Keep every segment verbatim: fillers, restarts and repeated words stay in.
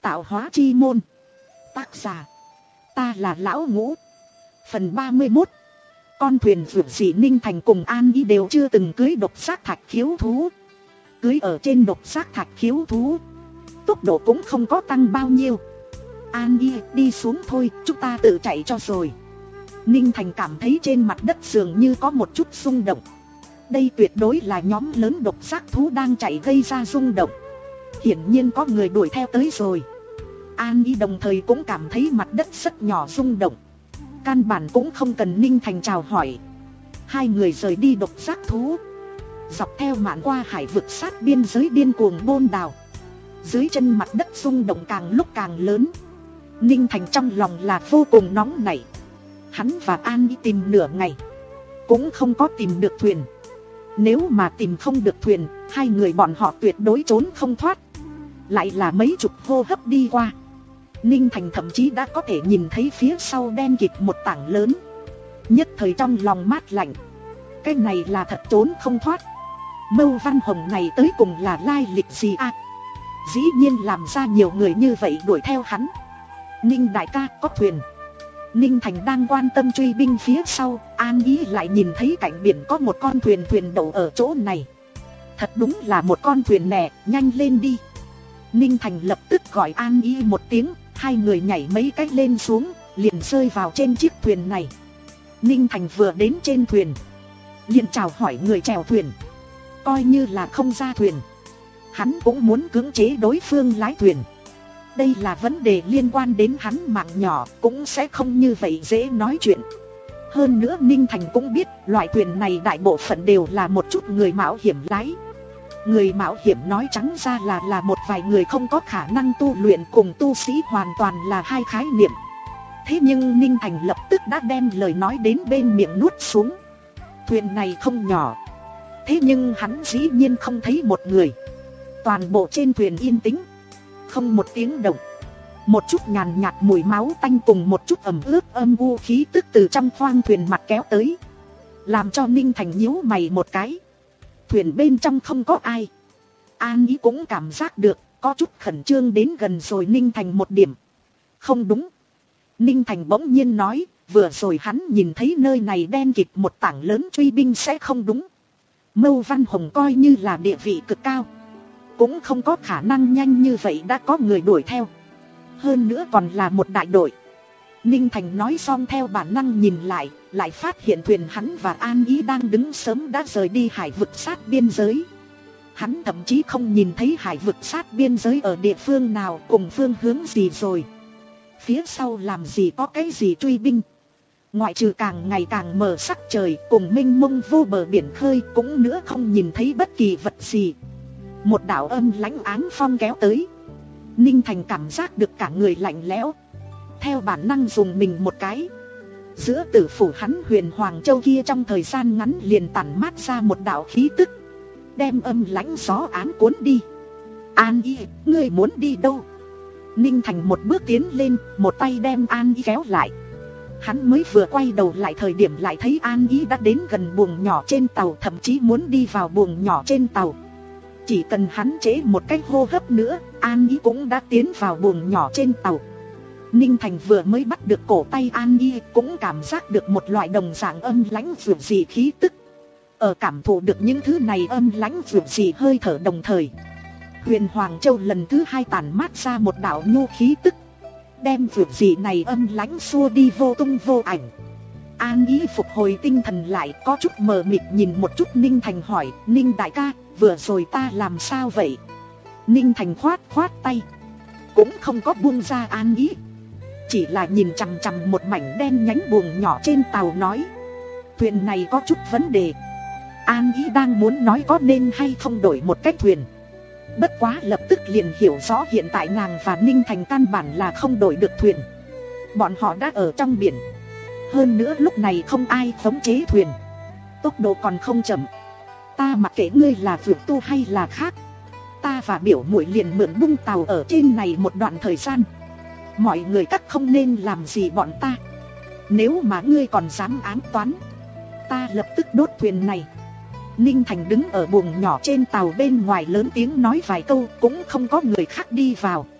Tạo hóa chi môn. Tác giả: ta là Lão Ngũ. Phần ba mươi mốt. Con thuyền vượt dị. Ninh Thành cùng An Ý đều chưa từng cưới độc giác thạch khiếu thú. Cưới ở trên độc giác thạch khiếu thú, tốc độ cũng không có tăng bao nhiêu. An Ý, đi xuống thôi, chúng ta tự chạy cho rồi. Ninh Thành cảm thấy trên mặt đất dường như có một chút rung động. Đây tuyệt đối là nhóm lớn độc giác thú đang chạy gây ra rung động. Hiển nhiên có người đuổi theo tới rồi. An Ý đồng thời cũng cảm thấy mặt đất rất nhỏ rung động. Căn bản cũng không cần Ninh Thành chào hỏi. Hai người rời đi độc giác thú, dọc theo mạn qua hải vực sát biên giới điên cuồng bôn đào. Dưới chân mặt đất rung động càng lúc càng lớn. Ninh Thành trong lòng là vô cùng nóng nảy. Hắn và An Ý tìm nửa ngày cũng không có tìm được thuyền. Nếu mà tìm không được thuyền, hai người bọn họ tuyệt đối trốn không thoát. Lại là mấy chục hô hấp đi qua, Ninh Thành thậm chí đã có thể nhìn thấy phía sau đen kịt một tảng lớn. Nhất thời trong lòng mát lạnh. Cái này là thật trốn không thoát. Mâu Văn Hồng này tới cùng là lai lịch gì à? Dĩ nhiên làm ra nhiều người như vậy đuổi theo hắn. Ninh đại ca, có thuyền. Ninh Thành đang quan tâm truy binh phía sau. An Ý lại nhìn thấy cạnh biển có một con thuyền thuyền đậu ở chỗ này. Thật đúng là một con thuyền nè, nhanh lên đi. Ninh Thành lập tức gọi An Ý một tiếng. Hai người nhảy mấy cách lên xuống, liền rơi vào trên chiếc thuyền này. Ninh Thành vừa đến trên thuyền, liền chào hỏi người chèo thuyền. Coi như là không ra thuyền, hắn cũng muốn cưỡng chế đối phương lái thuyền. Đây là vấn đề liên quan đến hắn mạng nhỏ, cũng sẽ không như vậy dễ nói chuyện. Hơn nữa Ninh Thành cũng biết loại thuyền này đại bộ phận đều là một chút người mạo hiểm lái. Người mạo hiểm nói trắng ra là là một vài người không có khả năng tu luyện, cùng tu sĩ hoàn toàn là hai khái niệm. Thế nhưng Ninh Thành lập tức đã đem lời nói đến bên miệng nuốt xuống. Thuyền này không nhỏ, thế nhưng hắn dĩ nhiên không thấy một người. Toàn bộ trên thuyền yên tĩnh, không một tiếng động. Một chút nhàn nhạt mùi máu tanh cùng một chút ẩm ướt âm u khí tức từ trong khoang thuyền mặt kéo tới, làm cho Ninh Thành nhíu mày một cái. Thuyền bên trong không có ai. An Ý cũng cảm giác được có chút khẩn trương đến gần rồi Ninh Thành một điểm. Không đúng. Ninh Thành bỗng nhiên nói, vừa rồi hắn nhìn thấy nơi này đen kịt một tảng lớn truy binh sẽ không đúng. Mâu Văn Hồng coi như là địa vị cực cao, cũng không có khả năng nhanh như vậy đã có người đuổi theo. Hơn nữa còn là một đại đội. Ninh Thành nói xong theo bản năng nhìn lại, lại phát hiện thuyền hắn và An Ý đang đứng sớm đã rời đi hải vực sát biên giới. Hắn thậm chí không nhìn thấy hải vực sát biên giới ở địa phương nào, cùng phương hướng gì rồi. Phía sau làm gì có cái gì truy binh. Ngoại trừ càng ngày càng mờ sắc trời cùng mênh mông vô bờ biển khơi, cũng nữa không nhìn thấy bất kỳ vật gì. Một đạo âm lãnh áng phong kéo tới. Ninh Thành cảm giác được cả người lạnh lẽo. Theo bản năng dùng mình một cái. Giữa tử phủ hắn Huyền Hoàng Châu kia trong thời gian ngắn liền tản mát ra một đạo khí tức, đem âm lãnh gió ám cuốn đi. An Ý, ngươi muốn đi đâu? Ninh Thành một bước tiến lên, một tay đem An Ý kéo lại. Hắn mới vừa quay đầu lại thời điểm lại thấy An Ý đã đến gần buồng nhỏ trên tàu, thậm chí muốn đi vào buồng nhỏ trên tàu. Chỉ cần hắn trễ một cái hô hấp nữa, An Ý cũng đã tiến vào buồng nhỏ trên tàu. Ninh Thành vừa mới bắt được cổ tay An Ý, cũng cảm giác được một loại đồng dạng âm lãnh vượt dị khí tức. Ở cảm thụ được những thứ này âm lãnh vượt dị hơi thở đồng thời, Huyền Hoàng Châu lần thứ hai tản mát ra một đạo nhu khí tức, đem vượt dị này âm lãnh xua đi vô tung vô ảnh. An Ý phục hồi tinh thần lại, có chút mờ mịt nhìn một chút Ninh Thành hỏi, Ninh đại ca, vừa rồi ta làm sao vậy? Ninh Thành khoát khoát tay, cũng không có buông ra An Ý, chỉ là nhìn chằm chằm một mảnh đen nhánh buồng nhỏ trên tàu nói, thuyền này có chút vấn đề. An Ý đang muốn nói có nên hay không đổi một cách thuyền, bất quá lập tức liền hiểu rõ hiện tại nàng và Ninh Thành căn bản là không đổi được thuyền. Bọn họ đã ở trong biển, hơn nữa lúc này không ai khống chế thuyền, tốc độ còn không chậm. Ta mặc kệ ngươi là vượt tu hay là khác, ta và biểu muội liền mượn bung tàu ở trên này một đoạn thời gian. Mọi người các không nên làm gì bọn ta. Nếu mà ngươi còn dám ám toán, ta lập tức đốt thuyền này. Ninh Thành đứng ở buồng nhỏ trên tàu bên ngoài lớn tiếng nói vài câu, cũng không có người khác đi vào.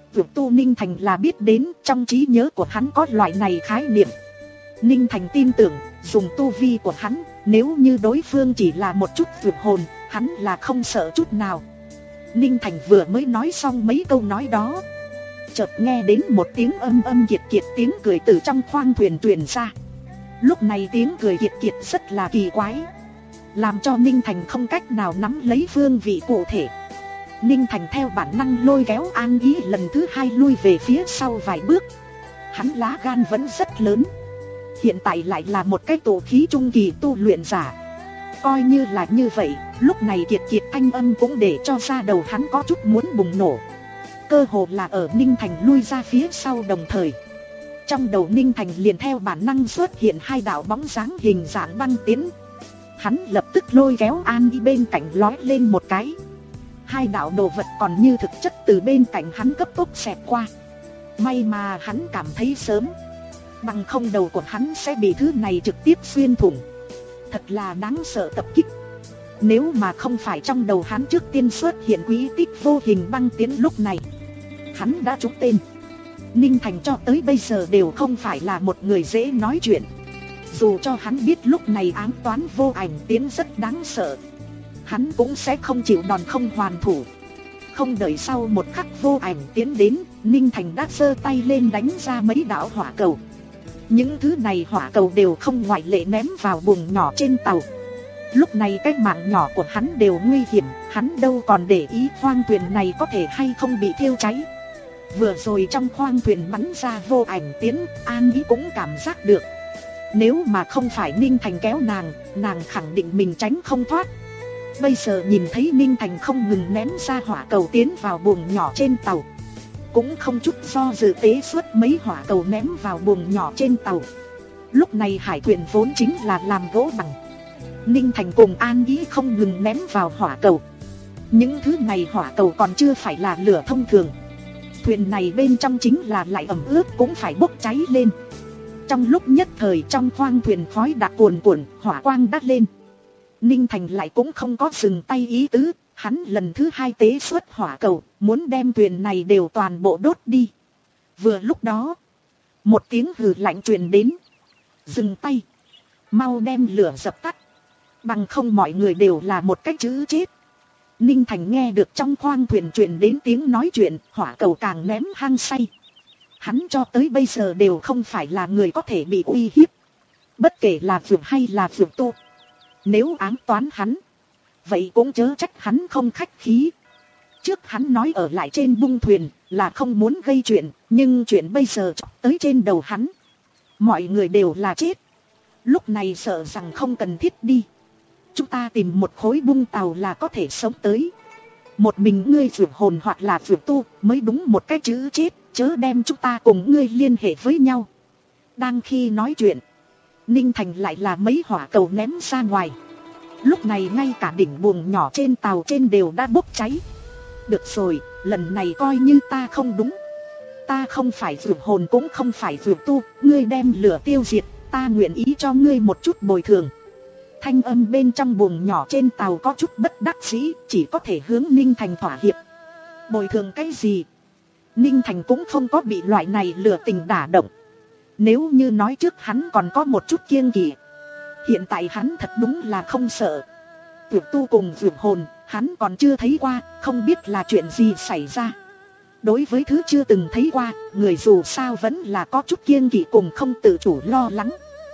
Vượt tu Ninh Thành là biết đến, trong trí nhớ của hắn có loại này khái niệm. Ninh Thành tin tưởng, dùng tu vi của hắn, nếu như đối phương chỉ là một chút vượt hồn, hắn là không sợ chút nào. Ninh Thành vừa mới nói xong mấy câu nói đó, chợt nghe đến một tiếng âm âm kiệt kiệt tiếng cười từ trong khoang thuyền truyền ra. Lúc này tiếng cười kiệt kiệt rất là kỳ quái, làm cho Ninh Thành không cách nào nắm lấy phương vị cụ thể. Ninh Thành theo bản năng lôi kéo An Ý lần thứ hai lui về phía sau vài bước. Hắn lá gan vẫn rất lớn, hiện tại lại là một cái tổ khí trung kỳ tu luyện giả. Coi như là như vậy, lúc này kiệt kiệt thanh âm cũng để cho ra đầu hắn có chút muốn bùng nổ. Cơ hồ là ở Ninh Thành lui ra phía sau đồng thời, trong đầu Ninh Thành liền theo bản năng xuất hiện hai đạo bóng dáng hình dạng băng tiến. Hắn lập tức lôi kéo An Ý bên cạnh lói lên một cái. Hai đạo đồ vật còn như thực chất từ bên cạnh hắn cấp tốc xẹt qua. May mà hắn cảm thấy sớm, bằng không đầu của hắn sẽ bị thứ này trực tiếp xuyên thủng. Thật là đáng sợ tập kích. Nếu mà không phải trong đầu hắn trước tiên xuất hiện quý tích vô hình băng tiến lúc này, hắn đã trúng tên. Ninh Thành cho tới bây giờ đều không phải là một người dễ nói chuyện. Dù cho hắn biết lúc này ám toán vô ảnh tiến rất đáng sợ, hắn cũng sẽ không chịu đòn không hoàn thủ. Không đợi sau một khắc vô ảnh tiến đến, Ninh Thành đã giơ tay lên đánh ra mấy đạo hỏa cầu. Những thứ này hỏa cầu đều không ngoại lệ ném vào buồng nhỏ trên tàu. Lúc này cái mạng nhỏ của hắn đều nguy hiểm, hắn đâu còn để ý khoang thuyền này có thể hay không bị thiêu cháy. Vừa rồi trong khoang thuyền bắn ra vô ảnh tiến, An Ý cũng cảm giác được. Nếu mà không phải Ninh Thành kéo nàng, nàng khẳng định mình tránh không thoát. Bây giờ nhìn thấy Ninh Thành không ngừng ném ra hỏa cầu tiến vào buồng nhỏ trên tàu, cũng không chút do dự tế xuất mấy hỏa cầu ném vào buồng nhỏ trên tàu. Lúc này hải thuyền vốn chính là làm gỗ bằng. Ninh Thành cùng An Ý không ngừng ném vào hỏa cầu. Những thứ này hỏa cầu còn chưa phải là lửa thông thường. Thuyền này bên trong chính là lại ẩm ướt cũng phải bốc cháy lên. Trong lúc nhất thời trong khoang thuyền khói đặc cuồn cuộn, hỏa quang đắt lên. Ninh Thành lại cũng không có dừng tay ý tứ, hắn lần thứ hai tế xuất hỏa cầu, muốn đem thuyền này đều toàn bộ đốt đi. Vừa lúc đó, một tiếng hừ lạnh truyền đến. Dừng tay, mau đem lửa dập tắt, bằng không mọi người đều là một cái chữ chết. Ninh Thành nghe được trong khoang thuyền truyền đến tiếng nói chuyện, hỏa cầu càng ném hăng say. Hắn cho tới bây giờ đều không phải là người có thể bị uy hiếp, bất kể là vượt hay là vượt tu. Nếu ám toán hắn, vậy cũng chớ trách hắn không khách khí. Trước hắn nói ở lại trên bung thuyền là không muốn gây chuyện, nhưng chuyện bây giờ tới trên đầu hắn, mọi người đều là chết. Lúc này sợ rằng không cần thiết đi. Chúng ta tìm một khối bung tàu là có thể sống tới. Một mình ngươi vượt hồn hoặc là vượt tu mới đúng một cái chữ chết, chớ đem chúng ta cùng ngươi liên hệ với nhau. Đang khi nói chuyện, Ninh Thành lại là mấy hỏa cầu ném ra ngoài. Lúc này ngay cả đỉnh buồng nhỏ trên tàu trên đều đã bốc cháy. Được rồi, lần này coi như ta không đúng. Ta không phải vượt hồn cũng không phải vượt tu, ngươi đem lửa tiêu diệt, ta nguyện ý cho ngươi một chút bồi thường. Thanh âm bên trong buồng nhỏ trên tàu có chút bất đắc dĩ, chỉ có thể hướng Ninh Thành thỏa hiệp. Bồi thường cái gì? Ninh Thành cũng không có bị loại này lừa tình đả động. Nếu như nói trước hắn còn có một chút kiêng kỵ, hiện tại hắn thật đúng là không sợ. Vượt tu cùng vượt hồn, hắn còn chưa thấy qua, không biết là chuyện gì xảy ra. Đối với thứ chưa từng thấy qua, người dù sao vẫn là có chút kiêng kỵ cùng không tự chủ lo lắng.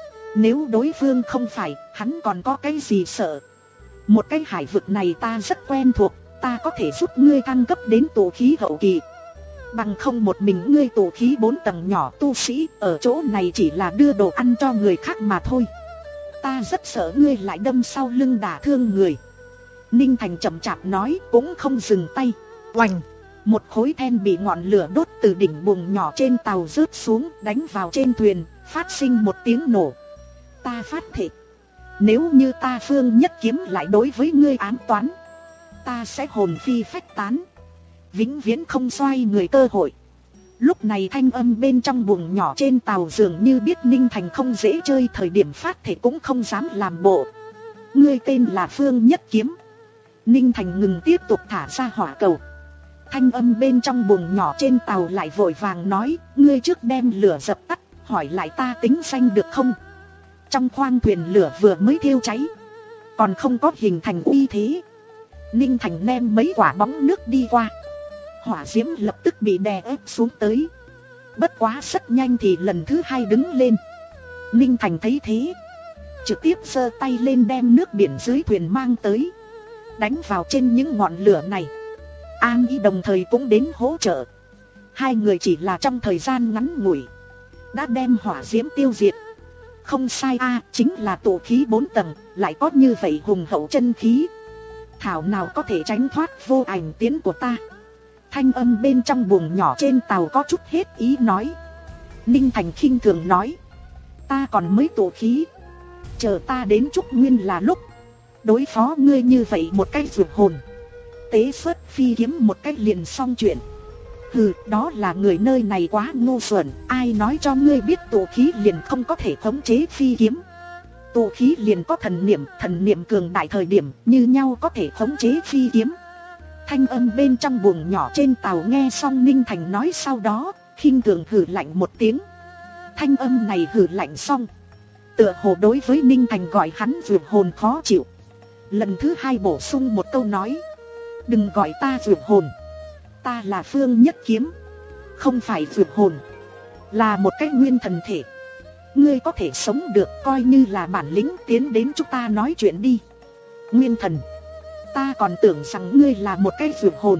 Nếu đối phương không phải, hắn còn có cái gì sợ. Một cái hải vực này ta rất quen thuộc, ta có thể giúp ngươi thăng cấp đến tổ khí hậu kỳ. Bằng không một mình ngươi tổ khí bốn tầng nhỏ tu sĩ, ở chỗ này chỉ là đưa đồ ăn cho người khác mà thôi. Ta rất sợ ngươi lại đâm sau lưng đả thương người. Ninh Thành chậm chạp nói, cũng không dừng tay. Oành! Một khối than bị ngọn lửa đốt từ đỉnh buồng nhỏ trên tàu rớt xuống, đánh vào trên thuyền, phát sinh một tiếng nổ. Ta phát thệ, nếu như ta Phương Nhất Kiếm lại đối với ngươi ám toán, ta sẽ hồn phi phách tán, vĩnh viễn không xoay người cơ hội. Lúc này thanh âm bên trong buồng nhỏ trên tàu dường như biết Ninh Thành không dễ chơi, thời điểm phát thể cũng không dám làm bộ. Ngươi tên là Phương Nhất Kiếm. Ninh Thành ngừng tiếp tục thả ra hỏa cầu. Thanh âm bên trong buồng nhỏ trên tàu lại vội vàng nói, ngươi trước đem lửa dập tắt, hỏi lại ta tính danh được không? Trong khoang thuyền lửa vừa mới thiêu cháy, còn không có hình thành uy thế. Ninh Thành ném mấy quả bóng nước đi qua, hỏa diễm lập tức bị đè ép xuống tới. Bất quá rất nhanh thì lần thứ hai đứng lên. Ninh Thành thấy thế, trực tiếp giơ tay lên đem nước biển dưới thuyền mang tới, đánh vào trên những ngọn lửa này. An Y đồng thời cũng đến hỗ trợ. Hai người chỉ là trong thời gian ngắn ngủi đã đem hỏa diễm tiêu diệt. Không sai a, à, chính là tụ khí bốn tầng, lại có như vậy hùng hậu chân khí. Thảo nào có thể tránh thoát vô ảnh tiến của ta. Thanh âm bên trong buồng nhỏ trên tàu có chút hết ý nói. Ninh Thành khinh thường nói, ta còn mới tụ khí, chờ ta đến Trúc Nguyên là lúc đối phó ngươi như vậy một cái dược hồn. Tế xuất phi kiếm một cách liền xong chuyện. Hừ, đó là người nơi này quá ngu xuẩn. Ai nói cho ngươi biết tụ khí liền không có thể khống chế phi kiếm. Tụ khí liền có thần niệm, thần niệm cường đại thời điểm như nhau có thể khống chế phi kiếm. Thanh âm bên trong buồng nhỏ trên tàu nghe xong Ninh Thành nói sau đó, khinh thường hừ lạnh một tiếng. Thanh âm này hừ lạnh xong, tựa hồ đối với Ninh Thành gọi hắn vượt hồn khó chịu. Lần thứ hai bổ sung một câu nói, đừng gọi ta vượt hồn, ta là Phương Nhất Kiếm, không phải vượt hồn, là một cái nguyên thần thể. Ngươi có thể sống được coi như là bản lĩnh, tiến đến chúng ta nói chuyện đi. Nguyên thần, ta còn tưởng rằng ngươi là một cái vượt hồn.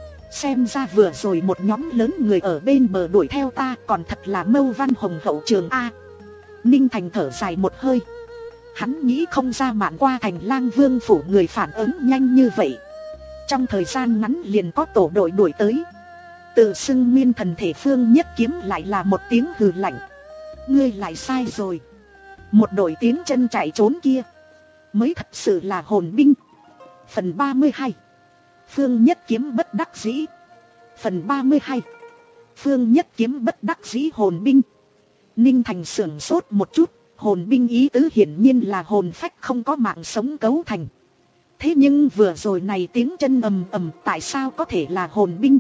Xem ra vừa rồi một nhóm lớn người ở bên bờ đuổi theo ta, còn thật là mâu văn hồng hậu trường a. Ninh Thành thở dài một hơi. Hắn nghĩ không ra Mạn Qua Thành Lang Vương phủ người phản ứng nhanh như vậy. Trong thời gian ngắn liền có tổ đội đuổi tới. Tự xưng nguyên thần thể Phương Nhất Kiếm lại là một tiếng hừ lạnh. Ngươi lại sai rồi. Một đội tiếng chân chạy trốn kia mới thật sự là hồn binh. Phần ba mươi hai, Phương Nhất Kiếm bất đắc dĩ. Phần ba mươi hai, Phương Nhất Kiếm bất đắc dĩ hồn binh. Ninh Thành sửng sốt một chút. Hồn binh ý tứ hiển nhiên là hồn phách không có mạng sống cấu thành. Thế nhưng vừa rồi này tiếng chân ầm ầm, tại sao có thể là hồn binh?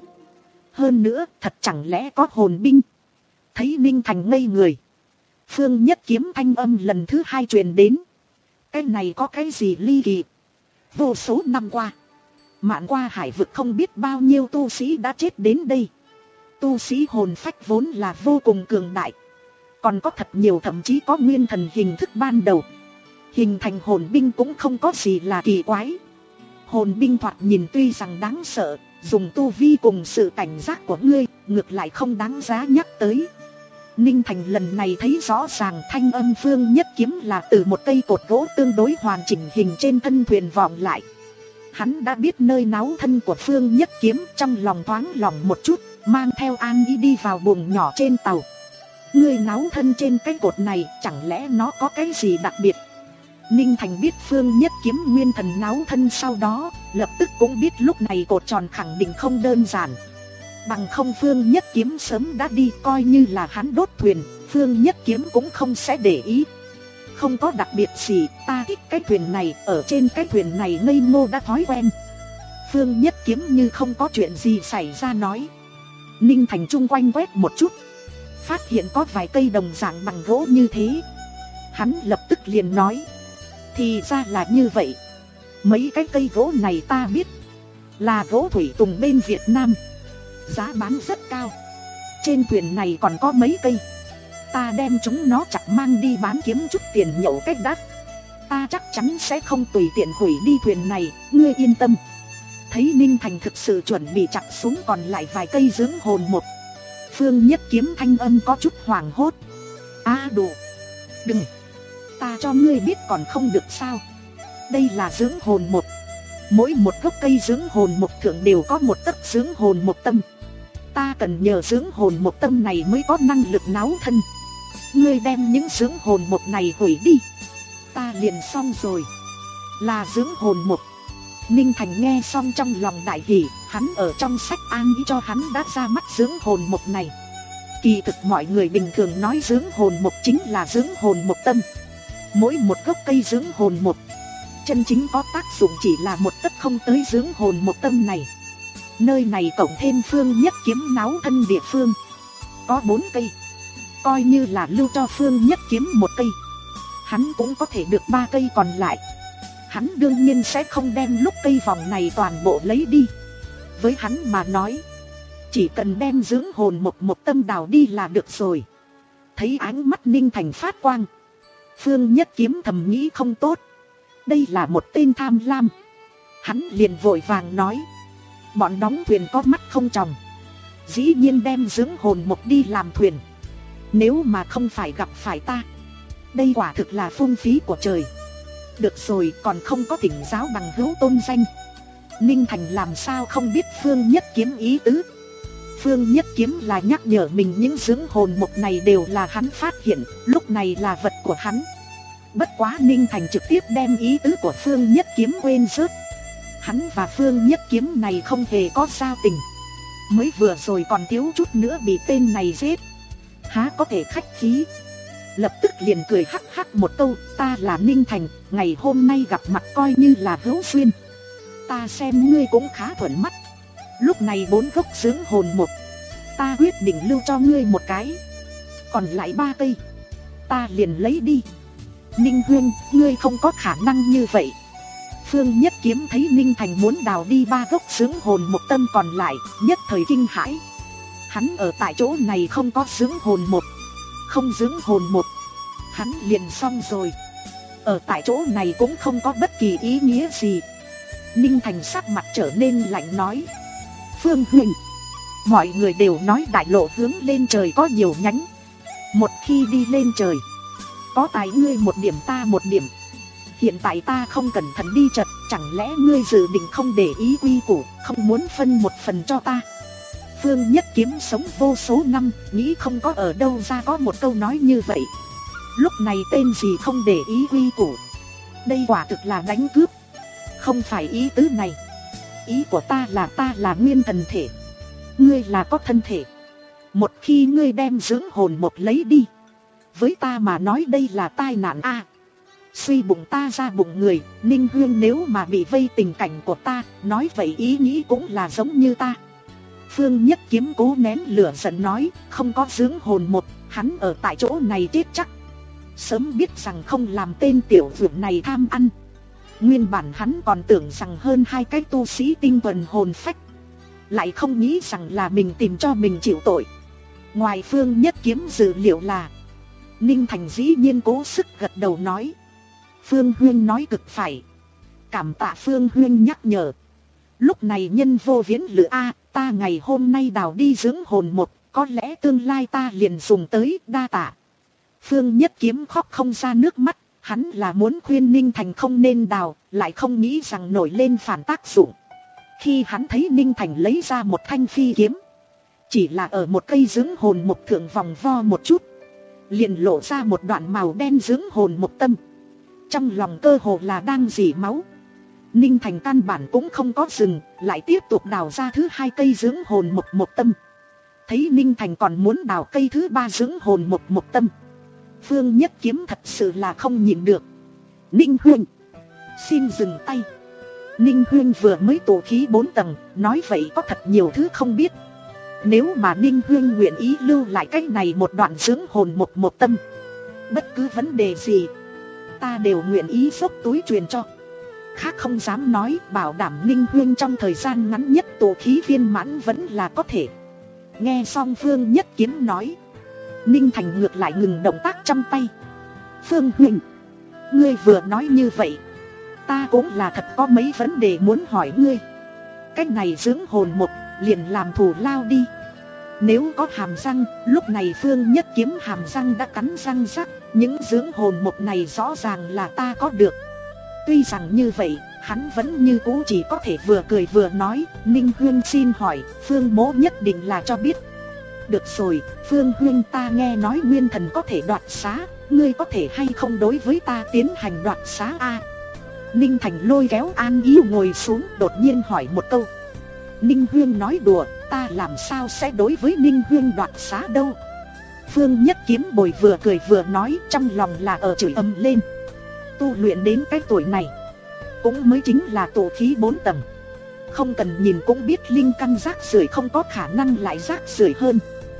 Hơn nữa, thật chẳng lẽ có hồn binh? Thấy Ninh Thành ngây người, Phương Nhất Kiếm thanh âm lần thứ hai truyền đến. Cái này có cái gì ly kỳ? Vô số năm qua, Mạn Qua hải vực không biết bao nhiêu tu sĩ đã chết đến đây. Tu sĩ hồn phách vốn là vô cùng cường đại, còn có thật nhiều thậm chí có nguyên thần hình thức ban đầu. Hình thành hồn binh cũng không có gì là kỳ quái. Hồn binh thoạt nhìn tuy rằng đáng sợ, dùng tu vi cùng sự cảnh giác của ngươi, ngược lại không đáng giá nhắc tới. Ninh Thành lần này thấy rõ ràng thanh âm Phương Nhất Kiếm là từ một cây cột gỗ tương đối hoàn chỉnh hình trên thân thuyền vọng lại. Hắn đã biết nơi náu thân của Phương Nhất Kiếm, trong lòng thoáng lòng một chút, mang theo An Y đi vào buồng nhỏ trên tàu. Ngươi náu thân trên cái cột này, chẳng lẽ nó có cái gì đặc biệt? Ninh Thành biết Phương Nhất Kiếm nguyên thần náu thân sau đó, lập tức cũng biết lúc này cột tròn khẳng định không đơn giản. Bằng không Phương Nhất Kiếm sớm đã đi, coi như là hắn đốt thuyền, Phương Nhất Kiếm cũng không sẽ để ý. Không có đặc biệt gì, ta thích cái thuyền này, ở trên cái thuyền này ngây ngô đã thói quen. Phương Nhất Kiếm như không có chuyện gì xảy ra nói. Ninh Thành chung quanh quét một chút, phát hiện có vài cây đồng dạng bằng gỗ như thế. Hắn lập tức liền nói, thì ra là như vậy. Mấy cái cây gỗ này ta biết, là gỗ thủy tùng bên Việt Nam, giá bán rất cao. Trên thuyền này còn có mấy cây, ta đem chúng nó chặt mang đi bán kiếm chút tiền nhậu cách đắt. Ta chắc chắn sẽ không tùy tiện hủy đi thuyền này, ngươi yên tâm. Thấy Ninh Thành thực sự chuẩn bị chặt xuống còn lại vài cây dưỡng hồn một, Phương Nhất Kiếm thanh âm có chút hoảng hốt. A à, đủ, đừng, ta cho ngươi biết còn không được sao? Đây là dưỡng hồn một, mỗi một gốc cây dưỡng hồn một thượng đều có một tấc dưỡng hồn một tâm. Ta cần nhờ dưỡng hồn một tâm này mới có năng lực náo thân. Ngươi đem những dưỡng hồn một này hủy đi, ta liền xong rồi. Là dưỡng hồn một. Ninh Thành nghe xong trong lòng đại hỉ, hắn ở trong sách An Y cho hắn đã ra mắt dưỡng hồn một này. Kỳ thực mọi người bình thường nói dưỡng hồn một chính là dưỡng hồn một tâm. Mỗi một gốc cây dưỡng hồn một, chân chính có tác dụng chỉ là một tấc không tới dưỡng hồn một tâm này. Nơi này cộng thêm Phương Nhất Kiếm náo thân địa phương, có bốn cây. Coi như là lưu cho Phương Nhất Kiếm một cây, hắn cũng có thể được ba cây còn lại. Hắn đương nhiên sẽ không đem lúc cây vòng này toàn bộ lấy đi. Với hắn mà nói, chỉ cần đem dưỡng hồn một một tâm đào đi là được rồi. Thấy ánh mắt Ninh Thành phát quang, Phương Nhất Kiếm thầm nghĩ không tốt, đây là một tên tham lam. Hắn liền vội vàng nói, bọn đóng thuyền có mắt không tròng, dĩ nhiên đem dưỡng hồn một đi làm thuyền. Nếu mà không phải gặp phải ta, đây quả thực là phung phí của trời. Được rồi, còn không có thỉnh giáo bằng hữu tôn danh. Ninh Thành làm sao không biết Phương Nhất Kiếm ý tứ. Phương Nhất Kiếm là nhắc nhở mình những dưỡng hồn mục này đều là hắn phát hiện, lúc này là vật của hắn. Bất quá Ninh Thành trực tiếp đem ý tứ của Phương Nhất Kiếm quên rớt. Hắn và Phương Nhất Kiếm này không hề có giao tình, mới vừa rồi còn thiếu chút nữa bị tên này giết, há có thể khách khí. Lập tức liền cười hắc hắc một câu, ta là Ninh Thành, ngày hôm nay gặp mặt coi như là hữu duyên. Ta xem ngươi cũng khá thuận mắt. Lúc này bốn gốc dưỡng hồn một, ta quyết định lưu cho ngươi một cái, còn lại ba cây ta liền lấy đi. Ninh Huyên, ngươi không có khả năng như vậy. Phương Nhất Kiếm thấy Ninh Thành muốn đào đi ba gốc dưỡng hồn một tâm còn lại, nhất thời kinh hãi. Hắn ở tại chỗ này không có dưỡng hồn một, không dưỡng hồn một, hắn liền xong rồi. Ở tại chỗ này cũng không có bất kỳ ý nghĩa gì. Ninh Thành sắc mặt trở nên lạnh nói, Phương Huynh, mọi người đều nói đại lộ hướng lên trời có nhiều nhánh. Một khi đi lên trời, có tài ngươi một điểm ta một điểm. Hiện tại ta không cẩn thận đi chật, chẳng lẽ ngươi dự định không để ý quy củ, không muốn phân một phần cho ta? Phương Nhất Kiếm sống vô số năm, nghĩ không có ở đâu ra có một câu nói như vậy. Lúc này tên gì không để ý quy củ, đây quả thực là đánh cướp. Không phải ý tứ này. Ý của ta là ta là nguyên thần thể, ngươi là có thân thể. Một khi ngươi đem dưỡng hồn một lấy đi, với ta mà nói đây là tai nạn a. Suy bụng ta ra bụng người, Ninh Huyên nếu mà bị vây tình cảnh của ta, nói vậy ý nghĩ cũng là giống như ta. Phương Nhất Kiếm cố nén lửa giận nói, không có dưỡng hồn một, hắn ở tại chỗ này chết chắc. Sớm biết rằng không làm tên tiểu vượn này tham ăn. Nguyên bản hắn còn tưởng rằng hơn hai cái tu sĩ tinh thuần hồn phách, lại không nghĩ rằng là mình tìm cho mình chịu tội. Ngoài Phương Nhất Kiếm dự liệu là, Ninh Thành dĩ nhiên cố sức gật đầu nói, Phương Huyên nói cực phải. Cảm tạ Phương Huyên nhắc nhở. Lúc này nhân vô viễn lự a, ta ngày hôm nay đào đi dưỡng hồn một, có lẽ tương lai ta liền dùng tới, đa tạ. Phương Nhất Kiếm khóc không ra nước mắt. Hắn là muốn khuyên Ninh Thành không nên đào, lại không nghĩ rằng nổi lên phản tác dụng. Khi hắn thấy Ninh Thành lấy ra một thanh phi kiếm, chỉ là ở một cây dưỡng hồn một thượng vòng vo một chút, liền lộ ra một đoạn màu đen dưỡng hồn một tâm. Trong lòng cơ hồ là đang rỉ máu. Ninh Thành căn bản cũng không có dừng, lại tiếp tục đào ra thứ hai cây dưỡng hồn một một tâm. Thấy Ninh Thành còn muốn đào cây thứ ba dưỡng hồn một một tâm, Phương Nhất Kiếm thật sự là không nhịn được. Ninh Huyên, xin dừng tay. Ninh Huyên vừa mới tụ khí bốn tầng, nói vậy có thật nhiều thứ không biết. Nếu mà Ninh Huyên nguyện ý lưu lại cái này một đoạn dưỡng hồn một một tâm, bất cứ vấn đề gì ta đều nguyện ý dốc túi truyền cho. Khác không dám nói, bảo đảm Ninh Huyên trong thời gian ngắn nhất tụ khí viên mãn vẫn là có thể. Nghe xong Phương Nhất Kiếm nói, Ninh Thành ngược lại ngừng động tác trong tay. Phương Huynh, ngươi vừa nói như vậy, ta cũng là thật có mấy vấn đề muốn hỏi ngươi. Cái này dưỡng hồn một, liền làm thù lao đi. Nếu có hàm răng, lúc này Phương Nhất Kiếm hàm răng đã cắn răng rắc. Những dưỡng hồn một này rõ ràng là ta có được. Tuy rằng như vậy, hắn vẫn như cũ chỉ có thể vừa cười vừa nói. Ninh Huyên xin hỏi, Phương mỗ nhất định là cho biết. Được rồi, Phương Huyên, ta nghe nói nguyên thần có thể đoạt xá, ngươi có thể hay không đối với ta tiến hành đoạt xá a? À, Ninh Thành lôi kéo An Yêu ngồi xuống, đột nhiên hỏi một câu. Ninh Huyên nói đùa, ta làm sao sẽ đối với Ninh Huyên đoạt xá đâu? Phương Nhất Kiếm bồi vừa cười vừa nói, trong lòng là ở chửi ầm lên. Tu luyện đến cái tuổi này, cũng mới chính là tổ khí bốn tầng. Không cần nhìn cũng biết linh căn rác rưởi không có khả năng lại rác rưởi hơn.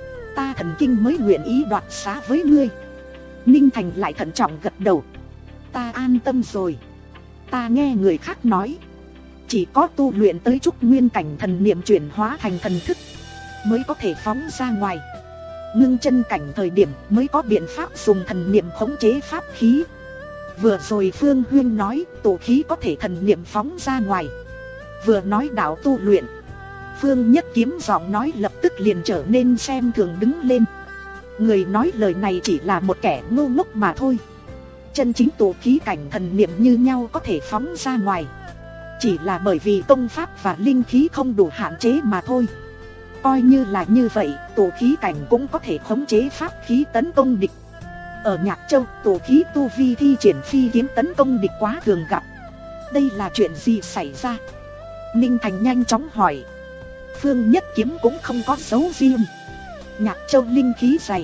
Ta thần kinh mới nguyện ý đoạt xá với ngươi. Ninh Thành lại thận trọng gật đầu. Ta an tâm rồi. Ta nghe người khác nói, chỉ có tu luyện tới trúc nguyên cảnh thần niệm chuyển hóa thành thần thức mới có thể phóng ra ngoài. Ngưng chân cảnh thời điểm mới có biện pháp dùng thần niệm khống chế pháp khí. Vừa rồi Phương Huyên nói tổ khí có thể thần niệm phóng ra ngoài. Vừa nói đạo tu luyện, Phương Nhất Kiếm giọng nói lập tức liền trở nên xem thường đứng lên. Người nói lời này chỉ là một kẻ ngu ngốc mà thôi. Chân chính tổ khí cảnh thần niệm như nhau có thể phóng ra ngoài, chỉ là bởi vì công pháp và linh khí không đủ hạn chế mà thôi. Coi như là như vậy, tổ khí cảnh cũng có thể khống chế pháp khí tấn công địch. Ở Nhạc Châu, tổ khí tu vi thi triển phi kiếm tấn công địch quá thường gặp. Đây là chuyện gì xảy ra? Ninh Thành nhanh chóng hỏi. Phương Nhất Kiếm cũng không có dấu riêng. Nhạc Châu linh khí dày,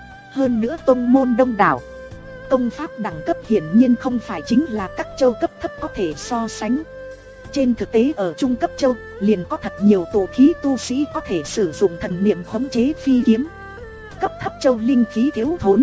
hơn nữa tông môn đông đảo, công pháp đẳng cấp hiển nhiên không phải chính là các châu cấp thấp có thể so sánh. Trên thực tế ở trung cấp châu liền có thật nhiều tổ khí tu sĩ có thể sử dụng thần niệm khống chế phi kiếm. Cấp thấp châu linh khí thiếu thốn,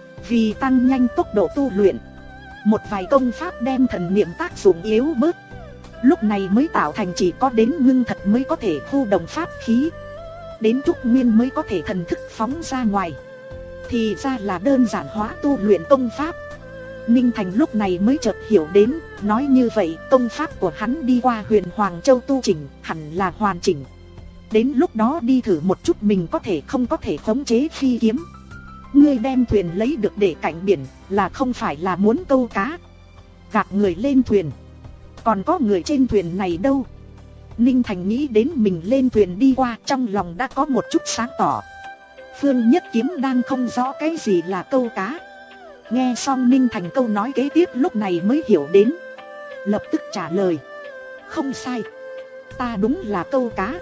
vì tăng nhanh tốc độ tu luyện, một vài công pháp đem thần niệm tác dụng yếu bớt. Lúc này mới tạo thành chỉ có đến ngưng thật mới có thể khu động pháp khí, đến trúc nguyên mới có thể thần thức phóng ra ngoài. Thì ra là đơn giản hóa tu luyện công pháp. Ninh Thành lúc này mới chợt hiểu đến, nói như vậy công pháp của hắn đi qua Huyền Hoàng Châu tu chỉnh hẳn là hoàn chỉnh. Đến lúc đó đi thử một chút mình có thể không có thể khống chế phi kiếm. Ngươi đem thuyền lấy được để cạnh biển là không phải là muốn câu cá, gạt người lên thuyền. Còn có người trên thuyền này đâu? Ninh Thành nghĩ đến mình lên thuyền đi qua, trong lòng đã có một chút sáng tỏ. Phương Nhất Kiếm đang không rõ cái gì là câu cá. Nghe xong Ninh Thành câu nói kế tiếp lúc này mới hiểu đến, lập tức trả lời. Không sai, ta đúng là câu cá.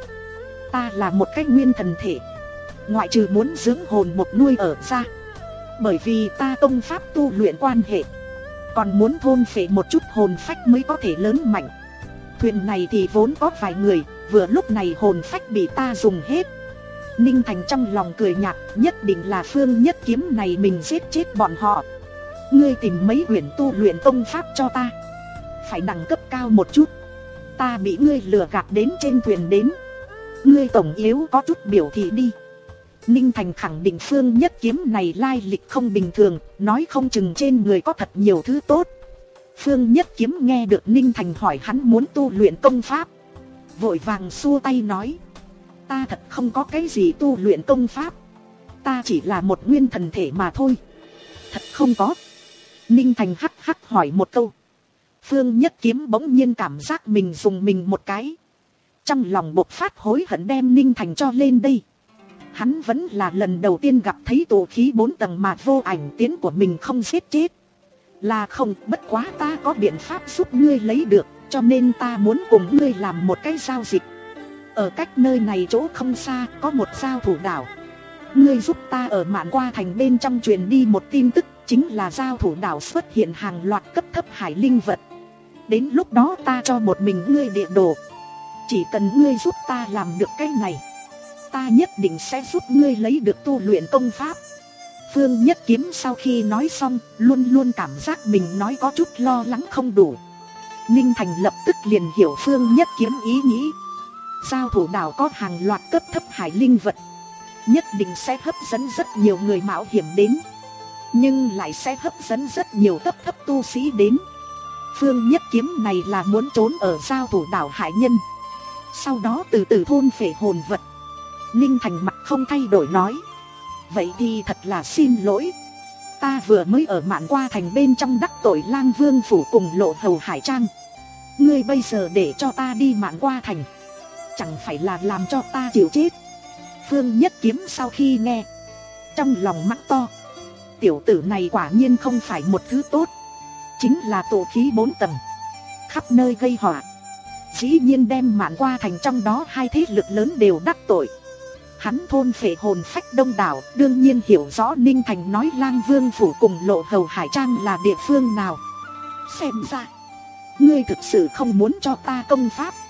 Ta là một cái nguyên thần thể, ngoại trừ muốn dưỡng hồn một nuôi ở ra, bởi vì ta công pháp tu luyện quan hệ, còn muốn thôn phệ một chút hồn phách mới có thể lớn mạnh. Thuyền này thì vốn có vài người, vừa lúc này hồn phách bị ta dùng hết. Ninh Thành trong lòng cười nhạt, nhất định là Phương Nhất Kiếm này mình giết chết bọn họ. Ngươi tìm mấy huyền tu luyện công pháp cho ta, phải đẳng cấp cao một chút. Ta bị ngươi lừa gạt đến trên thuyền đến, ngươi tổng yếu có chút biểu thị đi. Ninh Thành khẳng định Phương Nhất Kiếm này lai lịch không bình thường, nói không chừng trên người có thật nhiều thứ tốt. Phương Nhất Kiếm nghe được Ninh Thành hỏi hắn muốn tu luyện công pháp, vội vàng xua tay nói. Ta thật không có cái gì tu luyện công pháp, ta chỉ là một nguyên thần thể mà thôi. Thật không có. Ninh Thành hắc hắc hỏi một câu. Phương Nhất Kiếm bỗng nhiên cảm giác mình dùng mình một cái, trong lòng bộc phát hối hận đem Ninh Thành cho lên đây. Hắn vẫn là lần đầu tiên gặp thấy tổ khí bốn tầng mà vô ảnh tiến của mình không giết chết. Là không, bất quá ta có biện pháp giúp ngươi lấy được, cho nên ta muốn cùng ngươi làm một cái giao dịch. Ở cách nơi này chỗ không xa có một giao thủ đảo, ngươi giúp ta ở Mạn Qua Thành bên trong truyền đi một tin tức, chính là giao thủ đảo xuất hiện hàng loạt cấp thấp hải linh vật. Đến lúc đó ta cho một mình ngươi địa đồ, chỉ cần ngươi giúp ta làm được cái này, ta nhất định sẽ giúp ngươi lấy được tu luyện công pháp. Phương Nhất Kiếm sau khi nói xong, luôn luôn cảm giác mình nói có chút lo lắng không đủ. Ninh Thành lập tức liền hiểu Phương Nhất Kiếm ý nghĩ. Giao thủ đảo có hàng loạt cấp thấp hải linh vật, nhất định sẽ hấp dẫn rất nhiều người mạo hiểm đến, nhưng lại sẽ hấp dẫn rất nhiều cấp thấp tu sĩ đến. Phương Nhất Kiếm này là muốn trốn ở giao thủ đảo hải nhân, sau đó từ từ thôn phệ hồn vật. Ninh Thành mặt không thay đổi nói. Vậy thì thật là xin lỗi, ta vừa mới ở Mạn Qua Thành bên trong đắc tội Lang Vương phủ cùng Lộ Hầu Hải Trang. Ngươi bây giờ để cho ta đi Mạn Qua Thành, chẳng phải là làm cho ta chịu chết. Phương Nhất Kiếm sau khi nghe, trong lòng mắng to. Tiểu tử này quả nhiên không phải một thứ tốt, chính là tổ khí bốn tầng, khắp nơi gây họa, dĩ nhiên đem Mạn Qua Thành trong đó hai thế lực lớn đều đắc tội. Hắn thôn phệ hồn phách đông đảo, đương nhiên hiểu rõ Ninh Thành nói Lang Vương phủ cùng Lộ Hầu Hải Trang là địa phương nào. Xem ra ngươi thực sự không muốn cho ta công pháp.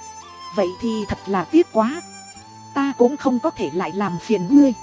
Vậy thì thật là tiếc quá. Ta cũng không có thể lại làm phiền ngươi.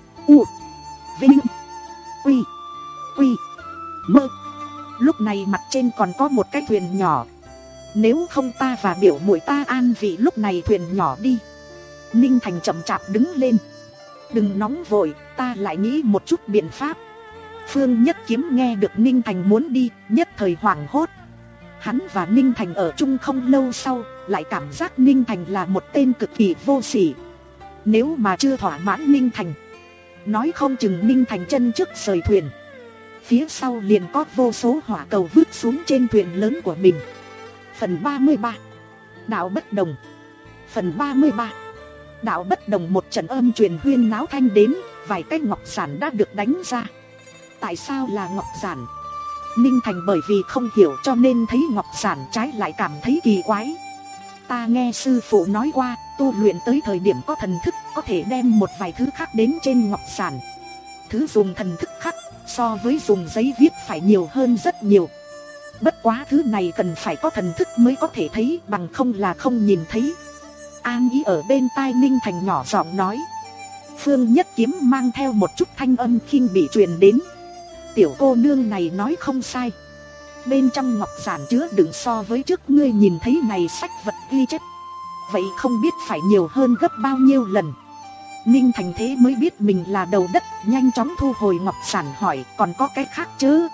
U Vinh Quy Quy Mơ. Lúc này mặt trên còn có một cái thuyền nhỏ. Nếu không ta và biểu muội ta an vị lúc này thuyền nhỏ đi. Ninh Thành chậm chạp đứng lên. Đừng nóng vội, ta lại nghĩ một chút biện pháp. Phương Nhất Kiếm nghe được Ninh Thành muốn đi, nhất thời hoảng hốt. Hắn và Ninh Thành ở chung không lâu sau, lại cảm giác Ninh Thành là một tên cực kỳ vô sỉ. Nếu mà chưa thỏa mãn Ninh Thành, nói không chừng Ninh Thành chân trước rời thuyền, phía sau liền có vô số hỏa cầu vứt xuống trên thuyền lớn của mình. Phần ba mươi ba. Đạo bất đồng. Phần ba mươi ba. Đạo bất đồng. Một trận âm truyền huyên náo thanh đến, vài cái ngọc giản đã được đánh ra. Tại sao là ngọc giản? Ninh Thành bởi vì không hiểu cho nên thấy ngọc giản trái lại cảm thấy kỳ quái. Ta nghe sư phụ nói qua, tu luyện tới thời điểm có thần thức có thể đem một vài thứ khác đến trên ngọc giản. Thứ dùng thần thức khắc so với dùng giấy viết phải nhiều hơn rất nhiều. Bất quá thứ này cần phải có thần thức mới có thể thấy, bằng không là không nhìn thấy. An Ý ở bên tai Ninh Thành nhỏ giọng nói. Phương Nhất Kiếm mang theo một chút thanh âm khinh bị truyền đến. Tiểu cô nương này nói không sai. Bên trong ngọc giản chứa đựng so với trước ngươi nhìn thấy này sách vật ghi chép, vậy không biết phải nhiều hơn gấp bao nhiêu lần. Ninh Thành thế mới biết mình là đầu đất, nhanh chóng thu hồi ngọc giản hỏi còn có cái khác chứ?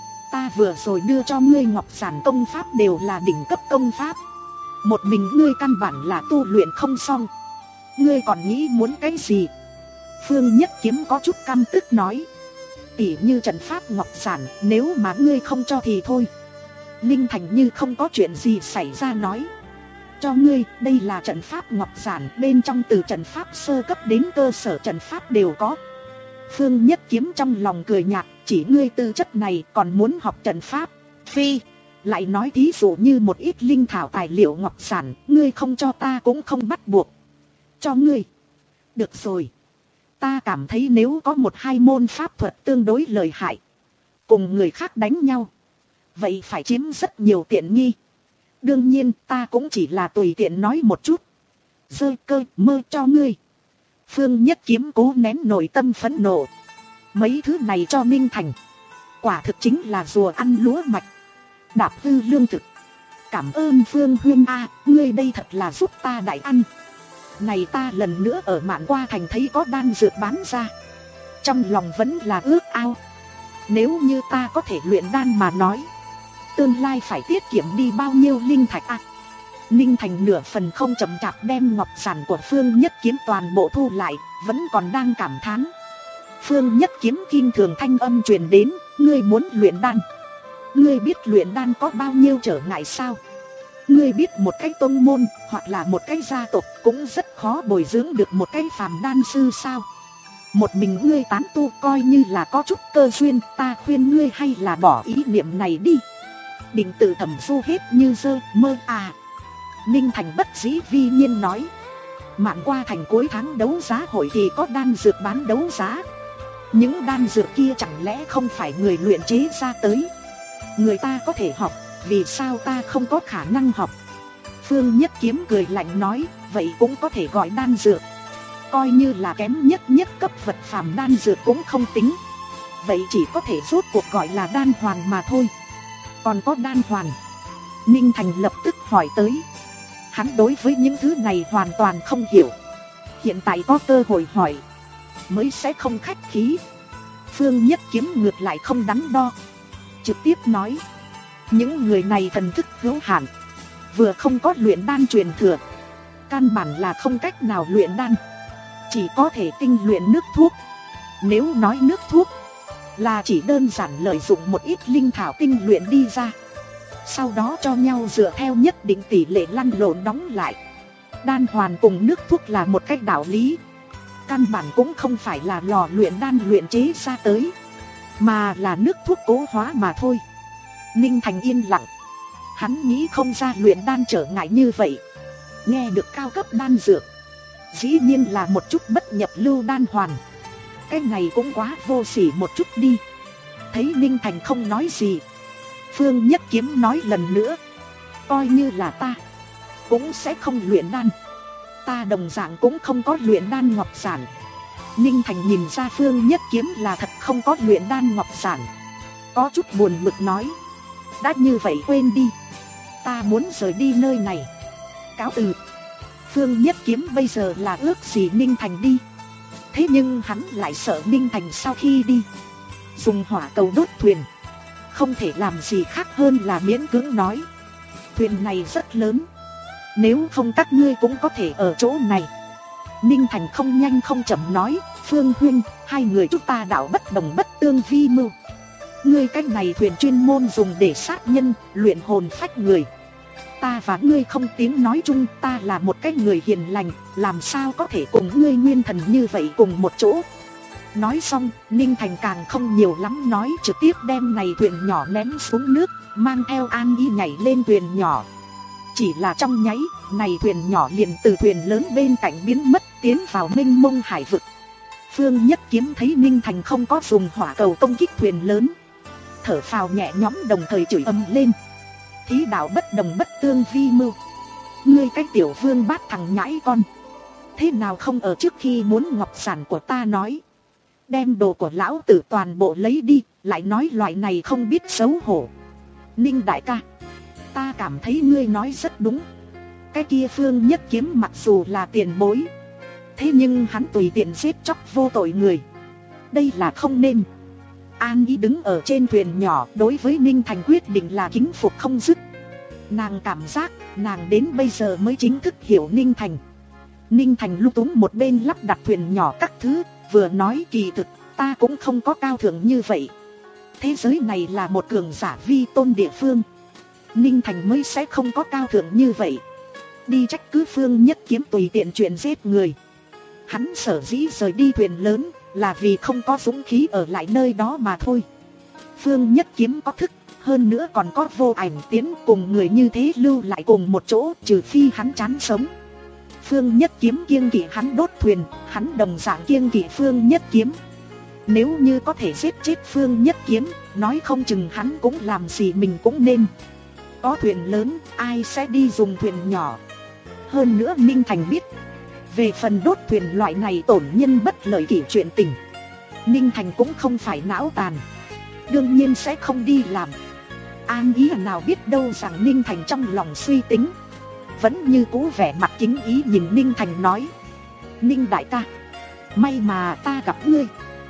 Ta vừa rồi đưa cho ngươi ngọc giản công pháp đều là đỉnh cấp công pháp. Một mình ngươi căn bản là tu luyện không xong. Ngươi còn nghĩ muốn cái gì? Phương Nhất Kiếm có chút căm tức nói. Tỉ như trận pháp ngọc giản, nếu mà ngươi không cho thì thôi. Ninh Thành như không có chuyện gì xảy ra nói. Cho ngươi, đây là trận pháp ngọc giản, bên trong từ trận pháp sơ cấp đến cơ sở trận pháp đều có. Phương Nhất Kiếm trong lòng cười nhạt, chỉ ngươi tư chất này còn muốn học trận pháp. Phi, lại nói thí dụ như một ít linh thảo tài liệu ngọc giản, ngươi không cho ta cũng không bắt buộc. Cho ngươi. Được rồi. Ta cảm thấy nếu có một hai môn pháp thuật tương đối lợi hại, cùng người khác đánh nhau, vậy phải chiếm rất nhiều tiện nghi. Đương nhiên ta cũng chỉ là tùy tiện nói một chút. Dơ cơ mơ cho ngươi. Phương Nhất Kiếm cố nén nội tâm phẫn nộ. Mấy thứ này cho Ninh Thành, quả thực chính là rùa ăn lúa mạch, đạp hư lương thực. Cảm ơn Phương Huyên a, ngươi đây thật là giúp ta đại ăn. Này ta lần nữa ở Mạn Qua Thành thấy có đan dược bán ra, trong lòng vẫn là ước ao. Nếu như ta có thể luyện đan mà nói, tương lai phải tiết kiệm đi bao nhiêu linh thạch à. Ninh Thành nửa phần không chậm chạp đem ngọc giản của Phương Nhất Kiếm toàn bộ thu lại, vẫn còn đang cảm thán. Phương Nhất Kiếm kinh thường thanh âm truyền đến, ngươi muốn luyện đan. Ngươi biết luyện đan có bao nhiêu trở ngại sao? Ngươi biết một cái tông môn hoặc là một cái gia tộc cũng rất khó bồi dưỡng được một cái phàm đan sư sao? Một mình ngươi tán tu coi như là có chút cơ duyên, ta khuyên ngươi hay là bỏ ý niệm này đi. Định tự thẩm du hết như dơ mơ à. Ninh Thành bất dĩ vi nhiên nói. Mạn Qua Thành cuối tháng đấu giá hội thì có đan dược bán đấu giá. Những đan dược kia chẳng lẽ không phải người luyện chế ra tới? Người ta có thể học, vì sao ta không có khả năng học? Phương Nhất Kiếm cười lạnh nói, vậy cũng có thể gọi đan dược. Coi như là kém nhất nhất cấp vật phàm đan dược cũng không tính. Vậy chỉ có thể rốt cuộc gọi là đan hoàn mà thôi. Còn có đan hoàn? Ninh Thành lập tức hỏi tới. Hắn đối với những thứ này hoàn toàn không hiểu. Hiện tại có cơ hội hỏi, mới sẽ không khách khí. Phương Nhất Kiếm ngược lại không đắn đo, trực tiếp nói. Những người này thần thức hữu hạn, vừa không có luyện đan truyền thừa, căn bản là không cách nào luyện đan, chỉ có thể tinh luyện nước thuốc. Nếu nói nước thuốc, là chỉ đơn giản lợi dụng một ít linh thảo tinh luyện đi ra, sau đó cho nhau dựa theo nhất định tỷ lệ lăn lộn đóng lại. Đan hoàn cùng nước thuốc là một cách đạo lý, căn bản cũng không phải là lò luyện đan luyện chế ra tới, mà là nước thuốc cố hóa mà thôi. Ninh Thành yên lặng, hắn nghĩ không ra luyện đan trở ngại như vậy. Nghe được cao cấp đan dược, dĩ nhiên là một chút bất nhập lưu đan hoàn. Cái này cũng quá vô sỉ một chút đi. Thấy Ninh Thành không nói gì, Phương Nhất Kiếm nói lần nữa. Coi như là ta cũng sẽ không luyện đan. Ta đồng dạng cũng không có luyện đan ngọc giản. Ninh Thành nhìn ra Phương Nhất Kiếm là thật không có luyện đan ngọc giản, có chút buồn bực nói: đã như vậy quên đi, ta muốn rời đi nơi này, cáo từ. Phương Nhất Kiếm bây giờ là ước gì Ninh Thành đi, thế nhưng hắn lại sợ Ninh Thành sau khi đi dùng hỏa cầu đốt thuyền, không thể làm gì khác hơn là miễn cưỡng nói: thuyền này rất lớn, nếu không các ngươi cũng có thể ở chỗ này. Ninh Thành không nhanh không chậm nói: Phương huynh, hai người chúng ta đạo bất đồng bất tương vi mưu. Ngươi cách này thuyền chuyên môn dùng để sát nhân, luyện hồn phách người. Ta và ngươi không tiếng nói chung, ta là một cái người hiền lành, làm sao có thể cùng ngươi nguyên thần như vậy cùng một chỗ. Nói xong, Ninh Thành càng không nhiều lắm nói, trực tiếp đem này thuyền nhỏ ném xuống nước, mang theo An Ý nhảy lên thuyền nhỏ. Chỉ là trong nháy, này thuyền nhỏ liền từ thuyền lớn bên cạnh biến mất, tiến vào mênh mông hải vực. Phương Nhất Kiếm thấy Ninh Thành không có dùng hỏa cầu công kích thuyền lớn, thở phào nhẹ nhõm, đồng thời chửi ầm lên: thí đạo bất đồng bất tương vi mưu. Ngươi cái tiểu vương bát thằng nhãi con, thế nào không ở trước khi muốn ngọc giản của ta nói, đem đồ của lão tử toàn bộ lấy đi, lại nói loại này không biết xấu hổ. Ninh đại ca, ta cảm thấy ngươi nói rất đúng. Cái kia Phương Nhất Kiếm mặc dù là tiền bối, thế nhưng hắn tùy tiện giết chóc vô tội người, đây là không nên. An Ý đứng ở trên thuyền nhỏ, đối với Ninh Thành quyết định là kính phục không dứt. Nàng cảm giác, nàng đến bây giờ mới chính thức hiểu Ninh Thành. Ninh Thành lung túng một bên lắp đặt thuyền nhỏ các thứ, vừa nói: kỳ thực, ta cũng không có cao thượng như vậy. Thế giới này là một cường giả vi tôn địa phương, Ninh Thành mới sẽ không có cao thượng như vậy. Đi trách cứ Phương Nhất Kiếm tùy tiện chuyện giết người. Hắn sở dĩ rời đi thuyền lớn, là vì không có dũng khí ở lại nơi đó mà thôi. Phương Nhất Kiếm có thức, hơn nữa còn có vô ảnh tiến, cùng người như thế lưu lại cùng một chỗ, trừ phi hắn chán sống. Phương Nhất Kiếm kiêng kỵ hắn đốt thuyền, hắn đồng dạng kiêng kỵ Phương Nhất Kiếm. Nếu như có thể giết chết Phương Nhất Kiếm, nói không chừng hắn cũng làm gì mình cũng nên. Có thuyền lớn, ai sẽ đi dùng thuyền nhỏ. Hơn nữa Ninh Thành biết, về phần đốt thuyền loại này tổn nhân bất lợi kỷ chuyện tình, Ninh Thành cũng không phải não tàn, đương nhiên sẽ không đi làm. An Ý nào biết đâu rằng Ninh Thành trong lòng suy tính, vẫn như cũ vẻ mặt kính ý nhìn Ninh Thành nói: Ninh đại ca, may mà ta gặp ngươi,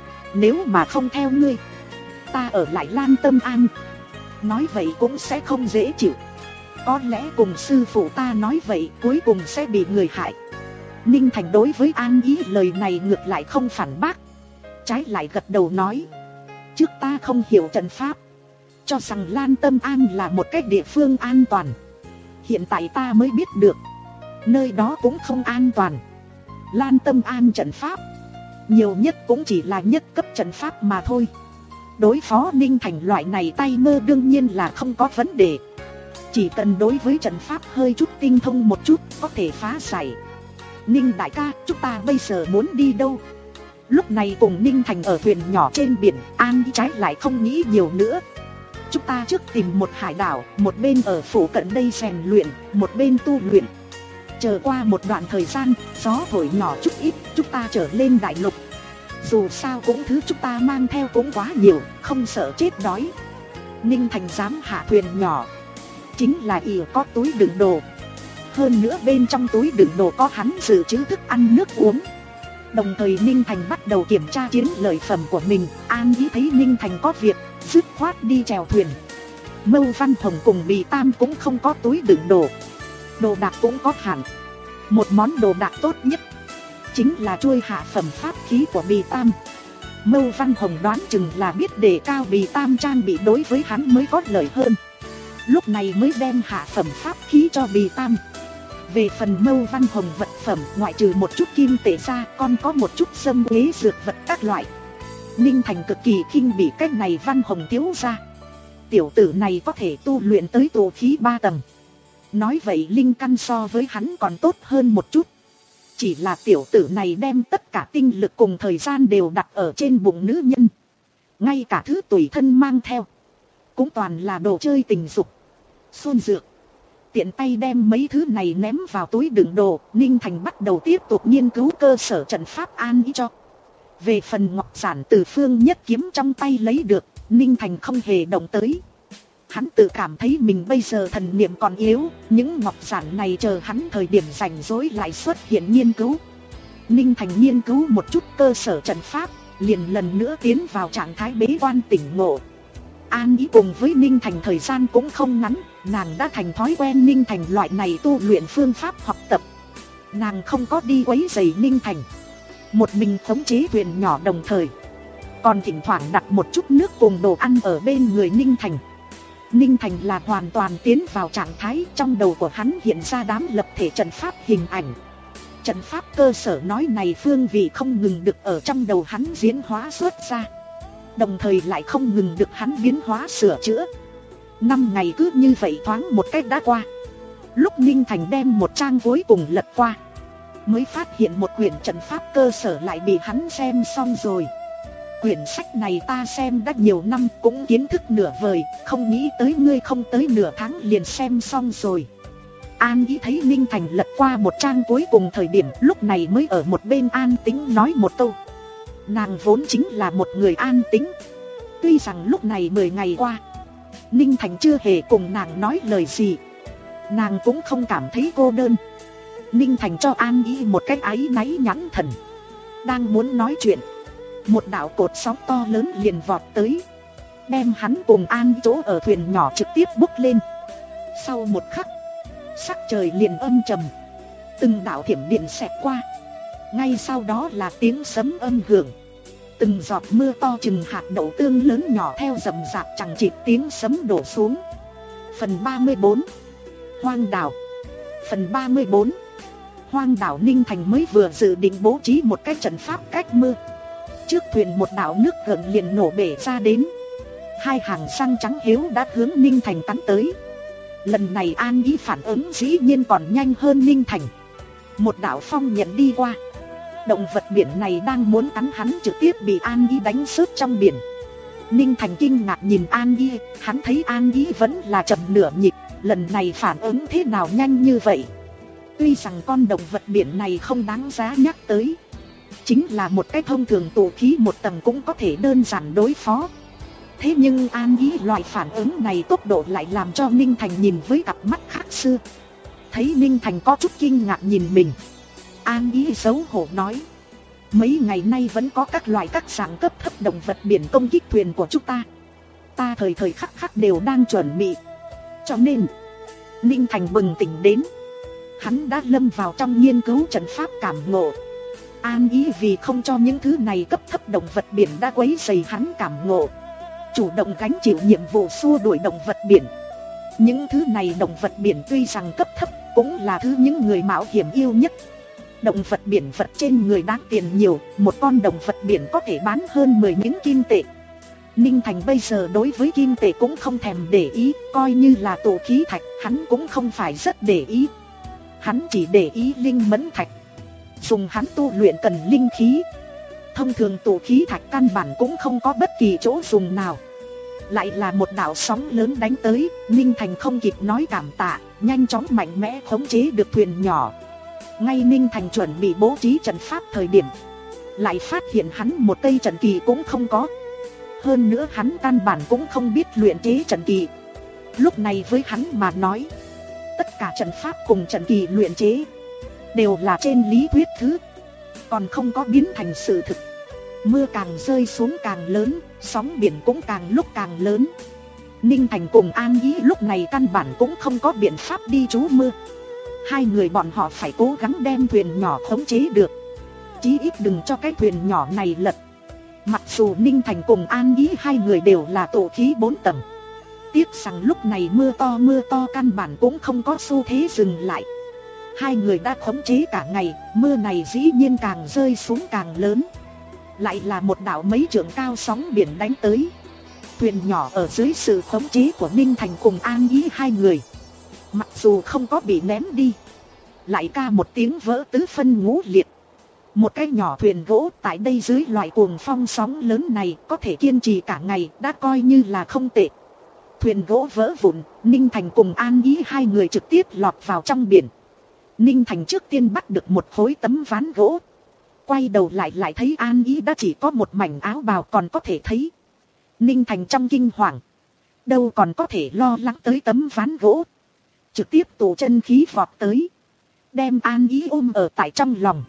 nếu mà không theo ngươi, ta ở lại Lan Tâm An, nói vậy cũng sẽ không dễ chịu. Có lẽ cùng sư phụ ta nói vậy cuối cùng sẽ bị người hại. Ninh Thành đối với An Ý lời này ngược lại không phản bác, trái lại gật đầu nói: trước ta không hiểu trận pháp, cho rằng Lan Tâm An là một cái địa phương an toàn. Hiện tại ta mới biết được, nơi đó cũng không an toàn. Lan Tâm An trận pháp nhiều nhất cũng chỉ là nhất cấp trận pháp mà thôi. Đối phó Ninh Thành loại này tay mơ đương nhiên là không có vấn đề. Chỉ cần đối với trận pháp hơi chút tinh thông một chút, có thể phá giải. Ninh đại ca, chúng ta bây giờ muốn đi đâu? Lúc này cùng Ninh Thành ở thuyền nhỏ trên biển, An Ý trái lại không nghĩ nhiều nữa. Chúng ta trước tìm một hải đảo, một bên ở phủ cận đây rèn luyện, một bên tu luyện. Chờ qua một đoạn thời gian, gió thổi nhỏ chút ít, chúng ta trở lên đại lục. Dù sao cũng thứ chúng ta mang theo cũng quá nhiều, không sợ chết đói. Ninh Thành dám hạ thuyền nhỏ, chính là ỉa có túi đựng đồ. Hơn nữa bên trong túi đựng đồ có hắn dự trữ thức ăn nước uống. Đồng thời Ninh Thành bắt đầu kiểm tra chiến lợi phẩm của mình. An Ý thấy Ninh Thành có việc, dứt khoát đi chèo thuyền. Mâu Văn Hồng cùng Bì Tam cũng không có túi đựng đồ, đồ đạc cũng có hạn. Một món đồ đạc tốt nhất chính là chuôi hạ phẩm pháp khí của Bì Tam. Mâu Văn Hồng đoán chừng là biết đề cao Bì Tam trang bị đối với hắn mới có lợi hơn, lúc này mới đem hạ phẩm pháp khí cho Bì Tam. Về phần Mâu Văn Hồng vật phẩm, ngoại trừ một chút kim tệ ra, còn có một chút sâm quế dược vật các loại. Ninh Thành cực kỳ khinh bỉ cách này Văn Hồng thiếu ra. Tiểu tử này có thể tu luyện tới tụ khí ba tầng, nói vậy linh căn so với hắn còn tốt hơn một chút. Chỉ là tiểu tử này đem tất cả tinh lực cùng thời gian đều đặt ở trên bụng nữ nhân, ngay cả thứ tùy thân mang theo cũng toàn là đồ chơi tình dục, xuân dược. Tiện tay đem mấy thứ này ném vào túi đựng đồ, Ninh Thành bắt đầu tiếp tục nghiên cứu cơ sở trận pháp an ý cho. Về phần ngọc giản từ Phương Nhất Kiếm trong tay lấy được, Ninh Thành không hề động tới. Hắn tự cảm thấy mình bây giờ thần niệm còn yếu, những ngọc giản này chờ hắn thời điểm rảnh rỗi lại xuất hiện nghiên cứu. Ninh Thành nghiên cứu một chút cơ sở trận pháp, liền lần nữa tiến vào trạng thái bế quan tỉnh ngộ. An Ý cùng với Ninh Thành thời gian cũng không ngắn, nàng đã thành thói quen Ninh Thành loại này tu luyện phương pháp học tập. Nàng không có đi quấy rầy Ninh Thành, một mình khống chế thuyền nhỏ đồng thời, còn thỉnh thoảng đặt một chút nước cùng đồ ăn ở bên người Ninh Thành. Ninh Thành là hoàn toàn tiến vào trạng thái, trong đầu của hắn hiện ra đám lập thể trận pháp hình ảnh. Trận pháp cơ sở nói này phương vị không ngừng được ở trong đầu hắn diễn hóa xuất ra, đồng thời lại không ngừng được hắn biến hóa sửa chữa. Năm ngày cứ như vậy thoáng một cách đã qua. Lúc Ninh Thành đem một trang cuối cùng lật qua, mới phát hiện một quyển trận pháp cơ sở lại bị hắn xem xong rồi. Quyển sách này ta xem đã nhiều năm, cũng kiến thức nửa vời, không nghĩ tới ngươi không tới nửa tháng liền xem xong rồi. An Ý thấy Ninh Thành lật qua một trang cuối cùng thời điểm, lúc này mới ở một bên an tĩnh nói một câu. Nàng vốn chính là một người an tĩnh. Tuy rằng lúc này mười ngày qua, Ninh Thành chưa hề cùng nàng nói lời gì, nàng cũng không cảm thấy cô đơn. Ninh Thành cho An Ý một cái áy náy nhãn thần. Đang muốn nói chuyện, một đạo cột sóng to lớn liền vọt tới, đem hắn cùng An chỗ ở thuyền nhỏ trực tiếp bốc lên. Sau một khắc, sắc trời liền âm trầm, từng đạo thiểm điện xẹt qua. Ngay sau đó là tiếng sấm âm hưởng, từng giọt mưa to chừng hạt đậu tương lớn nhỏ theo rầm rạp chẳng chịt tiếng sấm đổ xuống. Phần ba mươi bốn, Hoang đảo. Phần ba mươi bốn, Hoang đảo. Ninh Thành mới vừa dự định bố trí một cái trận pháp cách mưa, trước thuyền một đạo nước gợn liền nổ bể ra đến. Hai hàng răng trắng hiếu đã hướng Ninh Thành cắn tới. Lần này An Ý phản ứng dĩ nhiên còn nhanh hơn Ninh Thành. Một đạo phong nhận đi qua, động vật biển này đang muốn cắn hắn trực tiếp bị An Ý đánh rớt trong biển. Ninh Thành kinh ngạc nhìn An Ý, hắn thấy An Ý vẫn là chậm nửa nhịp, lần này phản ứng thế nào nhanh như vậy. Tuy rằng con động vật biển này không đáng giá nhắc tới, chính là một cái thông thường tụ khí một tầng cũng có thể đơn giản đối phó. Thế nhưng An Ý loại phản ứng này tốc độ lại làm cho Ninh Thành nhìn với cặp mắt khác xưa. Thấy Ninh Thành có chút kinh ngạc nhìn mình, An Ý xấu hổ nói: mấy ngày nay vẫn có các loại các dạng cấp thấp động vật biển công kích thuyền của chúng ta. Ta thời thời khắc khắc đều đang chuẩn bị. Cho nên Ninh Thành bừng tỉnh đến, hắn đã lâm vào trong nghiên cứu trận pháp cảm ngộ. An Ý vì không cho những thứ này cấp thấp động vật biển đã quấy rầy hắn cảm ngộ, chủ động gánh chịu nhiệm vụ xua đuổi động vật biển. Những thứ này động vật biển tuy rằng cấp thấp, cũng là thứ những người mạo hiểm yêu nhất. Động vật biển vật trên người đáng tiền nhiều, một con động vật biển có thể bán hơn mười miếng kim tệ. Ninh Thành bây giờ đối với kim tệ cũng không thèm để ý, coi như là tụ khí thạch, hắn cũng không phải rất để ý. Hắn chỉ để ý linh mẫn thạch, dùng hắn tu luyện cần linh khí. Thông thường tụ khí thạch căn bản cũng không có bất kỳ chỗ dùng nào. Lại là một đạo sóng lớn đánh tới, Ninh Thành không kịp nói cảm tạ, nhanh chóng mạnh mẽ khống chế được thuyền nhỏ. Ngay Ninh Thành chuẩn bị bố trí trận pháp thời điểm, lại phát hiện hắn một cây trận kỳ cũng không có. Hơn nữa hắn căn bản cũng không biết luyện chế trận kỳ. Lúc này với hắn mà nói, tất cả trận pháp cùng trận kỳ luyện chế đều là trên lý thuyết thứ, còn không có biến thành sự thực. Mưa càng rơi xuống càng lớn, sóng biển cũng càng lúc càng lớn. Ninh Thành cùng An Ý lúc này căn bản cũng không có biện pháp đi trú mưa. Hai người bọn họ phải cố gắng đem thuyền nhỏ khống chế được, chí ít đừng cho cái thuyền nhỏ này lật. Mặc dù Ninh Thành cùng An Ý hai người đều là tổ khí bốn tầng, tiếc rằng lúc này mưa to mưa to căn bản cũng không có xu thế dừng lại. Hai người đã khống chế cả ngày, mưa này dĩ nhiên càng rơi xuống càng lớn. Lại là một đảo mấy trượng cao sóng biển đánh tới. Thuyền nhỏ ở dưới sự khống chế của Ninh Thành cùng An Ý hai người, mặc dù không có bị ném đi, lại ca một tiếng vỡ tứ phân ngũ liệt. Một cái nhỏ thuyền gỗ tại đây dưới loại cuồng phong sóng lớn này có thể kiên trì cả ngày đã coi như là không tệ. Thuyền gỗ vỡ vụn, Ninh Thành cùng An Ý hai người trực tiếp lọt vào trong biển. Ninh Thành trước tiên bắt được một khối tấm ván gỗ. Quay đầu lại lại thấy An Ý đã chỉ có một mảnh áo bào còn có thể thấy. Ninh Thành trong kinh hoàng. Đâu còn có thể lo lắng tới tấm ván gỗ. Trực tiếp tụ chân khí vọt tới. Đem An Ý ôm ở tại trong lòng.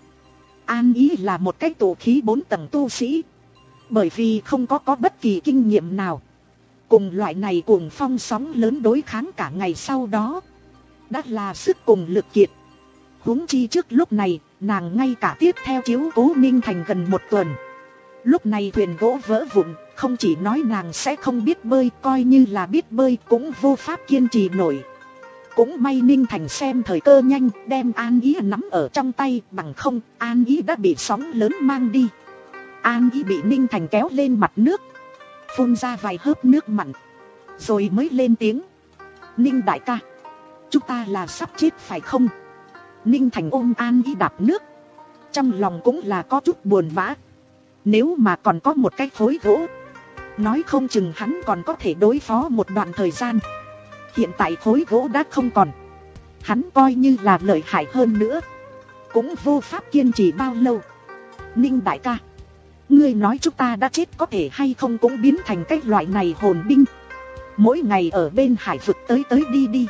An Ý là một cái tụ khí bốn tầng tu sĩ. Bởi vì không có có bất kỳ kinh nghiệm nào. Cùng loại này cuồng phong sóng lớn đối kháng cả ngày sau đó. Đã là sức cùng lực kiệt. Huống chi trước lúc này, nàng ngay cả tiếp theo chiếu cố Ninh Thành gần một tuần. Lúc này thuyền gỗ vỡ vụn, không chỉ nói nàng sẽ không biết bơi, coi như là biết bơi cũng vô pháp kiên trì nổi. Cũng may Ninh Thành xem thời cơ nhanh, đem An Ý nắm ở trong tay, bằng không, An Ý đã bị sóng lớn mang đi. An Ý bị Ninh Thành kéo lên mặt nước, phun ra vài hớp nước mặn, rồi mới lên tiếng. Ninh đại ca, chúng ta là sắp chết phải không? Ninh Thành ôm An Ý đạp nước, trong lòng cũng là có chút buồn bã. Nếu mà còn có một cái khối gỗ, nói không chừng hắn còn có thể đối phó một đoạn thời gian. Hiện tại khối gỗ đã không còn, hắn coi như là lợi hại hơn nữa, cũng vô pháp kiên trì bao lâu. Ninh đại ca, ngươi nói chúng ta đã chết có thể hay không cũng biến thành cái loại này hồn binh, mỗi ngày ở bên hải vực tới tới đi đi.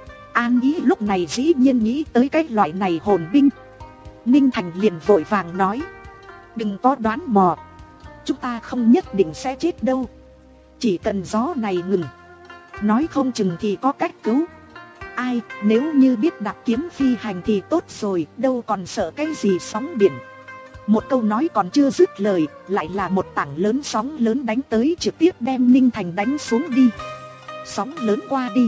An Ý lúc này dĩ nhiên nghĩ tới cái loại này hồn binh. Ninh Thành liền vội vàng nói, đừng có đoán mò, chúng ta không nhất định sẽ chết đâu. Chỉ cần gió này ngừng, nói không chừng thì có cách cứu. Ai, nếu như biết đạp kiếm phi hành thì tốt rồi, đâu còn sợ cái gì sóng biển. Một câu nói còn chưa dứt lời, lại là một tảng lớn sóng lớn đánh tới, trực tiếp đem Ninh Thành đánh xuống đi. Sóng lớn qua đi,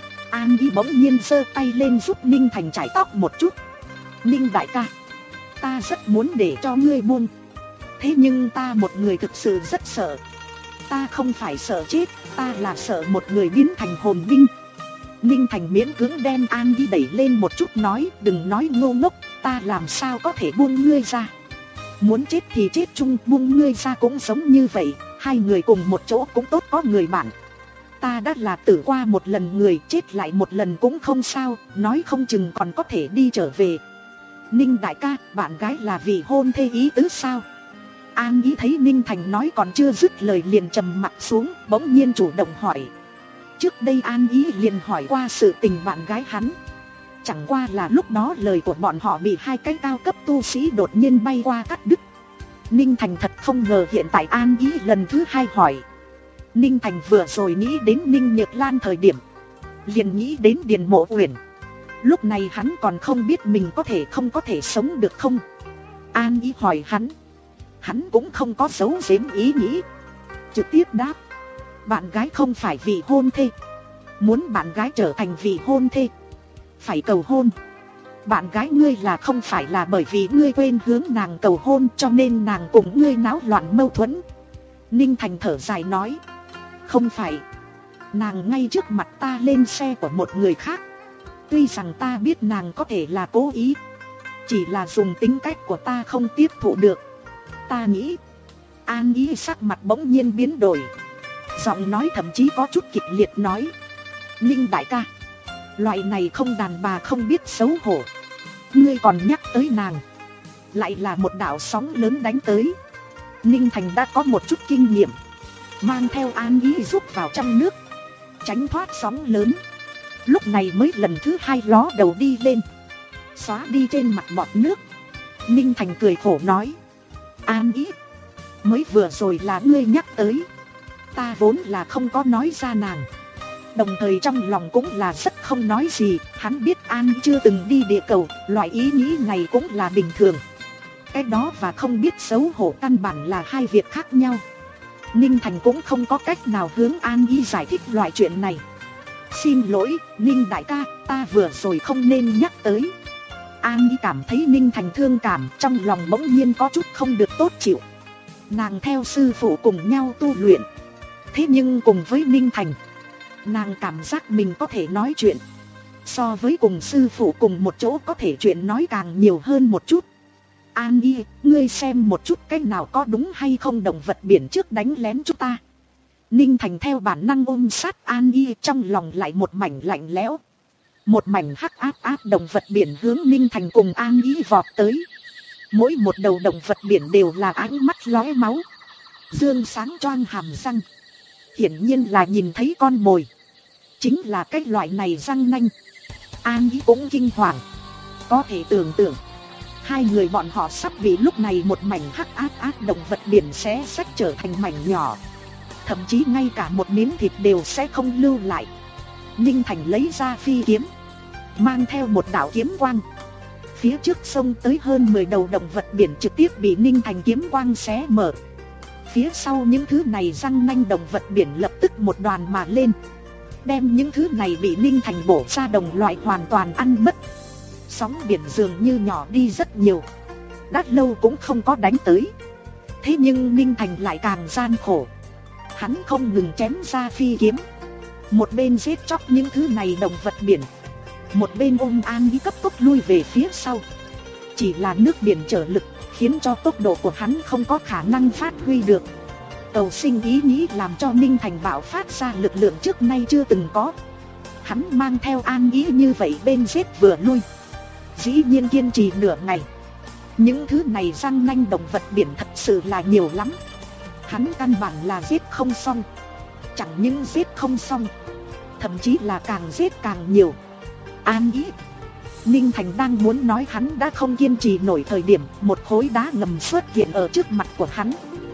An Ý bỗng nhiên giơ tay lên giúp Ninh Thành chải tóc một chút. Ninh đại ca, ta rất muốn để cho ngươi buông, thế nhưng ta một người thực sự rất sợ. Ta không phải sợ chết, ta là sợ một người biến thành hồn binh. Ninh Thành miễn cưỡng đem An Ý đẩy lên một chút, nói, đừng nói ngô ngốc, ta làm sao có thể buông ngươi ra. Muốn chết thì chết chung, buông ngươi ra cũng giống như vậy, hai người cùng một chỗ cũng tốt có người bạn. Ta đã là tử qua một lần người, chết lại một lần cũng không sao, nói không chừng còn có thể đi trở về. Ninh đại ca, bạn gái là vị hôn thê ý tứ sao? An Ý thấy Ninh Thành nói còn chưa dứt lời liền trầm mặt xuống, bỗng nhiên chủ động hỏi. Trước đây An Ý liền hỏi qua sự tình bạn gái hắn. Chẳng qua là lúc đó lời của bọn họ bị hai cái cao cấp tu sĩ đột nhiên bay qua cắt đứt. Ninh Thành thật không ngờ hiện tại An Ý lần thứ hai hỏi. Ninh Thành vừa rồi nghĩ đến Ninh Nhược Lan thời điểm, liền nghĩ đến Điền Mộ Uyển. Lúc này hắn còn không biết mình có thể không có thể sống được không. An Ý hỏi hắn, hắn cũng không có giấu giếm ý nghĩ, trực tiếp đáp, bạn gái không phải vị hôn thê. Muốn bạn gái trở thành vị hôn thê, phải cầu hôn. Bạn gái ngươi là không phải là bởi vì ngươi quên hướng nàng cầu hôn cho nên nàng cùng ngươi náo loạn mâu thuẫn. Ninh Thành thở dài nói, không phải, nàng ngay trước mặt ta lên xe của một người khác. Tuy rằng ta biết nàng có thể là cố ý, chỉ là dùng tính cách của ta không tiếp thụ được. Ta nghĩ. An Ý sắc mặt bỗng nhiên biến đổi, giọng nói thậm chí có chút kịch liệt nói, Ninh đại ca, loại này không đàn bà không biết xấu hổ, ngươi còn nhắc tới nàng. Lại là một đạo sóng lớn đánh tới. Ninh Thành đã có một chút kinh nghiệm, mang theo An Ý rút vào trong nước, tránh thoát sóng lớn. Lúc này mới lần thứ hai ló đầu đi lên, xóa đi trên mặt bọt nước. Ninh Thành cười khổ nói, An Ý, mới vừa rồi là ngươi nhắc tới, ta vốn là không có nói ra nàng. Đồng thời trong lòng cũng là rất không nói gì. Hắn biết An Ý chưa từng đi địa cầu, loại ý nghĩ này cũng là bình thường. Cái đó và không biết xấu hổ căn bản là hai việc khác nhau. Ninh Thành cũng không có cách nào hướng An Ý giải thích loại chuyện này. Xin lỗi, Ninh đại ca, ta vừa rồi không nên nhắc tới. An Ý cảm thấy Ninh Thành thương cảm, trong lòng bỗng nhiên có chút không được tốt chịu. Nàng theo sư phụ cùng nhau tu luyện, thế nhưng cùng với Ninh Thành, nàng cảm giác mình có thể nói chuyện, so với cùng sư phụ cùng một chỗ có thể chuyện nói càng nhiều hơn một chút. An Ý, ngươi xem một chút cái nào có đúng hay không động vật biển trước đánh lén chúng ta. Ninh Thành theo bản năng ôm sát An Y, trong lòng lại một mảnh lạnh lẽo. Một mảnh hắc áp áp động vật biển hướng Ninh Thành cùng An Y vọt tới. Mỗi một đầu động vật biển đều là ánh mắt lóe máu, dương sáng choang hàm răng. Hiển nhiên là nhìn thấy con mồi. Chính là cái loại này răng nanh. An Y cũng kinh hoàng. Có thể tưởng tượng, hai người bọn họ sắp bị lúc này một mảnh hắc áp áp động vật biển xé xách trở thành mảnh nhỏ. Thậm chí ngay cả một miếng thịt đều sẽ không lưu lại. Ninh Thành lấy ra phi kiếm, mang theo một đạo kiếm quang. Phía trước sông tới hơn mười đầu động vật biển trực tiếp bị Ninh Thành kiếm quang xé mở. Phía sau những thứ này răng nanh động vật biển lập tức một đoàn mà lên, đem những thứ này bị Ninh Thành bổ ra đồng loại hoàn toàn ăn mất. Sóng biển dường như nhỏ đi rất nhiều, đã lâu cũng không có đánh tới. Thế nhưng Ninh Thành lại càng gian khổ. Hắn không ngừng chém ra phi kiếm, một bên giết chóc những thứ này động vật biển, một bên ôm An Y cấp tốc lui về phía sau. Chỉ là nước biển trở lực khiến cho tốc độ của hắn không có khả năng phát huy được. Cầu sinh ý nghĩ làm cho Ninh Thành bạo phát ra lực lượng trước nay chưa từng có. Hắn mang theo An Y như vậy bên giết vừa lui, dĩ nhiên kiên trì nửa ngày. Những thứ này răng nanh động vật biển thật sự là nhiều lắm. Hắn căn bản là giết không xong. Chẳng những giết không xong, thậm chí là càng giết càng nhiều. An Y. Ninh Thành đang muốn nói hắn đã không kiên trì nổi thời điểm, một khối đá ngầm xuất hiện ở trước mặt của hắn.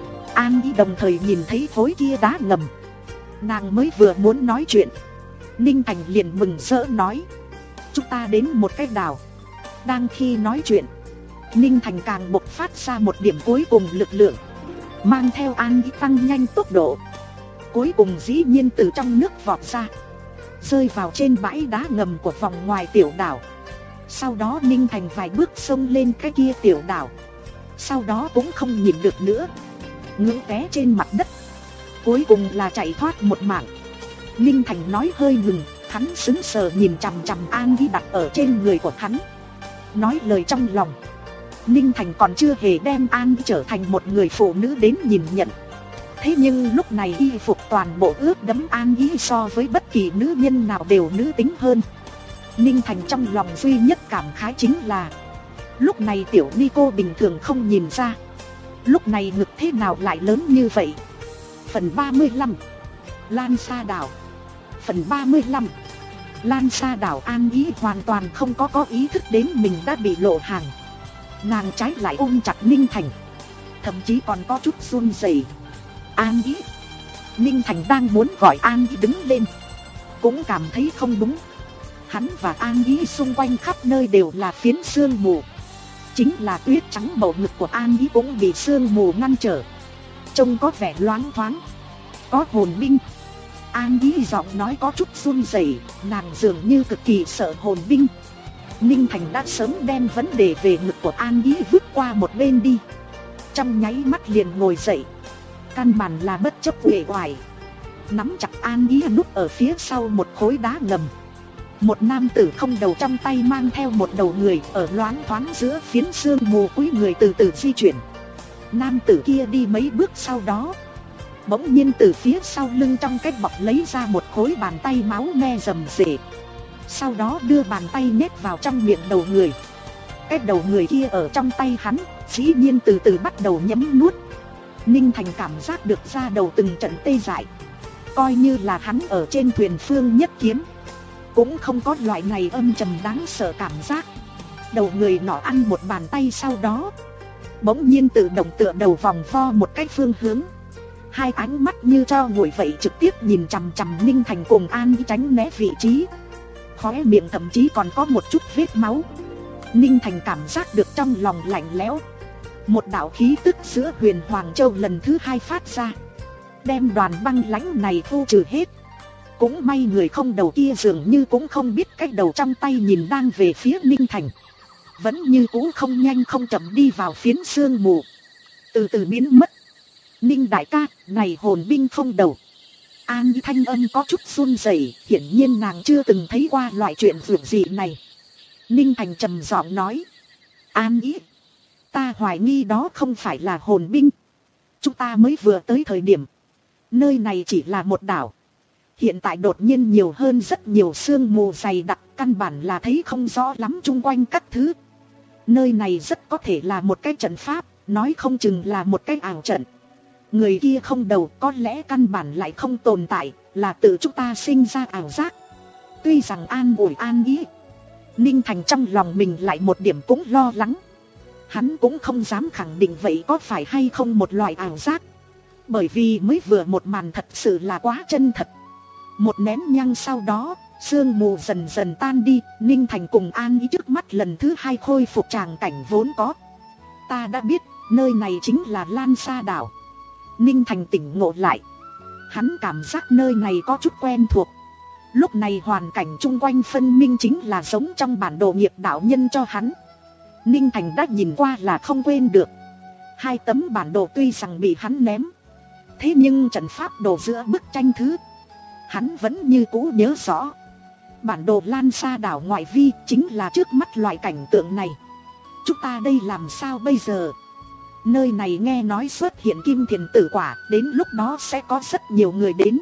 An Y đồng thời nhìn thấy khối kia đá ngầm. Nàng mới vừa muốn nói chuyện, Ninh Thành liền mừng rỡ nói: chúng ta đến một cái đảo. Đang khi nói chuyện, Ninh Thành càng bộc phát ra một điểm cuối cùng lực lượng, mang theo An Y tăng nhanh tốc độ. Cuối cùng dĩ nhiên từ trong nước vọt ra, rơi vào trên bãi đá ngầm của vòng ngoài tiểu đảo. Sau đó Ninh Thành vài bước xông lên cái kia tiểu đảo. Sau đó cũng không nhìn được nữa, ngưỡng té trên mặt đất. Cuối cùng là chạy thoát một mạng. Ninh Thành nói hơi ngừng, hắn sững sờ nhìn chằm chằm An Y đặt ở trên người của hắn, nói lời trong lòng. Ninh Thành còn chưa hề đem An Y trở thành một người phụ nữ đến nhìn nhận. Thế nhưng lúc này y phục toàn bộ ướt đẫm An Y so với bất kỳ nữ nhân nào đều nữ tính hơn. Ninh Thành trong lòng duy nhất cảm khái chính là, lúc này tiểu Nico bình thường không nhìn ra, lúc này ngực thế nào lại lớn như vậy. Phần ba mươi lăm, Lan Sa Đảo. Phần ba mươi lăm, Lan Sa Đảo. An Y hoàn toàn không có có ý thức đến mình đã bị lộ hàng. Nàng trái lại ôm chặt Ninh Thành, thậm chí còn có chút run rẩy. An Y. Ninh Thành đang muốn gọi An Y đứng lên, cũng cảm thấy không đúng. Hắn và An Y xung quanh khắp nơi đều là phiến sương mù. Chính là tuyết trắng bầu ngực của An Y cũng bị sương mù ngăn trở, trông có vẻ loáng thoáng, có hồn binh. An Y giọng nói có chút run rẩy, nàng dường như cực kỳ sợ hồn binh. Ninh Thành đã sớm đem vấn đề về ngực của An Y vứt qua một bên đi, trong nháy mắt liền ngồi dậy, căn bản là bất chấp uể oải, nắm chặt An Y núp ở phía sau một khối đá ngầm. Một nam tử không đầu trong tay mang theo một đầu người ở loáng thoáng giữa phiến sương mù cúi người từ từ di chuyển. Nam tử kia đi mấy bước sau đó, bỗng nhiên từ phía sau lưng trong cái bọc lấy ra một khối bàn tay máu me rầm rề. Sau đó đưa bàn tay nhét vào trong miệng đầu người. Cái đầu người kia ở trong tay hắn dĩ nhiên từ từ bắt đầu nhấm nuốt. Ninh Thành cảm giác được ra đầu từng trận tê dại. Coi như là hắn ở trên thuyền Phương Nhất Kiếm, cũng không có loại này âm trầm đáng sợ cảm giác. Đầu người nọ ăn một bàn tay sau đó, bỗng nhiên tự động tựa đầu vòng vo một cái phương hướng. Hai ánh mắt như cho nguội vậy trực tiếp nhìn chằm chằm Ninh Thành cùng An Y tránh né vị trí. Khóe miệng thậm chí còn có một chút vết máu. Ninh Thành cảm giác được trong lòng lạnh lẽo. Một đạo khí tức giữa Huyền Hoàng Châu lần thứ hai phát ra, đem đoàn băng lãnh này thu trừ hết. Cũng may người không đầu kia dường như cũng không biết cái đầu trong tay nhìn đang về phía Ninh Thành, vẫn như cũ không nhanh không chậm đi vào phiến sương mù, từ từ biến mất. Ninh đại ca, này hồn binh không đầu. An Y thanh âm có chút run rẩy, hiển nhiên nàng chưa từng thấy qua loại chuyện vượt dị này. Ninh Thành trầm giọng nói: An Y, ta hoài nghi đó không phải là hồn binh. Chúng ta mới vừa tới thời điểm, Nơi này chỉ là một đảo. Hiện tại đột nhiên nhiều hơn rất nhiều sương mù dày đặc, căn bản là thấy không rõ lắm chung quanh các thứ. Nơi này rất có thể là một cái trận pháp, nói không chừng là một cái ảo trận. Người kia không đầu có lẽ căn bản lại không tồn tại, là tự chúng ta sinh ra ảo giác. Tuy rằng an ủi an ý, Ninh Thành trong lòng mình lại một điểm cũng lo lắng. Hắn cũng không dám khẳng định vậy có phải hay không một loại ảo giác. Bởi vì mới vừa một màn thật sự là quá chân thật. Một nén nhang sau đó, sương mù dần dần tan đi, Ninh Thành cùng an ý trước mắt lần thứ hai khôi phục tràng cảnh vốn có. Ta đã biết, nơi này chính là Lan Sa đảo. Ninh Thành tỉnh ngộ lại. Hắn cảm giác nơi này có chút quen thuộc. Lúc này hoàn cảnh chung quanh phân minh chính là giống trong bản đồ nghiệp đạo nhân cho hắn. Ninh Thành đã nhìn qua là không quên được. Hai tấm bản đồ tuy rằng bị hắn ném, thế nhưng trận pháp đồ giữa bức tranh thứ, hắn vẫn như cũ nhớ rõ. Bản đồ Lan Sa đảo ngoại vi chính là trước mắt loại cảnh tượng này. Chúng ta đây làm sao bây giờ? Nơi này nghe nói xuất hiện kim thiền tử quả, đến lúc đó sẽ có rất nhiều người đến.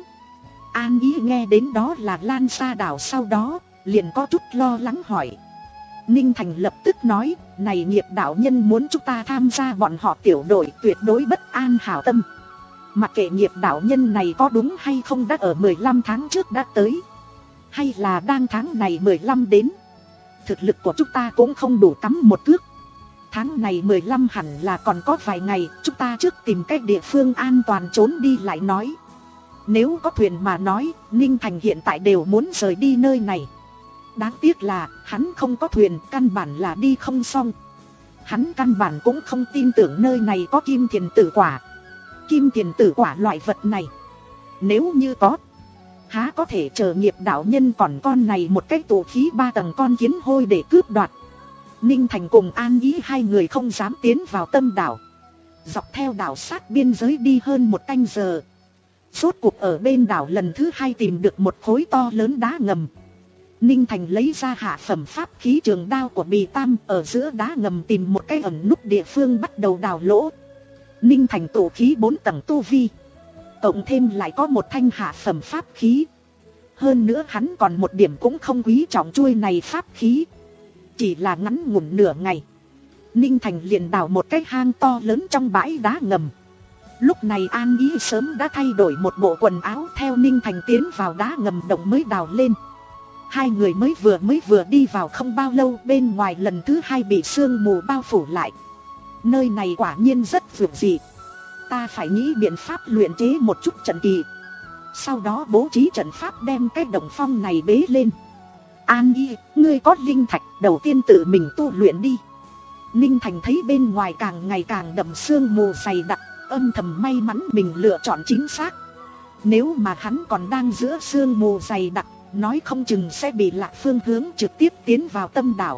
An ý nghe đến đó là Lan Sa đảo, sau đó liền có chút lo lắng hỏi. Ninh Thành lập tức nói, này nghiệp đạo nhân muốn chúng ta tham gia bọn họ tiểu đội, tuyệt đối bất an hảo tâm. Mặc kệ nghiệp đạo nhân này có đúng hay không đã ở mười lăm tháng trước đã tới, hay là đang tháng này mười lăm đến, thực lực của chúng ta cũng không đủ cắm một cước. Tháng này mười lăm hẳn là còn có vài ngày, chúng ta trước tìm cách địa phương an toàn trốn đi lại nói. Nếu có thuyền mà nói, Ninh Thành hiện tại đều muốn rời đi nơi này. Đáng tiếc là, hắn không có thuyền, căn bản là đi không xong. Hắn căn bản cũng không tin tưởng nơi này có kim thiền tử quả. Kim thiền tử quả loại vật này, nếu như có, há có thể chờ nghiệp đạo nhân còn con này một cái tụ khí ba tầng con kiến hôi để cướp đoạt. Ninh Thành cùng an ý hai người không dám tiến vào tâm đảo. Dọc theo đảo sát biên giới đi hơn một canh giờ, rốt cuộc ở bên đảo lần thứ hai tìm được một khối to lớn đá ngầm. Ninh Thành lấy ra hạ phẩm pháp khí trường đao của Bì Tam, ở giữa đá ngầm tìm một cái ẩn nút địa phương bắt đầu đào lỗ. Ninh Thành tụ khí bốn tầng tu vi, cộng thêm lại có một thanh hạ phẩm pháp khí. Hơn nữa hắn còn một điểm cũng không quý trọng chuôi này pháp khí. Chỉ là ngắn ngủn nửa ngày, Ninh Thành liền đào một cái hang to lớn trong bãi đá ngầm. Lúc này An Ý sớm đã thay đổi một bộ quần áo, theo Ninh Thành tiến vào đá ngầm động mới đào lên. Hai người mới vừa mới vừa đi vào không bao lâu, bên ngoài lần thứ hai bị sương mù bao phủ lại. Nơi này quả nhiên rất vượt dị. Ta phải nghĩ biện pháp luyện chế một chút trận kỳ, sau đó bố trí trận pháp đem cái động phong này bế lên. An Y, ngươi có linh thạch, đầu tiên tự mình tu luyện đi. Ninh Thành thấy bên ngoài càng ngày càng đậm sương mù dày đặc, âm thầm may mắn mình lựa chọn chính xác. Nếu mà hắn còn đang giữa sương mù dày đặc, nói không chừng sẽ bị lạc phương hướng trực tiếp tiến vào tâm đảo.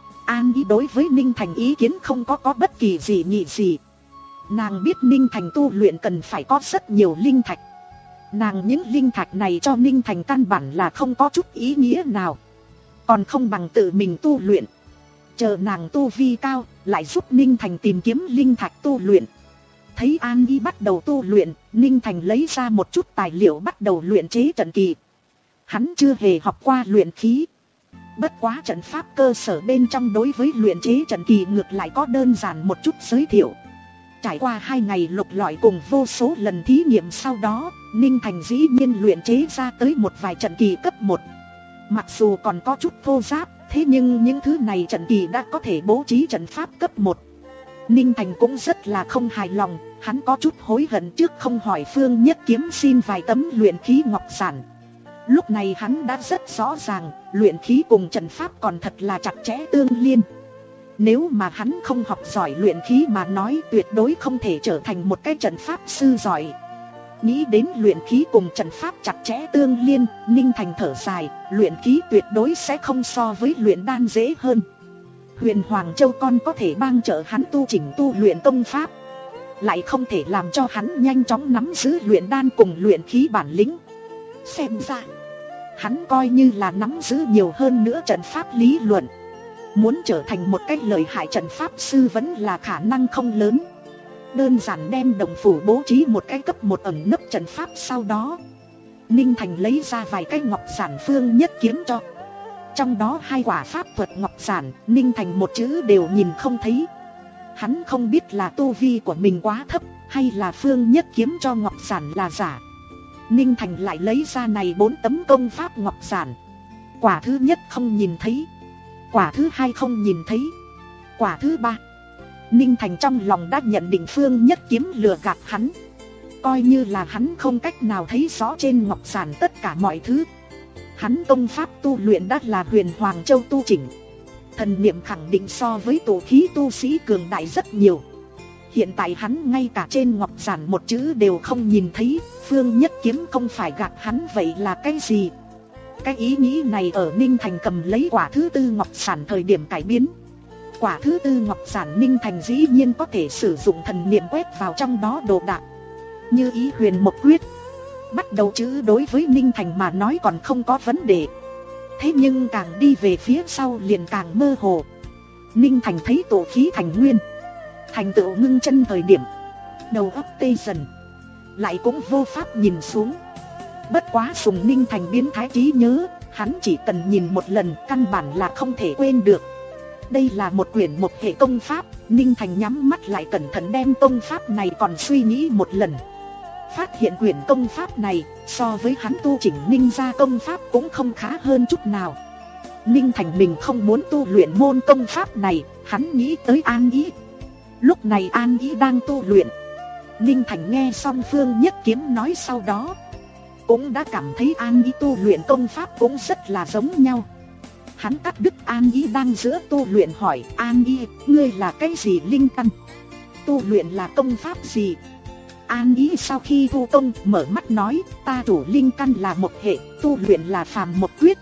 An Y đối với Ninh Thành ý kiến không có có bất kỳ gì nhị gì. Nàng biết Ninh Thành tu luyện cần phải có rất nhiều linh thạch. Nàng những linh thạch này cho Ninh Thành căn bản là không có chút ý nghĩa nào, còn không bằng tự mình tu luyện. Chờ nàng tu vi cao, lại giúp Ninh Thành tìm kiếm linh thạch tu luyện. Thấy An Y bắt đầu tu luyện, Ninh Thành lấy ra một chút tài liệu bắt đầu luyện chế trận kỳ. Hắn chưa hề học qua luyện khí, bất quá trận pháp cơ sở bên trong đối với luyện chế trận kỳ ngược lại có đơn giản một chút giới thiệu. Trải qua hai ngày lục lọi cùng vô số lần thí nghiệm sau đó, Ninh Thành dĩ nhiên luyện chế ra tới một vài trận kỳ cấp một. Mặc dù còn có chút thô ráp, thế nhưng những thứ này trận kỳ đã có thể bố trí trận pháp cấp một. Ninh Thành cũng rất là không hài lòng, hắn có chút hối hận trước không hỏi Phương Nhất Kiếm xin vài tấm luyện khí ngọc giản. Lúc này hắn đã rất rõ ràng, luyện khí cùng trận pháp còn thật là chặt chẽ tương liên. Nếu mà hắn không học giỏi luyện khí mà nói, tuyệt đối không thể trở thành một cái trận pháp sư giỏi. Nghĩ đến luyện khí cùng trận pháp chặt chẽ tương liên, Ninh Thành thở dài, luyện khí tuyệt đối sẽ không so với luyện đan dễ hơn. Huyền Hoàng Châu con có thể bang trợ hắn tu chỉnh tu luyện công pháp, lại không thể làm cho hắn nhanh chóng nắm giữ luyện đan cùng luyện khí bản lĩnh. Xem ra, hắn coi như là nắm giữ nhiều hơn nữa trận pháp lý luận, muốn trở thành một cách lợi hại trận pháp sư vẫn là khả năng không lớn. Đơn giản đem động phủ bố trí một cái cấp một ẩn nấp trận pháp. Sau đó Ninh Thành lấy ra vài cái ngọc giản phương nhất kiếm cho. Trong đó hai quả pháp thuật ngọc giản, Ninh Thành một chữ đều nhìn không thấy. Hắn không biết là tu vi của mình quá thấp, hay là phương nhất kiếm cho ngọc giản là giả. Ninh Thành lại lấy ra này bốn tấm công pháp ngọc giản. Quả thứ nhất không nhìn thấy, quả thứ hai không nhìn thấy, quả thứ ba. Ninh Thành trong lòng đã nhận định phương nhất kiếm lừa gạt hắn. Coi như là hắn không cách nào thấy rõ trên ngọc giản tất cả mọi thứ. Hắn công pháp tu luyện đã là Huyền Hoàng Châu tu chỉnh, thần niệm khẳng định so với tổ khí tu sĩ cường đại rất nhiều. Hiện tại hắn ngay cả trên ngọc giản một chữ đều không nhìn thấy. Phương nhất kiếm không phải gạt hắn vậy là cái gì? Cái ý nghĩ này ở Ninh Thành cầm lấy quả thứ tư ngọc giản thời điểm cải biến. Quả thứ tư ngọc giản Ninh Thành dĩ nhiên có thể sử dụng thần niệm quét vào trong đó đồ đạc. Như ý huyền một quyết. Bắt đầu chữ đối với Ninh Thành mà nói còn không có vấn đề. Thế nhưng càng đi về phía sau liền càng mơ hồ. Ninh Thành thấy tổ khí thành nguyên, thành tựu ngưng chân thời điểm, đầu óc tê dần, lại cũng vô pháp nhìn xuống. Bất quá dùng Ninh Thành biến thái trí nhớ, hắn chỉ cần nhìn một lần căn bản là không thể quên được. Đây là một quyển một hệ công pháp. Ninh Thành nhắm mắt lại cẩn thận đem công pháp này còn suy nghĩ một lần. Phát hiện quyển công pháp này so với hắn tu chỉnh Ninh gia công pháp cũng không khá hơn chút nào. Ninh Thành mình không muốn tu luyện môn công pháp này, hắn nghĩ tới An Ý. Lúc này An Ý đang tu luyện. Ninh Thành nghe xong phương nhất kiếm nói sau đó, cũng đã cảm thấy An Ý tu luyện công pháp cũng rất là giống nhau. Hắn cắt đứt An Ý đang giữa tu luyện hỏi: An Ý, ngươi là cái gì linh căn? Tu luyện là công pháp gì? An Ý sau khi thu công mở mắt nói: ta chủ linh căn là một hệ, tu luyện là phàm một quyết.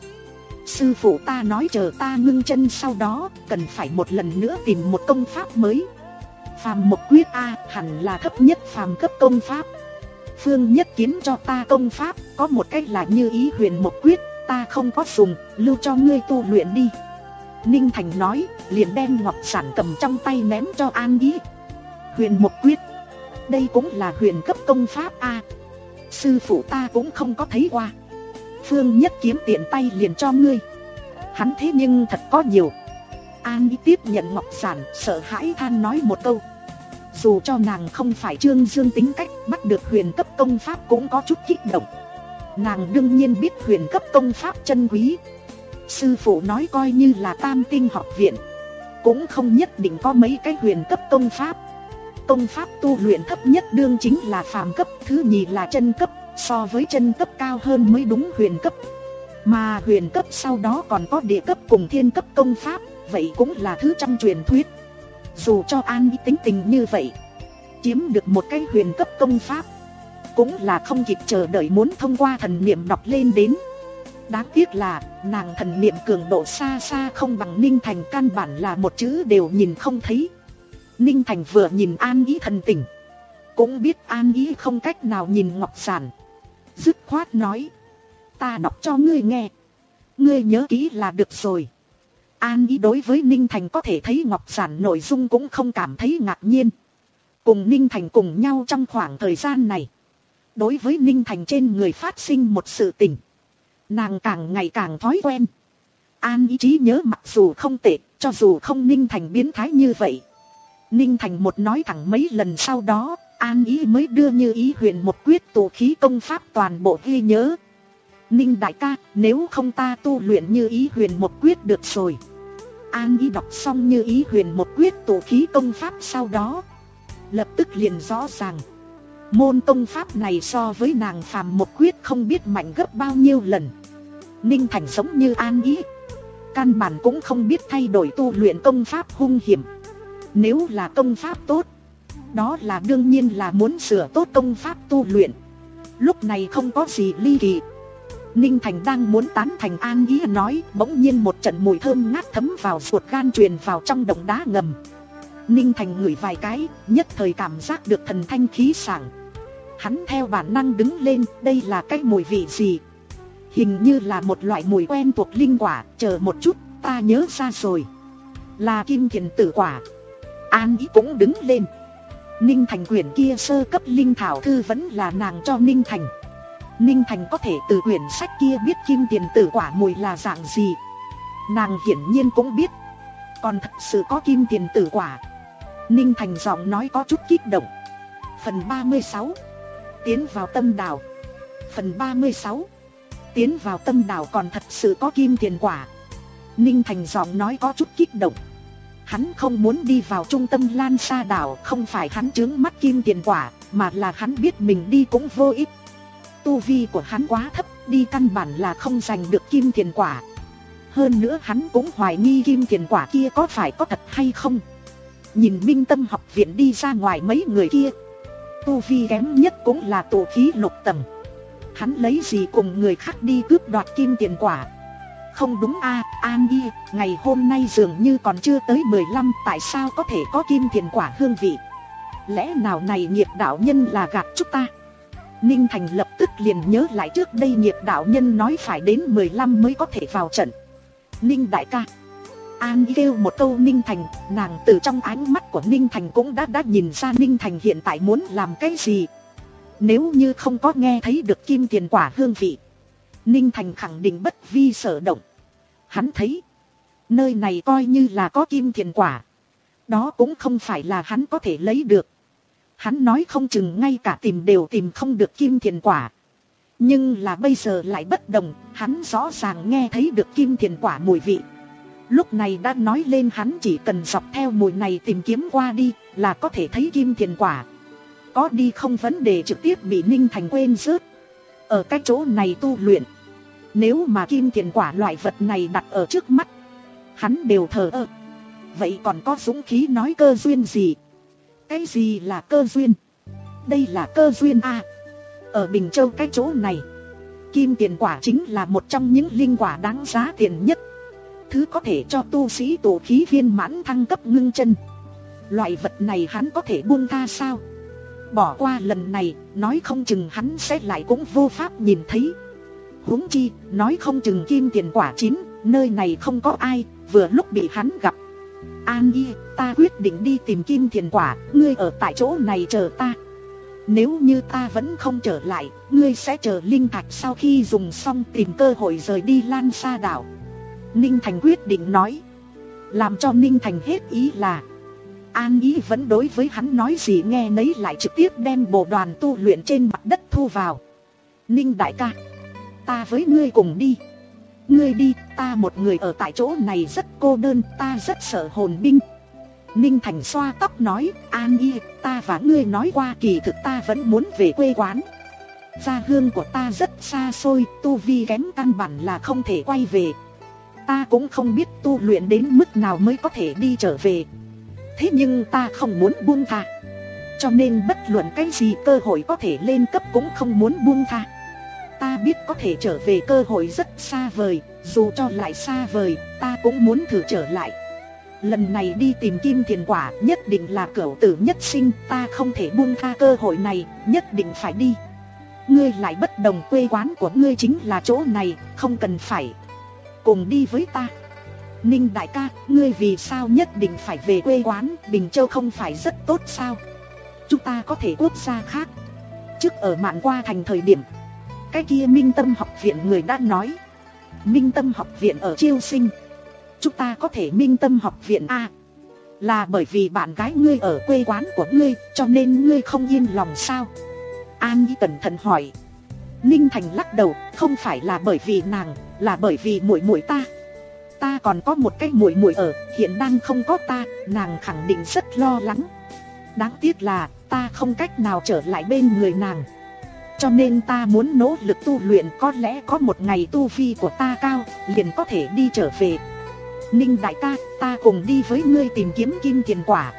Sư phụ ta nói chờ ta ngưng chân sau đó cần phải một lần nữa tìm một công pháp mới. Phàm một quyết a, hẳn là thấp nhất phàm cấp công pháp. Phương nhất kiếm cho ta công pháp có một cách là như ý huyền một quyết, ta không có dùng, lưu cho ngươi tu luyện đi. Ninh Thành nói, liền đem ngọc giản cầm trong tay ném cho An Ý. Huyền một quyết, đây cũng là huyền cấp công pháp a. Sư phụ ta cũng không có thấy qua. Phương nhất kiếm tiện tay liền cho ngươi. Hắn thế nhưng thật có nhiều. An Ý tiếp nhận ngọc giản, sợ hãi than nói một câu. Dù cho nàng không phải Trương Dương tính cách, bắt được huyền cấp công pháp cũng có chút kích động. Nàng đương nhiên biết huyền cấp công pháp chân quý. Sư phụ nói coi như là Tam Tinh học viện cũng không nhất định có mấy cái huyền cấp công pháp. Công pháp tu luyện thấp nhất đương chính là phàm cấp, thứ nhì là chân cấp, so với chân cấp cao hơn mới đúng huyền cấp. Mà huyền cấp sau đó còn có địa cấp cùng thiên cấp công pháp, vậy cũng là thứ trong truyền thuyết. Dù cho An Ý tính tình như vậy, chiếm được một cái huyền cấp công pháp cũng là không kịp chờ đợi muốn thông qua thần niệm đọc lên đến. Đáng tiếc là nàng thần niệm cường độ xa xa không bằng Ninh Thành, căn bản là một chữ đều nhìn không thấy. Ninh Thành vừa nhìn An Ý thần tình, cũng biết An Ý không cách nào nhìn ngọc giản, dứt khoát nói: ta đọc cho ngươi nghe, ngươi nhớ kỹ là được rồi. An Ý đối với Ninh Thành có thể thấy ngọc giản nội dung cũng không cảm thấy ngạc nhiên. Cùng Ninh Thành cùng nhau trong khoảng thời gian này, đối với Ninh Thành trên người phát sinh một sự tình, nàng càng ngày càng thói quen. An Ý trí nhớ mặc dù không tệ, cho dù không Ninh Thành biến thái như vậy. Ninh Thành một nói thẳng mấy lần sau đó, An Ý mới đưa như ý huyền một quyết tụ khí công pháp toàn bộ ghi nhớ. Ninh đại ca, nếu không ta tu luyện như ý huyền một quyết được rồi. An Ý đọc xong như ý huyền một quyết tụ khí công pháp sau đó, lập tức liền rõ ràng. Môn công pháp này so với nàng phàm một quyết không biết mạnh gấp bao nhiêu lần. Ninh Thành giống như An Ý, căn bản cũng không biết thay đổi tu luyện công pháp hung hiểm. Nếu là công pháp tốt, đó là đương nhiên là muốn sửa tốt công pháp tu luyện. Lúc này không có gì ly kỳ. Ninh Thành đang muốn tán thành An Ý nói, bỗng nhiên một trận mùi thơm ngát thấm vào ruột gan truyền vào trong động đá ngầm. Ninh Thành ngửi vài cái, nhất thời cảm giác được thần thanh khí sảng. Hắn theo bản năng đứng lên, đây là cái mùi vị gì? Hình như là một loại mùi quen thuộc linh quả, chờ một chút, ta nhớ ra rồi. Là kim thiền tử quả. An Ý cũng đứng lên. Ninh Thành quyển kia sơ cấp linh thảo thư vẫn là nàng cho Ninh Thành. Ninh Thành có thể từ quyển sách kia biết kim tiền tử quả mùi là dạng gì. Nàng hiển nhiên cũng biết. Còn thật sự có kim tiền tử quả. Ninh Thành giọng nói có chút kích động. Phần ba mươi sáu. Tiến vào tâm đảo. Phần ba mươi sáu. Tiến vào tâm đảo còn thật sự có kim tiền quả. Ninh Thành giọng nói có chút kích động. Hắn không muốn đi vào trung tâm Lan Sa đảo. Không phải hắn chướng mắt kim tiền quả, mà là hắn biết mình đi cũng vô ích. Tu vi của hắn quá thấp, đi căn bản là không giành được kim tiền quả. Hơn nữa hắn cũng hoài nghi kim tiền quả kia có phải có thật hay không. Nhìn Minh Tâm học viện đi ra ngoài mấy người kia, tu vi kém nhất cũng là tụ khí lục tầng. Hắn lấy gì cùng người khác đi cướp đoạt kim tiền quả? Không đúng a, An Y, ngày hôm nay dường như còn chưa tới mười lăm, tại sao có thể có kim tiền quả hương vị? Lẽ nào này nghiệp đạo nhân là gạt chúng ta? Ninh Thành lập tức liền nhớ lại trước đây nghiệp đạo nhân nói phải đến mười lăm mới có thể vào trận. Ninh đại ca. An Y kêu một câu Ninh Thành, nàng từ trong ánh mắt của Ninh Thành cũng đã đã nhìn ra Ninh Thành hiện tại muốn làm cái gì. Nếu như không có nghe thấy được kim tiền quả hương vị, Ninh Thành khẳng định bất vi sở động. Hắn thấy nơi này coi như là có kim tiền quả, đó cũng không phải là hắn có thể lấy được. Hắn nói không chừng ngay cả tìm đều tìm không được kim tiền quả. Nhưng là bây giờ lại bất đồng, hắn rõ ràng nghe thấy được kim tiền quả mùi vị. Lúc này đã nói lên hắn chỉ cần dọc theo mùi này tìm kiếm qua đi là có thể thấy kim tiền quả. Có đi không vấn đề, trực tiếp bị Ninh Thành quên rớt. Ở cái chỗ này tu luyện, nếu mà kim tiền quả loại vật này đặt ở trước mắt, hắn đều thờ ơ. Vậy còn có dũng khí nói cơ duyên gì? Cái gì là cơ duyên? Đây là cơ duyên a. Ở Bình Châu cái chỗ này, kim tiền quả chính là một trong những linh quả đáng giá tiền nhất. Thứ có thể cho tu sĩ tụ khí viên mãn thăng cấp ngưng chân. Loại vật này hắn có thể buông tha sao? Bỏ qua lần này, nói không chừng hắn sẽ lại cũng vô pháp nhìn thấy. Huống chi, nói không chừng kim tiền quả chín, nơi này không có ai, vừa lúc bị hắn gặp. An Y, ta quyết định đi tìm kim tiền quả, ngươi ở tại chỗ này chờ ta. Nếu như ta vẫn không trở lại, ngươi sẽ chờ linh thạch sau khi dùng xong tìm cơ hội rời đi Lan Sa đảo. Ninh Thành quyết định nói. Làm cho Ninh Thành hết ý là An Y vẫn đối với hắn nói gì nghe nấy, lại trực tiếp đem bộ đoàn tu luyện trên mặt đất thu vào. Ninh đại ca, ta với ngươi cùng đi. Ngươi đi, ta một người ở tại chỗ này rất cô đơn, ta rất sợ hồn binh. Ninh Thành xoa tóc nói, An Y, ta và ngươi nói qua, kỳ thực ta vẫn muốn về quê quán. Gia hương của ta rất xa xôi, tu vi kém căn bản là không thể quay về. Ta cũng không biết tu luyện đến mức nào mới có thể đi trở về. Thế nhưng ta không muốn buông tha, cho nên bất luận cái gì cơ hội có thể lên cấp cũng không muốn buông tha. Ta biết có thể trở về cơ hội rất xa vời, dù cho lại xa vời, ta cũng muốn thử trở lại. Lần này đi tìm kim tiền quả nhất định là cửu tử nhất sinh, ta không thể buông tha cơ hội này, nhất định phải đi. Ngươi lại bất đồng, quê quán của ngươi chính là chỗ này, không cần phải cùng đi với ta. Ninh đại ca, ngươi vì sao nhất định phải về quê quán? Bình Châu không phải rất tốt sao? Chúng ta có thể quốc gia khác. Trước ở Mạn Qua thành thời điểm, cái kia Minh Tâm học viện người đã nói, Minh Tâm học viện ở Chiêu Sinh, chúng ta có thể Minh Tâm học viện a. À, là bởi vì bạn gái ngươi ở quê quán của ngươi, cho nên ngươi không yên lòng sao? An Y cẩn thận hỏi. Ninh Thành lắc đầu, không phải là bởi vì nàng, là bởi vì muội muội ta. Ta còn có một cái muội muội ở, hiện đang không có ta, nàng khẳng định rất lo lắng. Đáng tiếc là ta không cách nào trở lại bên người nàng, cho nên ta muốn nỗ lực tu luyện, có lẽ có một ngày tu vi của ta cao, liền có thể đi trở về. Ninh đại ca, ta cùng đi với ngươi tìm kiếm kim tiền quả.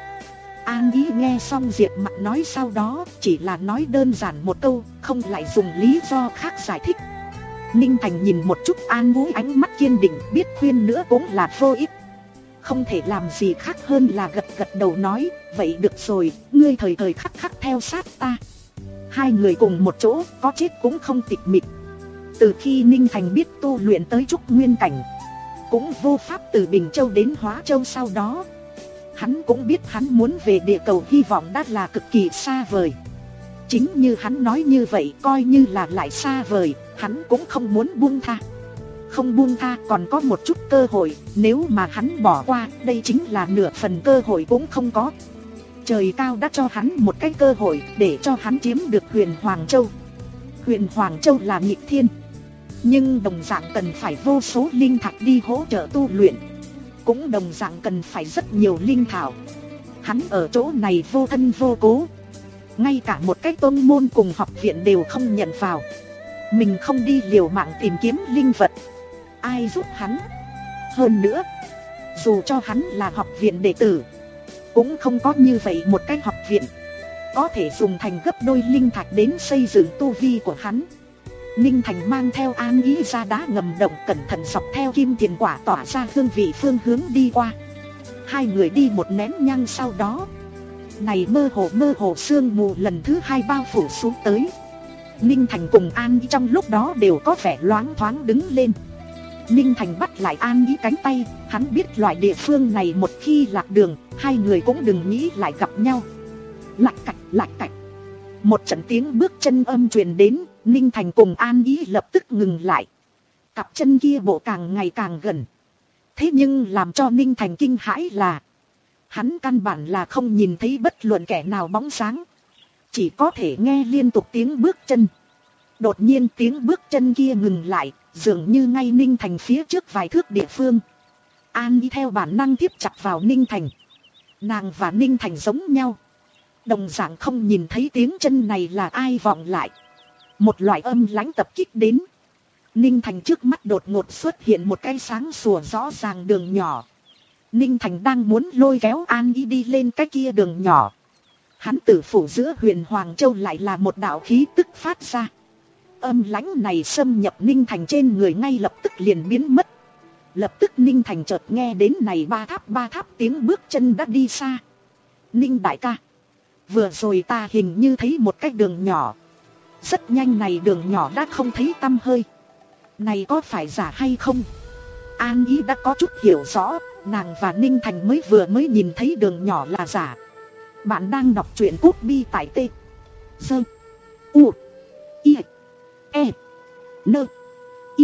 An Y nghe xong Diệp Mặc nói sau đó, chỉ là nói đơn giản một câu, không lại dùng lý do khác giải thích. Ninh Thành nhìn một chút An Vũ ánh mắt kiên định, biết khuyên nữa cũng là vô ích. Không thể làm gì khác hơn là gật gật đầu nói, vậy được rồi, ngươi thời thời khắc khắc theo sát ta. Hai người cùng một chỗ, có chết cũng không tịch mịch. Từ khi Ninh Thành biết tu luyện tới trúc nguyên cảnh, cũng vô pháp từ Bình Châu đến Hóa Châu sau đó, Hắn cũng biết hắn muốn về địa cầu hy vọng đã là cực kỳ xa vời. Chính như hắn nói như vậy, coi như là lại xa vời, hắn cũng không muốn buông tha. Không buông tha còn có một chút cơ hội, nếu mà hắn bỏ qua, đây chính là nửa phần cơ hội cũng không có. Trời cao đã cho hắn một cái cơ hội để cho hắn chiếm được Huyền Hoàng Châu. Huyền Hoàng Châu là nghịch thiên, nhưng đồng dạng cần phải vô số linh thạch đi hỗ trợ tu luyện. Cũng đồng dạng cần phải rất nhiều linh thảo. Hắn ở chỗ này vô thân vô cố, ngay cả một cái tôn môn cùng học viện đều không nhận vào. Mình không đi liều mạng tìm kiếm linh vật, ai giúp hắn? Hơn nữa, dù cho hắn là học viện đệ tử, cũng không có như vậy một cái học viện có thể dùng thành gấp đôi linh thạch đến xây dựng tu vi của hắn. Ninh Thành mang theo An Ý ra đá ngầm động, cẩn thận dọc theo kim tiền quả tỏa ra hương vị phương hướng đi qua. Hai người đi một nén nhang sau đó, này mơ hồ mơ hồ sương mù lần thứ hai bao phủ xuống tới. Ninh Thành cùng An Ý trong lúc đó đều có vẻ loáng thoáng đứng lên. Ninh Thành bắt lại An Ý cánh tay, hắn biết loại địa phương này một khi lạc đường, hai người cũng đừng nghĩ lại gặp nhau. Lạch cạch lạch cạch, một trận tiếng bước chân âm truyền đến. Ninh Thành cùng An Ý lập tức ngừng lại. Cặp chân kia bộ càng ngày càng gần. Thế nhưng làm cho Ninh Thành kinh hãi là hắn căn bản là không nhìn thấy bất luận kẻ nào bóng sáng, chỉ có thể nghe liên tục tiếng bước chân. Đột nhiên tiếng bước chân kia ngừng lại, dường như ngay Ninh Thành phía trước vài thước địa phương. An Ý theo bản năng tiếp chặt vào Ninh Thành. Nàng và Ninh Thành giống nhau, đồng dạng không nhìn thấy tiếng chân này là ai vọng lại. Một loại âm lãnh tập kích đến. Ninh Thành trước mắt đột ngột xuất hiện một cái sáng sủa rõ ràng đường nhỏ. Ninh Thành đang muốn lôi kéo An Ý đi lên cái kia đường nhỏ. Hắn tử phủ giữa Huyền Hoàng Châu lại là một đạo khí tức phát ra. Âm lãnh này xâm nhập Ninh Thành trên người ngay lập tức liền biến mất. Lập tức Ninh Thành chợt nghe đến này ba tháp ba tháp tiếng bước chân đã đi xa. Ninh đại ca, vừa rồi ta hình như thấy một cái đường nhỏ. Rất nhanh này đường nhỏ đã không thấy tăm hơi. Này có phải giả hay không? An Ý đã có chút hiểu rõ, nàng và Ninh Thành mới vừa mới nhìn thấy đường nhỏ là giả. Bạn đang đọc truyện Cút Bi tại T Dơ U I E Nơ I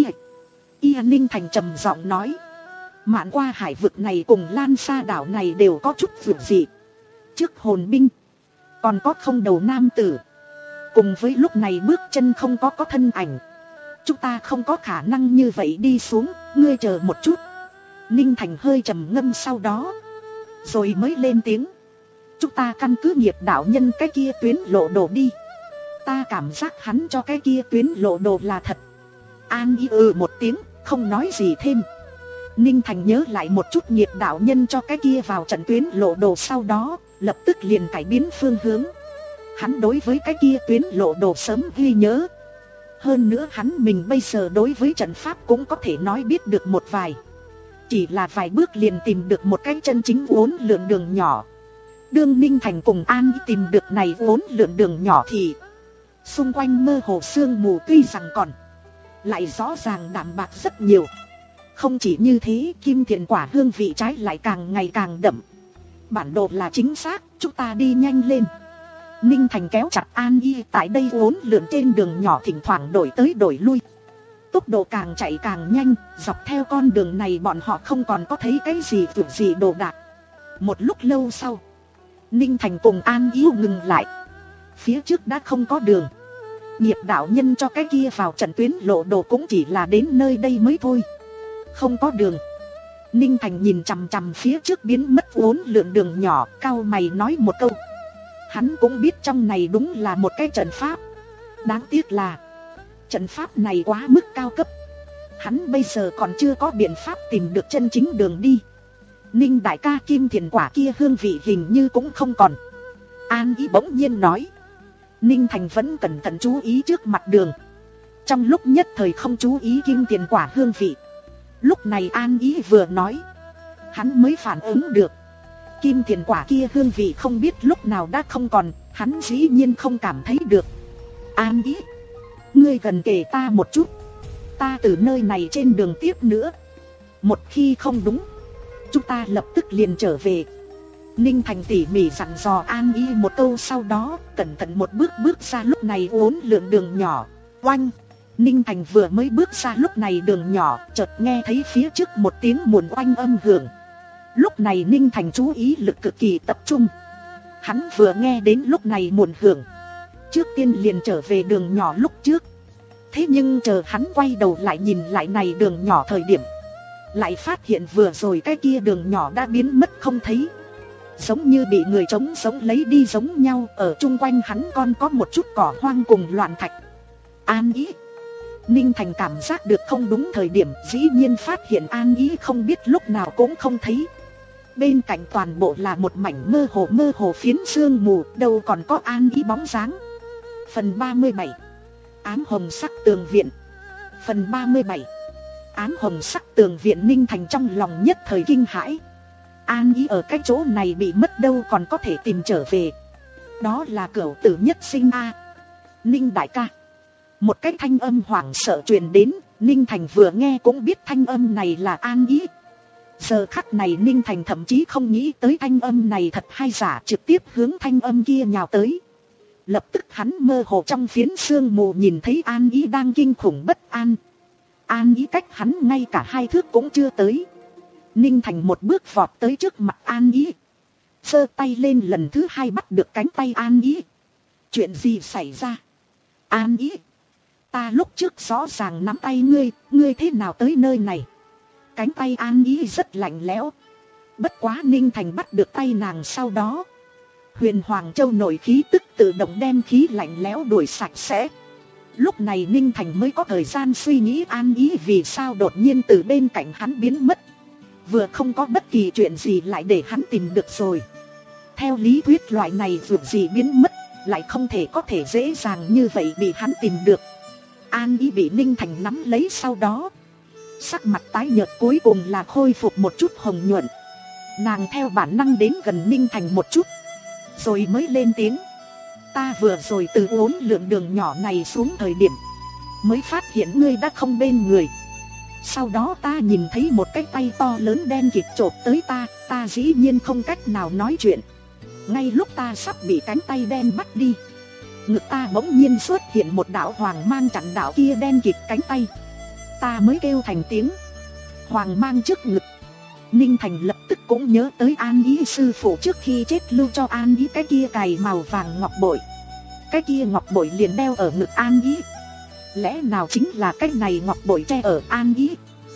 I Ninh Thành trầm giọng nói. Mạn qua hải vực này cùng Lan Sa đảo này đều có chút vượt dị. Trước hồn binh còn có không đầu nam tử, cùng với lúc này bước chân không có có thân ảnh. Chúng ta không có khả năng như vậy đi xuống, ngươi chờ một chút. Ninh Thành hơi trầm ngâm sau đó, rồi mới lên tiếng. Chúng ta căn cứ nghiệp đạo nhân cái kia tuyến lộ đồ đi. Ta cảm giác hắn cho cái kia tuyến lộ đồ là thật. An Ý ừ một tiếng, không nói gì thêm. Ninh Thành nhớ lại một chút nghiệp đạo nhân cho cái kia vào trận tuyến lộ đồ sau đó, lập tức liền cải biến phương hướng. Hắn đối với cái kia tuyến lộ đồ sớm ghi nhớ. Hơn nữa hắn mình bây giờ đối với trận pháp cũng có thể nói biết được một vài. Chỉ là vài bước liền tìm được một cái chân chính uốn lượn đường nhỏ. Đương Ninh Thành cùng An Ý tìm được này uốn lượn đường nhỏ thì xung quanh mơ hồ sương mù tuy rằng còn, lại rõ ràng đảm bạc rất nhiều. Không chỉ như thế, kim thiện quả hương vị trái lại càng ngày càng đậm. Bản đồ là chính xác, chúng ta đi nhanh lên. Ninh Thành kéo chặt An Ý tại đây uốn lượn trên đường nhỏ, thỉnh thoảng đổi tới đổi lui. Tốc độ càng chạy càng nhanh, dọc theo con đường này bọn họ không còn có thấy cái gì vượt gì đồ đạc. Một lúc lâu sau, Ninh Thành cùng An Ý ngừng lại. Phía trước đã không có đường. Nghiệp đạo nhân cho cái kia vào trận tuyến lộ đồ cũng chỉ là đến nơi đây mới thôi. Không có đường. Ninh Thành nhìn chằm chằm phía trước biến mất uốn lượn đường nhỏ, cau mày nói một câu. Hắn cũng biết trong này đúng là một cái trận pháp. Đáng tiếc là trận pháp này quá mức cao cấp. Hắn bây giờ còn chưa có biện pháp tìm được chân chính đường đi. Ninh đại ca, kim thiền quả kia hương vị hình như cũng không còn. An Ý bỗng nhiên nói. Ninh Thành vẫn cẩn thận chú ý trước mặt đường. Trong lúc nhất thời không chú ý kim thiền quả hương vị. Lúc này An Ý vừa nói, hắn mới phản ứng được. Kim thiền quả kia hương vị không biết lúc nào đã không còn, hắn dĩ nhiên không cảm thấy được. An Ý, ngươi gần kề ta một chút. Ta từ nơi này trên đường tiếp nữa. Một khi không đúng, chúng ta lập tức liền trở về. Ninh Thành tỉ mỉ dặn dò An Ý một câu, sau đó cẩn thận một bước bước ra. Lúc này uốn lượn đường nhỏ, oanh. Ninh Thành vừa mới bước ra lúc này đường nhỏ, chợt nghe thấy phía trước một tiếng muộn oanh âm hưởng. Lúc này Ninh Thành chú ý lực cực kỳ tập trung. Hắn vừa nghe đến lúc này muộn hưởng, trước tiên liền trở về đường nhỏ lúc trước. Thế nhưng chờ hắn quay đầu lại nhìn lại này đường nhỏ thời điểm, lại phát hiện vừa rồi cái kia đường nhỏ đã biến mất không thấy, giống như bị người trống sống lấy đi giống nhau. Ở chung quanh hắn còn có một chút cỏ hoang cùng loạn thạch. An Ý. Ninh Thành cảm giác được không đúng thời điểm, dĩ nhiên phát hiện An Ý không biết lúc nào cũng không thấy. Bên cạnh toàn bộ là một mảnh mơ hồ mơ hồ phiến sương mù, đâu còn có An Ý bóng dáng. Phần ba mươi bảy. Ám hồng sắc tường viện. Phần ba mươi bảy. Ám hồng sắc tường viện. Ninh Thành trong lòng nhất thời kinh hãi. An Ý ở cái chỗ này bị mất, đâu còn có thể tìm trở về. Đó là cửu tử nhất sinh a. Ninh đại ca. Một cái thanh âm hoảng sợ truyền đến. Ninh Thành vừa nghe cũng biết thanh âm này là An Ý. Giờ khắc này Ninh Thành thậm chí không nghĩ tới thanh âm này thật hay giả, trực tiếp hướng thanh âm kia nhào tới. Lập tức hắn mơ hồ trong phiến sương mù nhìn thấy An Ý đang kinh khủng bất an. An Ý cách hắn ngay cả hai thước cũng chưa tới. Ninh Thành một bước vọt tới trước mặt An Ý, giơ tay lên lần thứ hai bắt được cánh tay An Ý. Chuyện gì xảy ra? An Ý, ta lúc trước rõ ràng nắm tay ngươi, ngươi thế nào tới nơi này? Cánh tay An Ý rất lạnh lẽo. Bất quá Ninh Thành bắt được tay nàng sau đó, Huyền Hoàng Châu nổi khí tức tự động đem khí lạnh lẽo đuổi sạch sẽ. Lúc này Ninh Thành mới có thời gian suy nghĩ An Ý vì sao đột nhiên từ bên cạnh hắn biến mất. Vừa không có bất kỳ chuyện gì lại để hắn tìm được rồi. Theo lý thuyết loại này vượt gì biến mất, lại không thể có thể dễ dàng như vậy bị hắn tìm được. An Ý bị Ninh Thành nắm lấy sau đó, sắc mặt tái nhợt cuối cùng là khôi phục một chút hồng nhuận. Nàng theo bản năng đến gần Ninh Thành một chút, rồi mới lên tiếng. Ta vừa rồi từ uốn lượn đường nhỏ này xuống thời điểm, mới phát hiện ngươi đã không bên người. Sau đó ta nhìn thấy một cái tay to lớn đen kịt chộp tới ta, ta dĩ nhiên không cách nào nói chuyện. Ngay lúc ta sắp bị cánh tay đen bắt đi, ngực ta bỗng nhiên xuất hiện một đạo hoàng mang chặn đạo kia đen kịt cánh tay. Ta mới kêu thành tiếng hoàng mang trước ngực. Ninh Thành lập tức cũng nhớ tới An Ý sư phụ trước khi chết lưu cho An Ý cái kia cài màu vàng ngọc bội. Cái kia ngọc bội liền đeo ở ngực An Ý. Lẽ nào chính là cái này ngọc bội che ở An Ý?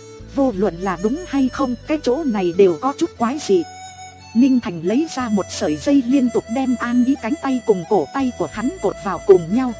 Vô luận là đúng hay không, cái chỗ này đều có chút quái dị. Ninh Thành lấy ra một sợi dây liên tục đem An Ý cánh tay cùng cổ tay của hắn cột vào cùng nhau.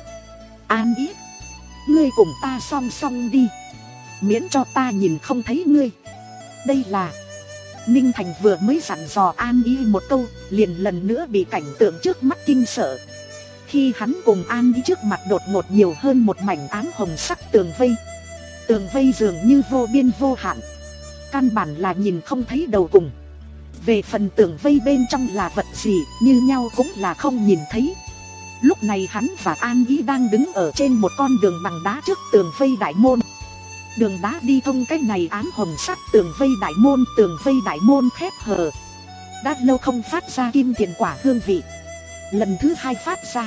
An Ý, ngươi cùng ta song song đi, miễn cho ta nhìn không thấy ngươi. Đây là... Ninh Thành vừa mới dặn dò An Ý một câu, liền lần nữa bị cảnh tượng trước mắt kinh sợ. Khi hắn cùng An Ý trước mặt đột ngột nhiều hơn một mảnh ám hồng sắc tường vây. Tường vây dường như vô biên vô hạn, căn bản là nhìn không thấy đầu cùng. Về phần tường vây bên trong là vật gì, như nhau cũng là không nhìn thấy. Lúc này hắn và An Ý đang đứng ở trên một con đường bằng đá trước tường vây đại môn. Đường đá đi thông cái này ám hồng sắc tường vây đại môn. Tường vây đại môn khép hờ, đã lâu không phát ra kim thiền quả hương vị, lần thứ hai phát ra.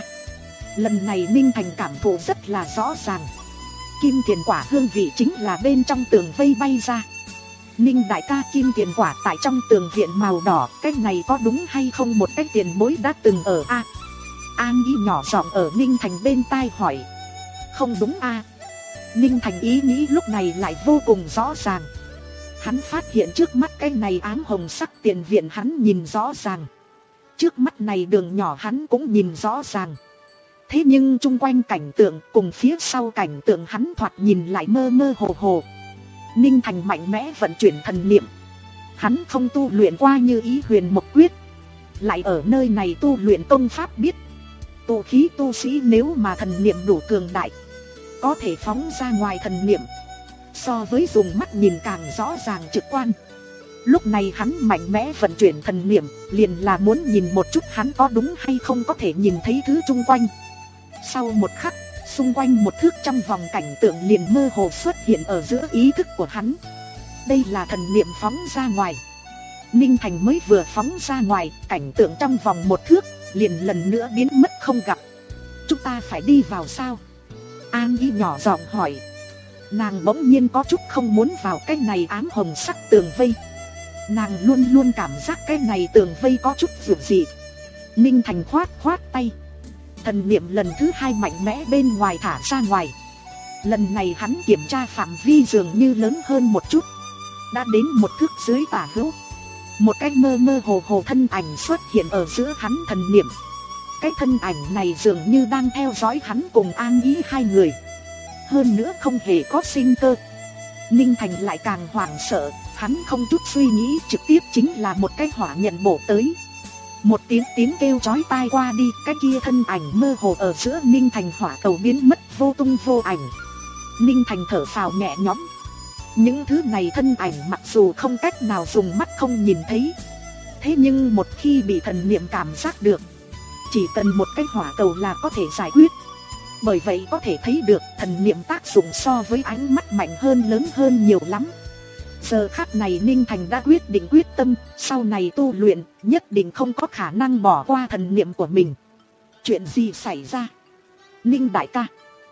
Lần này Ninh Thành cảm thụ rất là rõ ràng. Kim thiền quả hương vị chính là bên trong tường vây bay ra. Ninh đại ca, kim thiền quả tại trong tường viện màu đỏ, cái này có đúng hay không? Một cái tiền bối đã từng ở a. An Ý nhỏ giọng ở Ninh Thành bên tai hỏi. Không đúng a. Ninh Thành ý nghĩ lúc này lại vô cùng rõ ràng. Hắn phát hiện trước mắt cái này ám hồng sắc tiền viện hắn nhìn rõ ràng. Trước mắt này đường nhỏ hắn cũng nhìn rõ ràng. Thế nhưng chung quanh cảnh tượng cùng phía sau cảnh tượng hắn thoạt nhìn lại mơ mơ hồ hồ. Ninh Thành mạnh mẽ vận chuyển thần niệm. Hắn không tu luyện qua Như Ý Huyền Mộc Quyết, lại ở nơi này tu luyện công pháp biết. Tụ khí tu sĩ nếu mà thần niệm đủ cường đại, có thể phóng ra ngoài thần niệm, so với dùng mắt nhìn càng rõ ràng trực quan. Lúc này hắn mạnh mẽ vận chuyển thần niệm, liền là muốn nhìn một chút hắn có đúng hay không có thể nhìn thấy thứ chung quanh. Sau một khắc, xung quanh một thước trong vòng cảnh tượng liền mơ hồ xuất hiện ở giữa ý thức của hắn. Đây là thần niệm phóng ra ngoài. Ninh Thành mới vừa phóng ra ngoài, cảnh tượng trong vòng một thước liền lần nữa biến mất không gặp. Chúng ta phải đi vào sao? An Ý nhỏ giọng hỏi. Nàng bỗng nhiên có chút không muốn vào cái này ám hồng sắc tường vây. Nàng luôn luôn cảm giác cái này tường vây có chút dữ dị. Ninh Thành khoát khoát tay. Thần niệm lần thứ hai mạnh mẽ bên ngoài thả ra ngoài. Lần này hắn kiểm tra phạm vi dường như lớn hơn một chút. Đã đến một thước dưới tả hữu. Một cái mơ mơ hồ hồ thân ảnh xuất hiện ở giữa hắn thần niệm. Cái thân ảnh này dường như đang theo dõi hắn cùng An Ý hai người. Hơn nữa không hề có sinh cơ. Ninh Thành lại càng hoảng sợ. Hắn không chút suy nghĩ, trực tiếp chính là một cái hỏa nhận bổ tới. Một tiếng tiếng kêu chói tai qua đi, cái kia thân ảnh mơ hồ ở giữa Ninh Thành hỏa cầu biến mất vô tung vô ảnh. Ninh Thành thở phào nhẹ nhõm. Những thứ này thân ảnh mặc dù không cách nào dùng mắt không nhìn thấy, thế nhưng một khi bị thần niệm cảm giác được, chỉ cần một cái hỏa cầu là có thể giải quyết. Bởi vậy có thể thấy được thần niệm tác dụng so với ánh mắt mạnh hơn, lớn hơn nhiều lắm. Giờ khắc này Ninh Thành đã quyết định quyết tâm, sau này tu luyện nhất định không có khả năng bỏ qua thần niệm của mình. Chuyện gì xảy ra? Ninh đại ca.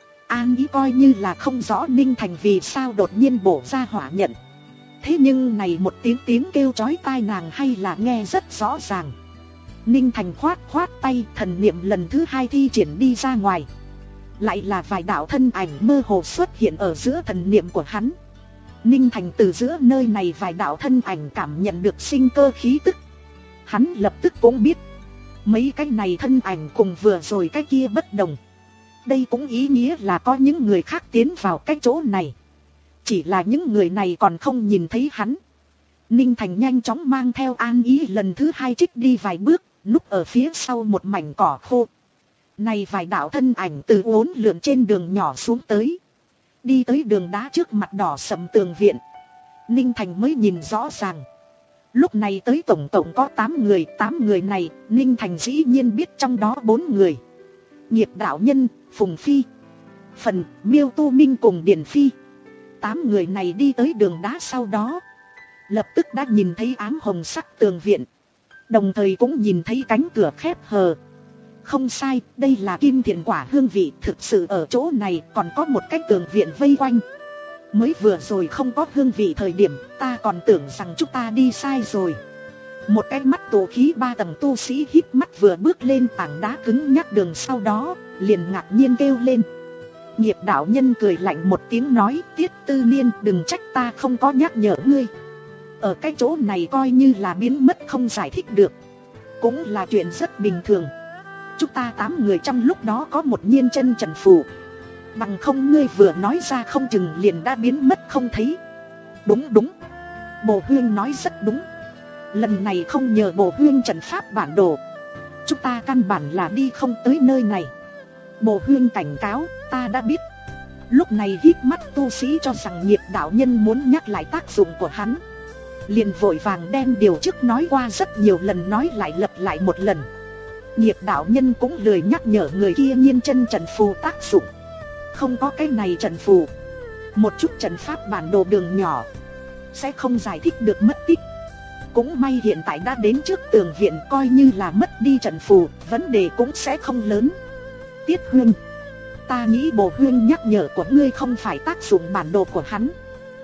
An Ý coi như là không rõ Ninh Thành vì sao đột nhiên bổ ra hỏa nhận. Thế nhưng này một tiếng tiếng kêu chói tai nàng hay là nghe rất rõ ràng. Ninh Thành khoát khoát tay, thần niệm lần thứ hai thi triển đi ra ngoài. Lại là vài đạo thân ảnh mơ hồ xuất hiện ở giữa thần niệm của hắn. Ninh Thành từ giữa nơi này vài đạo thân ảnh cảm nhận được sinh cơ khí tức. Hắn lập tức cũng biết mấy cái này thân ảnh cùng vừa rồi cái kia bất đồng. Đây cũng ý nghĩa là có những người khác tiến vào cái chỗ này. Chỉ là những người này còn không nhìn thấy hắn. Ninh Thành nhanh chóng mang theo An Ý lần thứ hai trích đi vài bước, núp ở phía sau một mảnh cỏ khô. Này vài đạo thân ảnh từ uốn lượn trên đường nhỏ xuống tới. Đi tới đường đá trước mặt đỏ sầm tường viện. Ninh Thành mới nhìn rõ ràng. Lúc này tới tổng tổng có tám người. Tám người này Ninh Thành dĩ nhiên biết trong đó bốn người. Nghiệp đạo nhân, Phùng Phi, Phần, Miêu Tu Minh cùng Điển Phi. Tám người này đi tới đường đá sau đó, lập tức đã nhìn thấy ám hồng sắc tường viện. Đồng thời cũng nhìn thấy cánh cửa khép hờ. Không sai, đây là kim thiện quả hương vị. Thực sự ở chỗ này còn có một cái tường viện vây quanh. Mới vừa rồi không có hương vị thời điểm, ta còn tưởng rằng chúng ta đi sai rồi. Một cái mắt tụ khí ba tầng tu sĩ híp mắt vừa bước lên tảng đá cứng nhắc đường sau đó, liền ngạc nhiên kêu lên. Nghiệp đạo nhân cười lạnh một tiếng nói, Tiết Tư Niên, đừng trách ta không có nhắc nhở ngươi. Ở cái chỗ này coi như là biến mất không giải thích được, cũng là chuyện rất bình thường. Chúng ta tám người trong lúc đó có một nhiên chân trần phù, bằng không ngươi vừa nói ra không chừng liền đã biến mất không thấy. Đúng đúng, Bồ Huyên nói rất đúng. Lần này không nhờ Bồ Huyên trận pháp bản đồ, chúng ta căn bản là đi không tới nơi này. Bồ Huyên cảnh cáo, ta đã biết. Lúc này híp mắt tu sĩ cho rằng Nghiệp đạo nhân muốn nhắc lại tác dụng của hắn, liền vội vàng đem điều trước nói qua rất nhiều lần nói lại lặp lại một lần. Nghiệp đạo nhân cũng lười nhắc nhở người kia nhiên chân trần phù tác dụng. Không có cái này trần phù, một chút trận pháp bản đồ đường nhỏ sẽ không giải thích được mất tích. Cũng may hiện tại đã đến trước tường viện, coi như là mất đi trận phù, vấn đề cũng sẽ không lớn. Tiết Huyên, ta nghĩ Bồ Huyên nhắc nhở của ngươi không phải tác dụng bản đồ của hắn,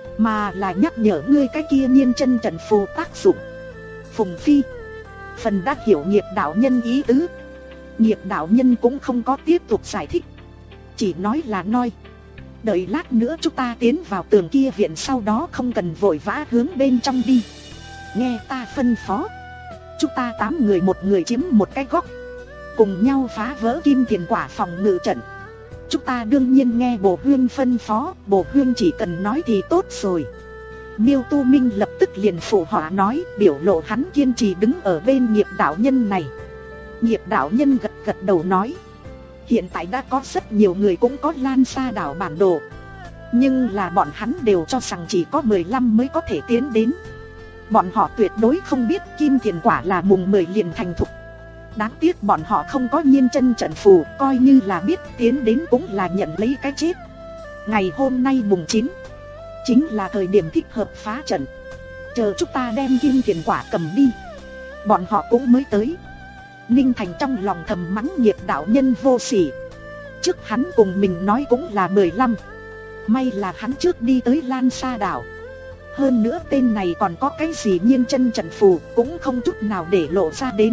mà là nhắc nhở ngươi cái kia nhiên chân trận phù tác dụng. Phùng Phi, Phần đã hiểu nghiệp đạo nhân ý tứ. Nghiệp đạo nhân cũng không có tiếp tục giải thích, chỉ nói là nói, đợi lát nữa chúng ta tiến vào tường kia viện, sau đó không cần vội vã hướng bên trong đi. Nghe ta phân phó, chúng ta tám người một người chiếm một cái góc, cùng nhau phá vỡ kim thiền quả phòng ngự trận. Chúng ta đương nhiên nghe Bồ Huyên phân phó, Bồ Huyên chỉ cần nói thì tốt rồi. Miêu Tu Minh lập tức liền phụ họa nói, biểu lộ hắn kiên trì đứng ở bên nghiệp đạo nhân này. Nghiệp đạo nhân gật gật đầu nói, hiện tại đã có rất nhiều người cũng có Lan Sa đảo bản đồ, nhưng là bọn hắn đều cho rằng chỉ có mười lăm mới có thể tiến đến. Bọn họ tuyệt đối không biết kim thiền quả là mùng mười liền thành thục. Đáng tiếc bọn họ không có nhiên chân trận phù, coi như là biết tiến đến cũng là nhận lấy cái chết. Ngày hôm nay mùng chín, chính là thời điểm thích hợp phá trận. chờ chúng ta đem kim thiền quả cầm đi, bọn họ cũng mới tới. Ninh Thành trong lòng thầm mắng nghiệp đạo nhân vô sỉ. Trước hắn cùng mình nói cũng là mười lăm. May là hắn trước đi tới Lan Sa đảo. Hơn nữa tên này còn có cái gì nhiên chân trận phù, cũng không chút nào để lộ ra đến,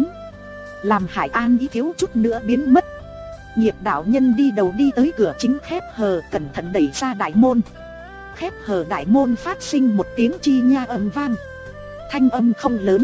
làm Hải An ý thiếu chút nữa biến mất. Nghiệp đạo nhân đi đầu đi tới cửa chính khép hờ, cẩn thận đẩy ra đại môn. Khép hờ đại môn phát sinh một tiếng chi nha ầm vang. Thanh âm không lớn,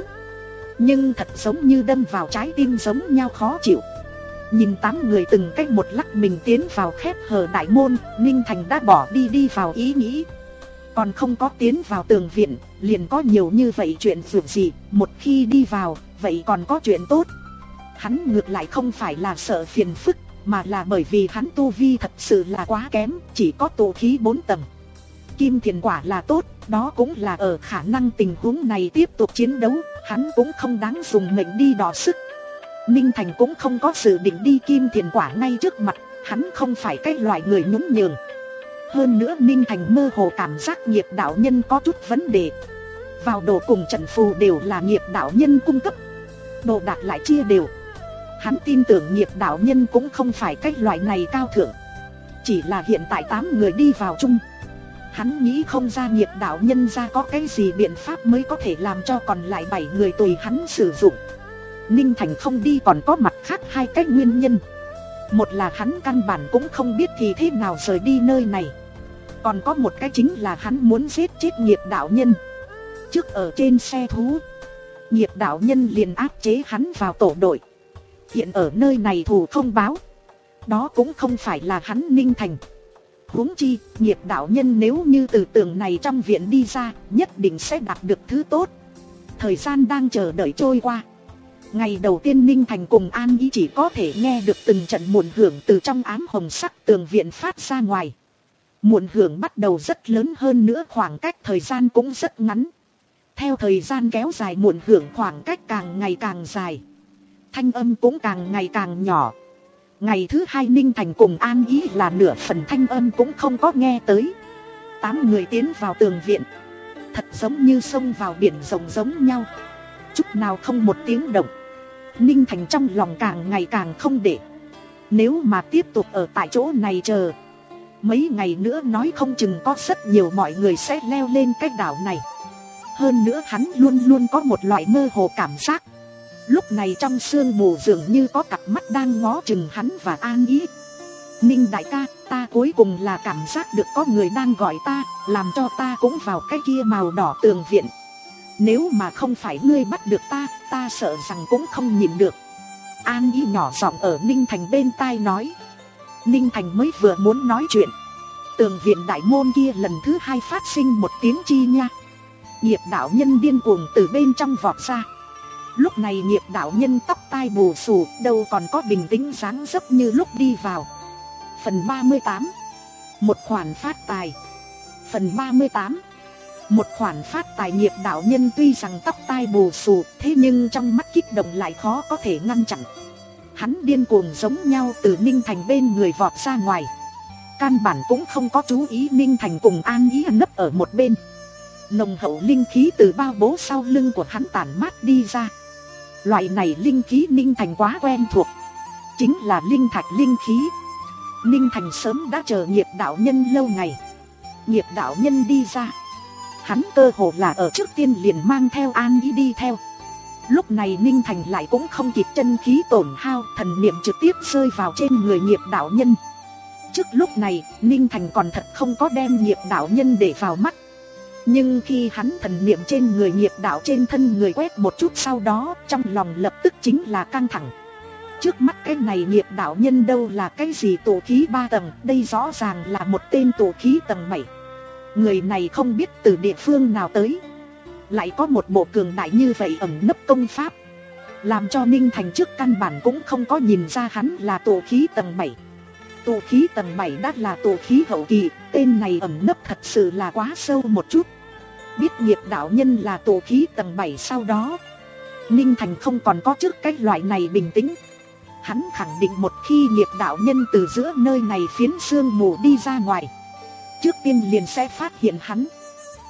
nhưng thật giống như đâm vào trái tim giống nhau khó chịu. Nhìn tám người từng cách một lắc mình tiến vào khép hờ đại môn, Ninh Thành đã bỏ đi đi vào ý nghĩ. Còn không có tiến vào tường viện, liền có nhiều như vậy chuyện phượng gì, một khi đi vào, vậy còn có chuyện tốt. Hắn ngược lại không phải là sợ phiền phức, mà là bởi vì hắn tu vi thật sự là quá kém, chỉ có tụ khí bốn tầng. Kim thiền quả là tốt, đó cũng là ở khả năng tình huống này tiếp tục chiến đấu, hắn cũng không đáng dùng mệnh đi đọ sức. Ninh Thành cũng không có dự định đi kim thiền quả ngay trước mặt, hắn không phải cái loại người nhún nhường. Hơn nữa Ninh Thành mơ hồ cảm giác nghiệp đạo nhân có chút vấn đề. Vào đồ cùng trận phù đều là nghiệp đạo nhân cung cấp, đồ đạc lại chia đều. Hắn tin tưởng nghiệp đạo nhân cũng không phải cái loại này cao thượng. Chỉ là hiện tại tám người đi vào chung, hắn nghĩ không ra nghiệp đạo nhân ra có cái gì biện pháp mới có thể làm cho còn lại bảy người tùy hắn sử dụng. Ninh Thành không đi còn có mặt khác hai cách nguyên nhân. Một là hắn căn bản cũng không biết thì thế nào rời đi nơi này. Còn có một cái chính là hắn muốn giết chết nghiệp đạo nhân. Trước ở trên xe thú, nghiệp đạo nhân liền áp chế hắn vào tổ đội. Hiện ở nơi này thù không báo, đó cũng không phải là hắn Ninh Thành. Huống chi, nghiệp đạo nhân nếu như từ tường này trong viện đi ra, nhất định sẽ đạt được thứ tốt. Thời gian đang chờ đợi trôi qua. Ngày đầu tiên Ninh Thành cùng An Ý chỉ có thể nghe được từng trận muộn hưởng từ trong ám hồng sắc tường viện phát ra ngoài. Muộn hưởng bắt đầu rất lớn, hơn nữa khoảng cách thời gian cũng rất ngắn. Theo thời gian kéo dài, muộn hưởng khoảng cách càng ngày càng dài, thanh âm cũng càng ngày càng nhỏ. Ngày thứ hai Ninh Thành cùng An Ý là nửa phần thanh âm cũng không có nghe tới. Tám người tiến vào tường viện, thật giống như sông vào biển rộng giống nhau, chút nào không một tiếng động. Ninh Thành trong lòng càng ngày càng không để. Nếu mà tiếp tục ở tại chỗ này chờ, mấy ngày nữa nói không chừng có rất nhiều mọi người sẽ leo lên cái đảo này. Hơn nữa hắn luôn luôn có một loại mơ hồ cảm giác, lúc này trong sương mù dường như có cặp mắt đang ngó chừng hắn và An Ý. Ninh đại ca, ta cuối cùng là cảm giác được có người đang gọi ta, làm cho ta cũng vào cái kia màu đỏ tường viện. Nếu mà không phải ngươi bắt được ta, ta sợ rằng cũng không nhìn được. An Ý nhỏ giọng ở Ninh Thành bên tai nói. Ninh Thành mới vừa muốn nói chuyện, tường viện đại môn kia lần thứ hai phát sinh một tiếng chi nha. Nghiệp đạo nhân điên cuồng từ bên trong vọt ra. Lúc này nghiệp đạo nhân tóc tai bù xù, đâu còn có bình tĩnh dáng dấp như lúc đi vào. Phần ba mươi tám. Một khoản phát tài. Phần ba mươi tám. Một khoản phát tài. Nghiệp đạo nhân tuy rằng tóc tai bù xù, thế nhưng trong mắt kích động lại khó có thể ngăn chặn. Hắn điên cuồng giống nhau từ Ninh Thành bên người vọt ra ngoài. Căn bản cũng không có chú ý Ninh Thành cùng An Ý nấp ở một bên. Nồng hậu linh khí từ bao bố sau lưng của hắn tản mát đi ra. Loại này linh khí Ninh Thành quá quen thuộc, chính là linh thạch linh khí. Ninh Thành sớm đã chờ nghiệp đạo nhân lâu ngày. Nghiệp đạo nhân đi ra, hắn cơ hồ là ở trước tiên liền mang theo An Ý đi theo. Lúc này Ninh Thành lại cũng không kịp chân khí tổn hao, thần niệm trực tiếp rơi vào trên người nghiệp đạo nhân. Trước lúc này Ninh Thành còn thật không có đem nghiệp đạo nhân để vào mắt. Nhưng khi hắn thần niệm trên người nghiệp đạo trên thân người quét một chút, sau đó trong lòng lập tức chính là căng thẳng. Trước mắt cái này nghiệp đạo nhân đâu là cái gì tụ khí ba tầng, đây rõ ràng là một tên tụ khí tầng bảy. Người này không biết từ địa phương nào tới, lại có một bộ cường đại như vậy ẩn nấp công pháp, làm cho Ninh Thành trước căn bản cũng không có nhìn ra hắn là tụ khí tầng bảy. Tụ khí tầng bảy đã là tụ khí hậu kỳ, tên này ẩn nấp thật sự là quá sâu một chút. Biết nghiệp đạo nhân là tụ khí tầng bảy sau đó, Ninh Thành không còn có trước cái loại này bình tĩnh. Hắn khẳng định một khi nghiệp đạo nhân từ giữa nơi này phiến sương mù đi ra ngoài, trước tiên liền sẽ phát hiện hắn.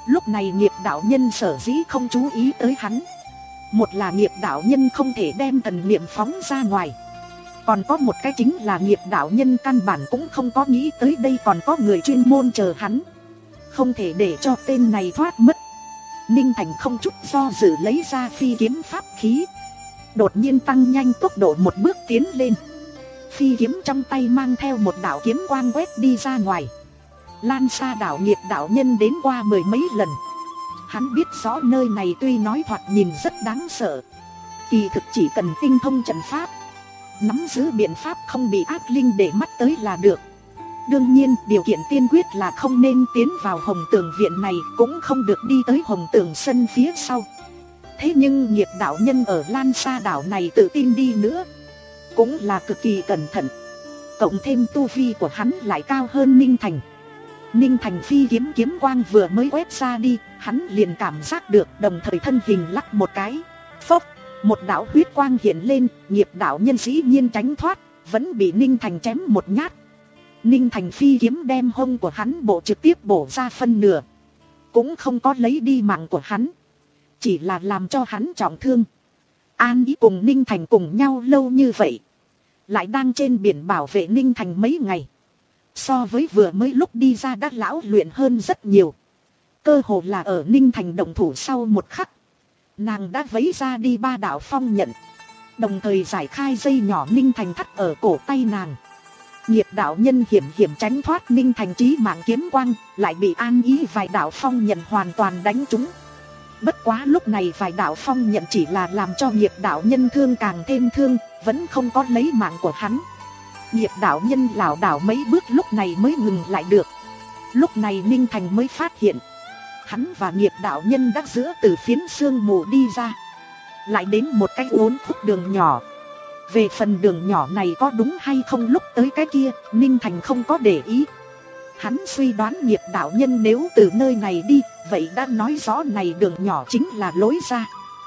Lúc này nghiệp đạo nhân sở dĩ không chú ý tới hắn, một là nghiệp đạo nhân không thể đem thần niệm phóng ra ngoài, còn có một cái chính là nghiệp đạo nhân căn bản cũng không có nghĩ tới đây còn có người chuyên môn chờ hắn, không thể để cho tên này thoát mất. Ninh Thành không chút do dự lấy ra phi kiếm pháp khí, đột nhiên tăng nhanh tốc độ một bước tiến lên. Phi kiếm trong tay mang theo một đạo kiếm quang quét đi ra ngoài. Lan xa đảo nghiệp đạo nhân đến qua mười mấy lần. Hắn biết rõ nơi này tuy nói thoạt nhìn rất đáng sợ, kỳ thực chỉ cần tinh thông trận pháp, nắm giữ biện pháp không bị ác linh để mắt tới là được. Đương nhiên điều kiện tiên quyết là không nên tiến vào Hồng Tường viện này, cũng không được đi tới Hồng Tường sân phía sau. Thế nhưng nghiệp đạo nhân ở Lan Sa đảo này tự tin đi nữa cũng là cực kỳ cẩn thận. Cộng thêm tu vi của hắn lại cao hơn Ninh Thành. Ninh Thành phi kiếm kiếm quang vừa mới quét ra đi, hắn liền cảm giác được, đồng thời thân hình lắc một cái. Phốc, một đạo huyết quang hiện lên, nghiệp đạo nhân dĩ nhiên tránh thoát, vẫn bị Ninh Thành chém một nhát. Ninh Thành phi kiếm đem hông của hắn bộ trực tiếp bổ ra phân nửa, cũng không có lấy đi mạng của hắn, chỉ là làm cho hắn trọng thương. An Ý cùng Ninh Thành cùng nhau lâu như vậy, lại đang trên biển bảo vệ Ninh Thành mấy ngày, so với vừa mới lúc đi ra đã lão luyện hơn rất nhiều. Cơ hồ là ở Ninh Thành động thủ sau một khắc, nàng đã vấy ra đi ba đạo phong nhận, đồng thời giải khai dây nhỏ Ninh Thành thắt ở cổ tay nàng. Nghiệp đạo nhân hiểm hiểm tránh thoát Ninh Thành chí mạng kiếm quang, lại bị An Ý vài đạo phong nhận hoàn toàn đánh trúng. Bất quá lúc này vài đạo phong nhận chỉ là làm cho nghiệp đạo nhân thương càng thêm thương, vẫn không có lấy mạng của hắn. Nghiệp đạo nhân lảo đảo mấy bước lúc này mới ngừng lại được. Lúc này Ninh Thành mới phát hiện, hắn và nghiệp đạo nhân đã giữa từ phiến sương mù đi ra, lại đến một cái uốn khúc đường nhỏ. Về phần đường nhỏ này có đúng hay không lúc tới cái kia, Ninh Thành không có để ý. Hắn suy đoán nghiệp đạo nhân nếu từ nơi này đi, vậy đã nói rõ này đường nhỏ chính là lối ra.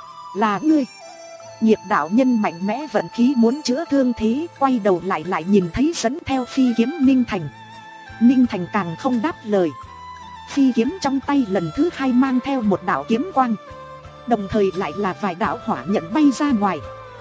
Là ngươi. Nghiệp đạo nhân mạnh mẽ vận khí muốn chữa thương thế, quay đầu lại lại nhìn thấy dẫn theo phi kiếm Ninh Thành. Ninh Thành càng không đáp lời. Phi kiếm trong tay lần thứ hai mang theo một đạo kiếm quang, đồng thời lại là vài đạo hỏa nhận bay ra ngoài.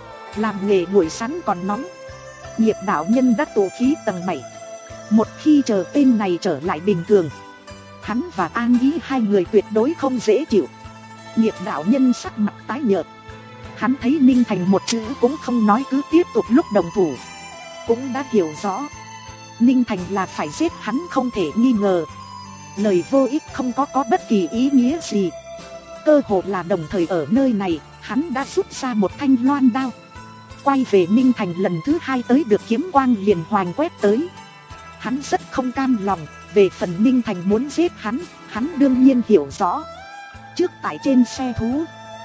Làm nghề nguội sắn còn nóng, nghiệp đạo nhân đã tụ khí tầng bảy. Một khi chờ tên này trở lại bình thường, hắn và An Ý hai người tuyệt đối không dễ chịu. Nghiệp đạo nhân sắc mặt tái nhợt, hắn thấy Ninh Thành một chữ cũng không nói cứ tiếp tục lúc đồng thủ, cũng đã hiểu rõ Ninh Thành là phải giết hắn không thể nghi ngờ. Lời vô ích không có có bất kỳ ý nghĩa gì. Cơ hồ là đồng thời ở nơi này, hắn đã rút ra một thanh loan đao, quay về Ninh Thành lần thứ hai tới được kiếm quang liền hoành quét tới. Hắn rất không cam lòng, về phần Ninh Thành muốn giết hắn, hắn đương nhiên hiểu rõ. Trước tại trên xe thú,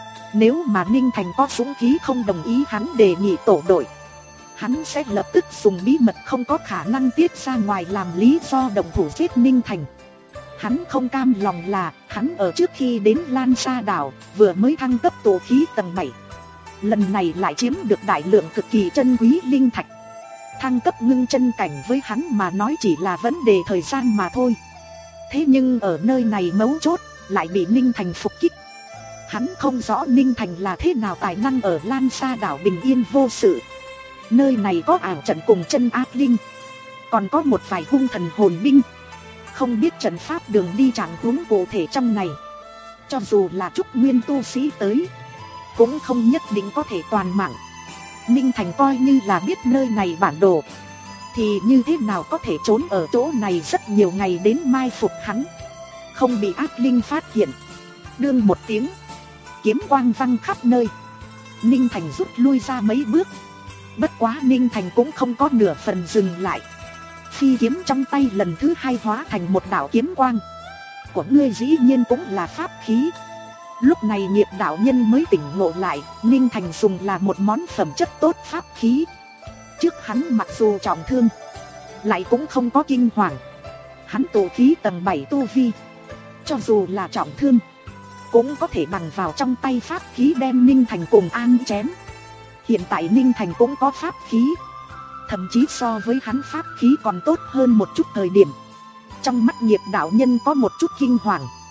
nếu mà Ninh Thành có dũng khí không đồng ý hắn đề nghị tổ đội, hắn sẽ lập tức dùng bí mật không có khả năng tiết ra ngoài làm lý do đồng thủ giết Ninh Thành. Hắn không cam lòng là, hắn ở trước khi đến Lan Sa đảo, vừa mới thăng cấp tổ khí tầng bảy. Lần này lại chiếm được đại lượng cực kỳ chân quý linh thạch. Thăng cấp ngưng chân cảnh với hắn mà nói chỉ là vấn đề thời gian mà thôi. Thế nhưng ở nơi này mấu chốt, lại bị Ninh Thành phục kích. Hắn không rõ Ninh Thành là thế nào tài năng ở Lan Sa đảo bình yên vô sự. Nơi này có ảo trận cùng chân ác linh, còn có một vài hung thần hồn binh. Không biết trận pháp đường đi trạng huống cụ thể trong này, cho dù là trúc nguyên tu sĩ tới, cũng không nhất định có thể toàn mạng. Ninh Thành coi như là biết nơi này bản đồ, thì như thế nào có thể trốn ở chỗ này rất nhiều ngày đến mai phục hắn, không bị ác linh phát hiện. Đương một tiếng, kiếm quang văng khắp nơi, Ninh Thành rút lui ra mấy bước. Bất quá Ninh Thành cũng không có nửa phần dừng lại. Phi kiếm trong tay lần thứ hai hóa thành một đạo kiếm quang. Của ngươi dĩ nhiên cũng là pháp khí. Lúc này nghiệp đạo nhân mới tỉnh ngộ lại, Ninh Thành dùng là một món phẩm chất tốt pháp khí. Trước hắn mặc dù trọng thương, lại cũng không có kinh hoàng. Hắn tụ khí tầng bảy tu vi, cho dù là trọng thương, cũng có thể bằng vào trong tay pháp khí đem Ninh Thành cùng An chém. Hiện tại Ninh Thành cũng có pháp khí, thậm chí so với hắn pháp khí còn tốt hơn một chút thời điểm. Trong mắt nghiệp đạo nhân có một chút kinh hoàng.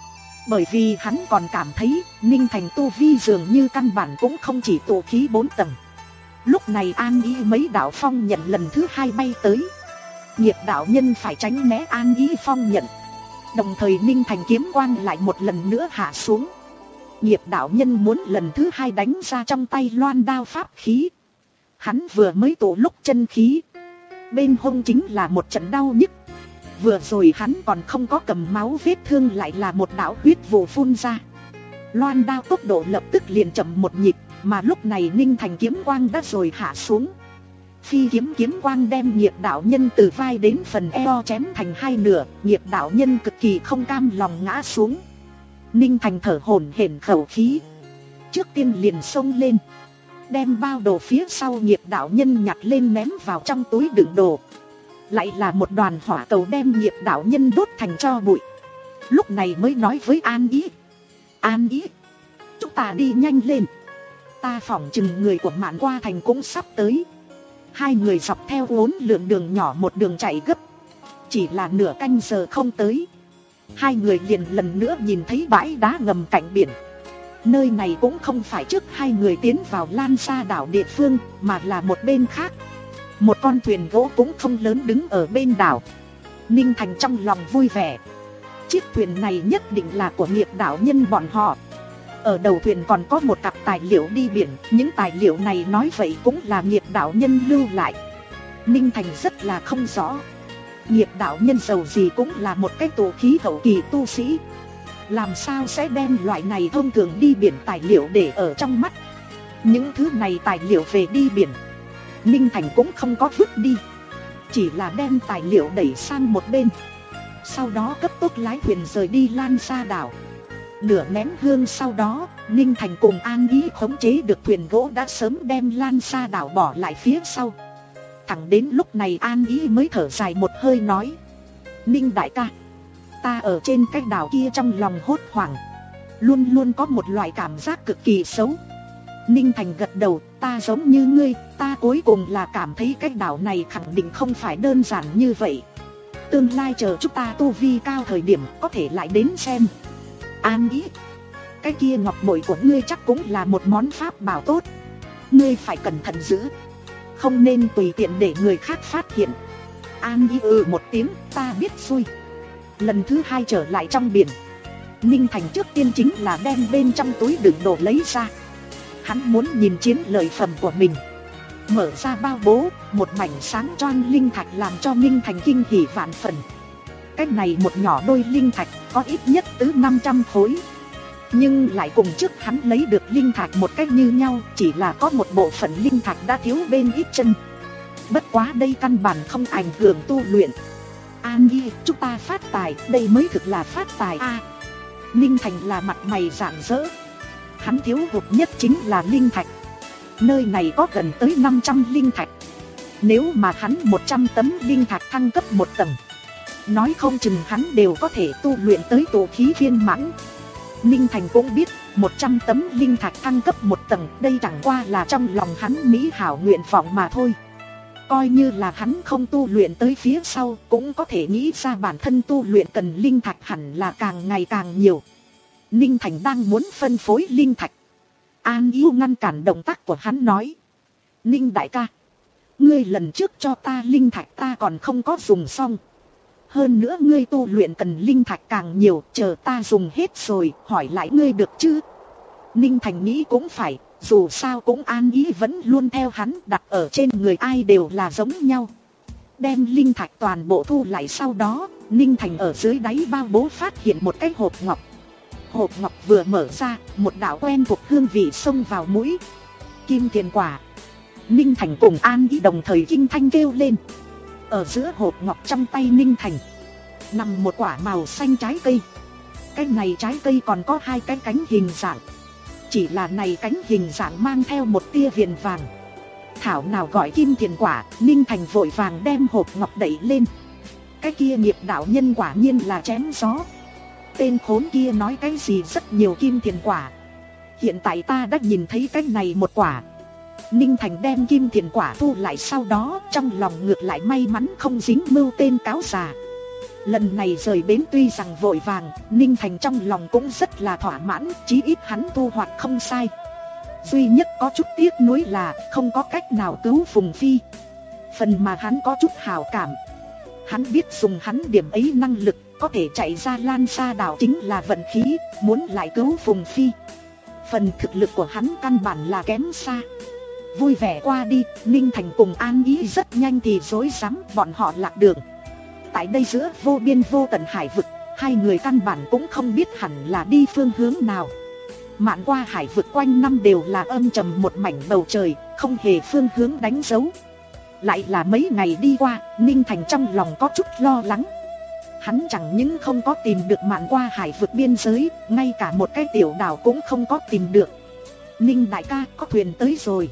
Bởi vì hắn còn cảm thấy Ninh Thành tu vi dường như căn bản cũng không chỉ tụ khí bốn tầng. Lúc này An Ý mấy đạo phong nhận lần thứ hai bay tới. Nghiệp đạo nhân phải tránh né An Ý phong nhận. Đồng thời Ninh Thành kiếm quang lại một lần nữa hạ xuống. Nghiệp đạo nhân muốn lần thứ hai đánh ra trong tay loan đao pháp khí. Hắn vừa mới tụ lúc chân khí, bên hông chính là một trận đau nhức. Vừa rồi hắn còn không có cầm máu, vết thương lại là một đạo huyết vụ phun ra. Loan đao tốc độ lập tức liền chậm một nhịp. Mà lúc này Ninh Thành kiếm quang đã rồi hạ xuống. Phi kiếm kiếm quang đem nghiệp đạo nhân từ vai đến phần eo chém thành hai nửa. Nghiệp đạo nhân cực kỳ không cam lòng ngã xuống. Ninh Thành thở hổn hển khẩu khí, trước tiên liền xông lên, đem bao đồ phía sau nghiệp đạo nhân nhặt lên ném vào trong túi đựng đồ. Lại là một đoàn hỏa cầu đem nghiệp đạo nhân đốt thành tro bụi. Lúc này mới nói với An Ý: An Ý, chúng ta đi nhanh lên. Ta phỏng chừng người của Mạn Qua Thành cũng sắp tới. Hai người dọc theo uốn lượn đường nhỏ một đường chạy gấp. Chỉ là nửa canh giờ không tới, hai người liền lần nữa nhìn thấy bãi đá ngầm cạnh biển. Nơi này cũng không phải trước hai người tiến vào Lan Sa đảo địa phương, mà là một bên khác. Một con thuyền gỗ cũng không lớn đứng ở bên đảo. Ninh Thành trong lòng vui vẻ. Chiếc thuyền này nhất định là của nghiệp đạo nhân bọn họ. Ở đầu thuyền còn có một cặp tài liệu đi biển. Những tài liệu này nói vậy cũng là nghiệp đạo nhân lưu lại. Ninh Thành rất là không rõ. Nghiệp đạo nhân giàu gì cũng là một cái tụ khí hậu kỳ tu sĩ, làm sao sẽ đem loại này thông thường đi biển tài liệu để ở trong mắt. Những thứ này tài liệu về đi biển, Ninh Thành cũng không có vứt đi, chỉ là đem tài liệu đẩy sang một bên. Sau đó cấp tốc lái thuyền rời đi Lan Sa đảo. Nửa nén hương sau đó, Ninh Thành cùng An Ý khống chế được thuyền gỗ đã sớm đem Lan Sa đảo bỏ lại phía sau. Thẳng đến lúc này An Ý mới thở dài một hơi nói: Ninh đại ca, ta ở trên cái đảo kia trong lòng hốt hoảng, luôn luôn có một loại cảm giác cực kỳ xấu. Ninh Thành gật đầu: ta giống như ngươi, ta cuối cùng là cảm thấy cái đảo này khẳng định không phải đơn giản như vậy. Tương lai chờ chúng ta tu vi cao thời điểm có thể lại đến xem. An Ý, cái kia ngọc bội của ngươi chắc cũng là một món pháp bảo tốt, ngươi phải cẩn thận giữ, không nên tùy tiện để người khác phát hiện. An Ý ừ một tiếng: ta biết rồi. Lần thứ hai trở lại trong biển, Ninh Thành trước tiên chính là đem bên trong túi đựng đồ lấy ra. Hắn muốn nhìn chiến lợi phẩm của mình. Mở ra bao bố, một mảnh sáng choang linh thạch làm cho Ninh Thành kinh hỉ vạn phần. Cái này một nhỏ đôi linh thạch có ít nhất tới năm trăm khối. Nhưng lại cùng trước hắn lấy được linh thạch một cách như nhau, chỉ là có một bộ phận linh thạch đã thiếu bên ít chân. Bất quá đây căn bản không ảnh hưởng tu luyện. An Ý, chúng ta phát tài, đây mới thực là phát tài a. À, Ninh Thành là mặt mày rạng rỡ. Hắn thiếu hụt nhất chính là linh thạch. Nơi này có gần tới năm trăm linh thạch. Nếu mà hắn một trăm tấm linh thạch thăng cấp một tầng, nói không chừng hắn đều có thể tu luyện tới tụ khí viên mãn. Ninh Thành cũng biết, một trăm tấm linh thạch thăng cấp một tầng, đây chẳng qua là trong lòng hắn mỹ hảo nguyện vọng mà thôi. Coi như là hắn không tu luyện tới phía sau, cũng có thể nghĩ ra bản thân tu luyện cần linh thạch hẳn là càng ngày càng nhiều. Ninh Thành đang muốn phân phối linh thạch, An Ý ngăn cản động tác của hắn nói: Ninh đại ca, ngươi lần trước cho ta linh thạch ta còn không có dùng xong. Hơn nữa ngươi tu luyện cần linh thạch càng nhiều, chờ ta dùng hết rồi hỏi lại ngươi được chứ? Ninh Thành nghĩ cũng phải, dù sao cũng An Ý vẫn luôn theo hắn, đặt ở trên người ai đều là giống nhau. Đem linh thạch toàn bộ thu lại sau đó, Ninh Thành ở dưới đáy bao bố phát hiện một cái hộp ngọc. Hộp ngọc vừa mở ra, một đạo quen thuộc hương vị xông vào mũi. Kim tiền quả. Ninh Thành cùng An Ý đồng thời kinh thanh kêu lên. Ở giữa hộp ngọc trong tay Ninh Thành nằm một quả màu xanh trái cây. Cái này trái cây còn có hai cái cánh hình dạng, chỉ là này cánh hình dạng mang theo một tia viền vàng. Thảo nào gọi kim tiền quả. Ninh Thành vội vàng đem hộp ngọc đẩy lên. Cái kia nghiệp đạo nhân quả nhiên là chém gió. Tên khốn kia nói cái gì rất nhiều kim tiền quả, hiện tại ta đã nhìn thấy cái này một quả. Ninh Thành đem kim tiền quả thu lại sau đó, trong lòng ngược lại may mắn không dính mưu tên cáo già. Lần này rời bến tuy rằng vội vàng, Ninh Thành trong lòng cũng rất là thỏa mãn, chí ít hắn thu hoạch không sai. Duy nhất có chút tiếc nuối là không có cách nào cứu Phùng Phi. Phần mà hắn có chút hảo cảm. Hắn biết dùng hắn điểm ấy năng lực, có thể chạy ra Lan Sa đảo chính là vận khí, muốn lại cứu Phùng Phi. Phần thực lực của hắn căn bản là kém xa. Vui vẻ qua đi, Ninh Thành cùng An Ý rất nhanh thì rối rắm, bọn họ lạc đường. Tại đây giữa vô biên vô tận hải vực, hai người căn bản cũng không biết hẳn là đi phương hướng nào. Mạn qua hải vực quanh năm đều là âm trầm một mảnh bầu trời, không hề phương hướng đánh dấu. Lại là mấy ngày đi qua, Ninh Thành trong lòng có chút lo lắng. Hắn chẳng những không có tìm được mạn qua hải vực biên giới, ngay cả một cái tiểu đảo cũng không có tìm được. Ninh đại ca, có thuyền tới rồi.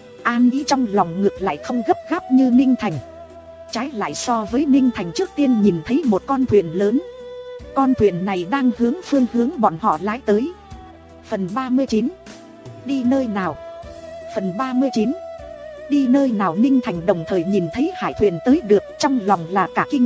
An Ý trong lòng ngược lại không gấp gáp như Ninh Thành. Trái lại so với Ninh Thành trước tiên nhìn thấy một con thuyền lớn. Con thuyền này đang hướng phương hướng bọn họ lái tới. Phần ba mươi chín. Đi nơi nào? Phần ba mươi chín. Đi nơi nào? Ninh Thành đồng thời nhìn thấy hải thuyền tới được, trong lòng là cả kinh.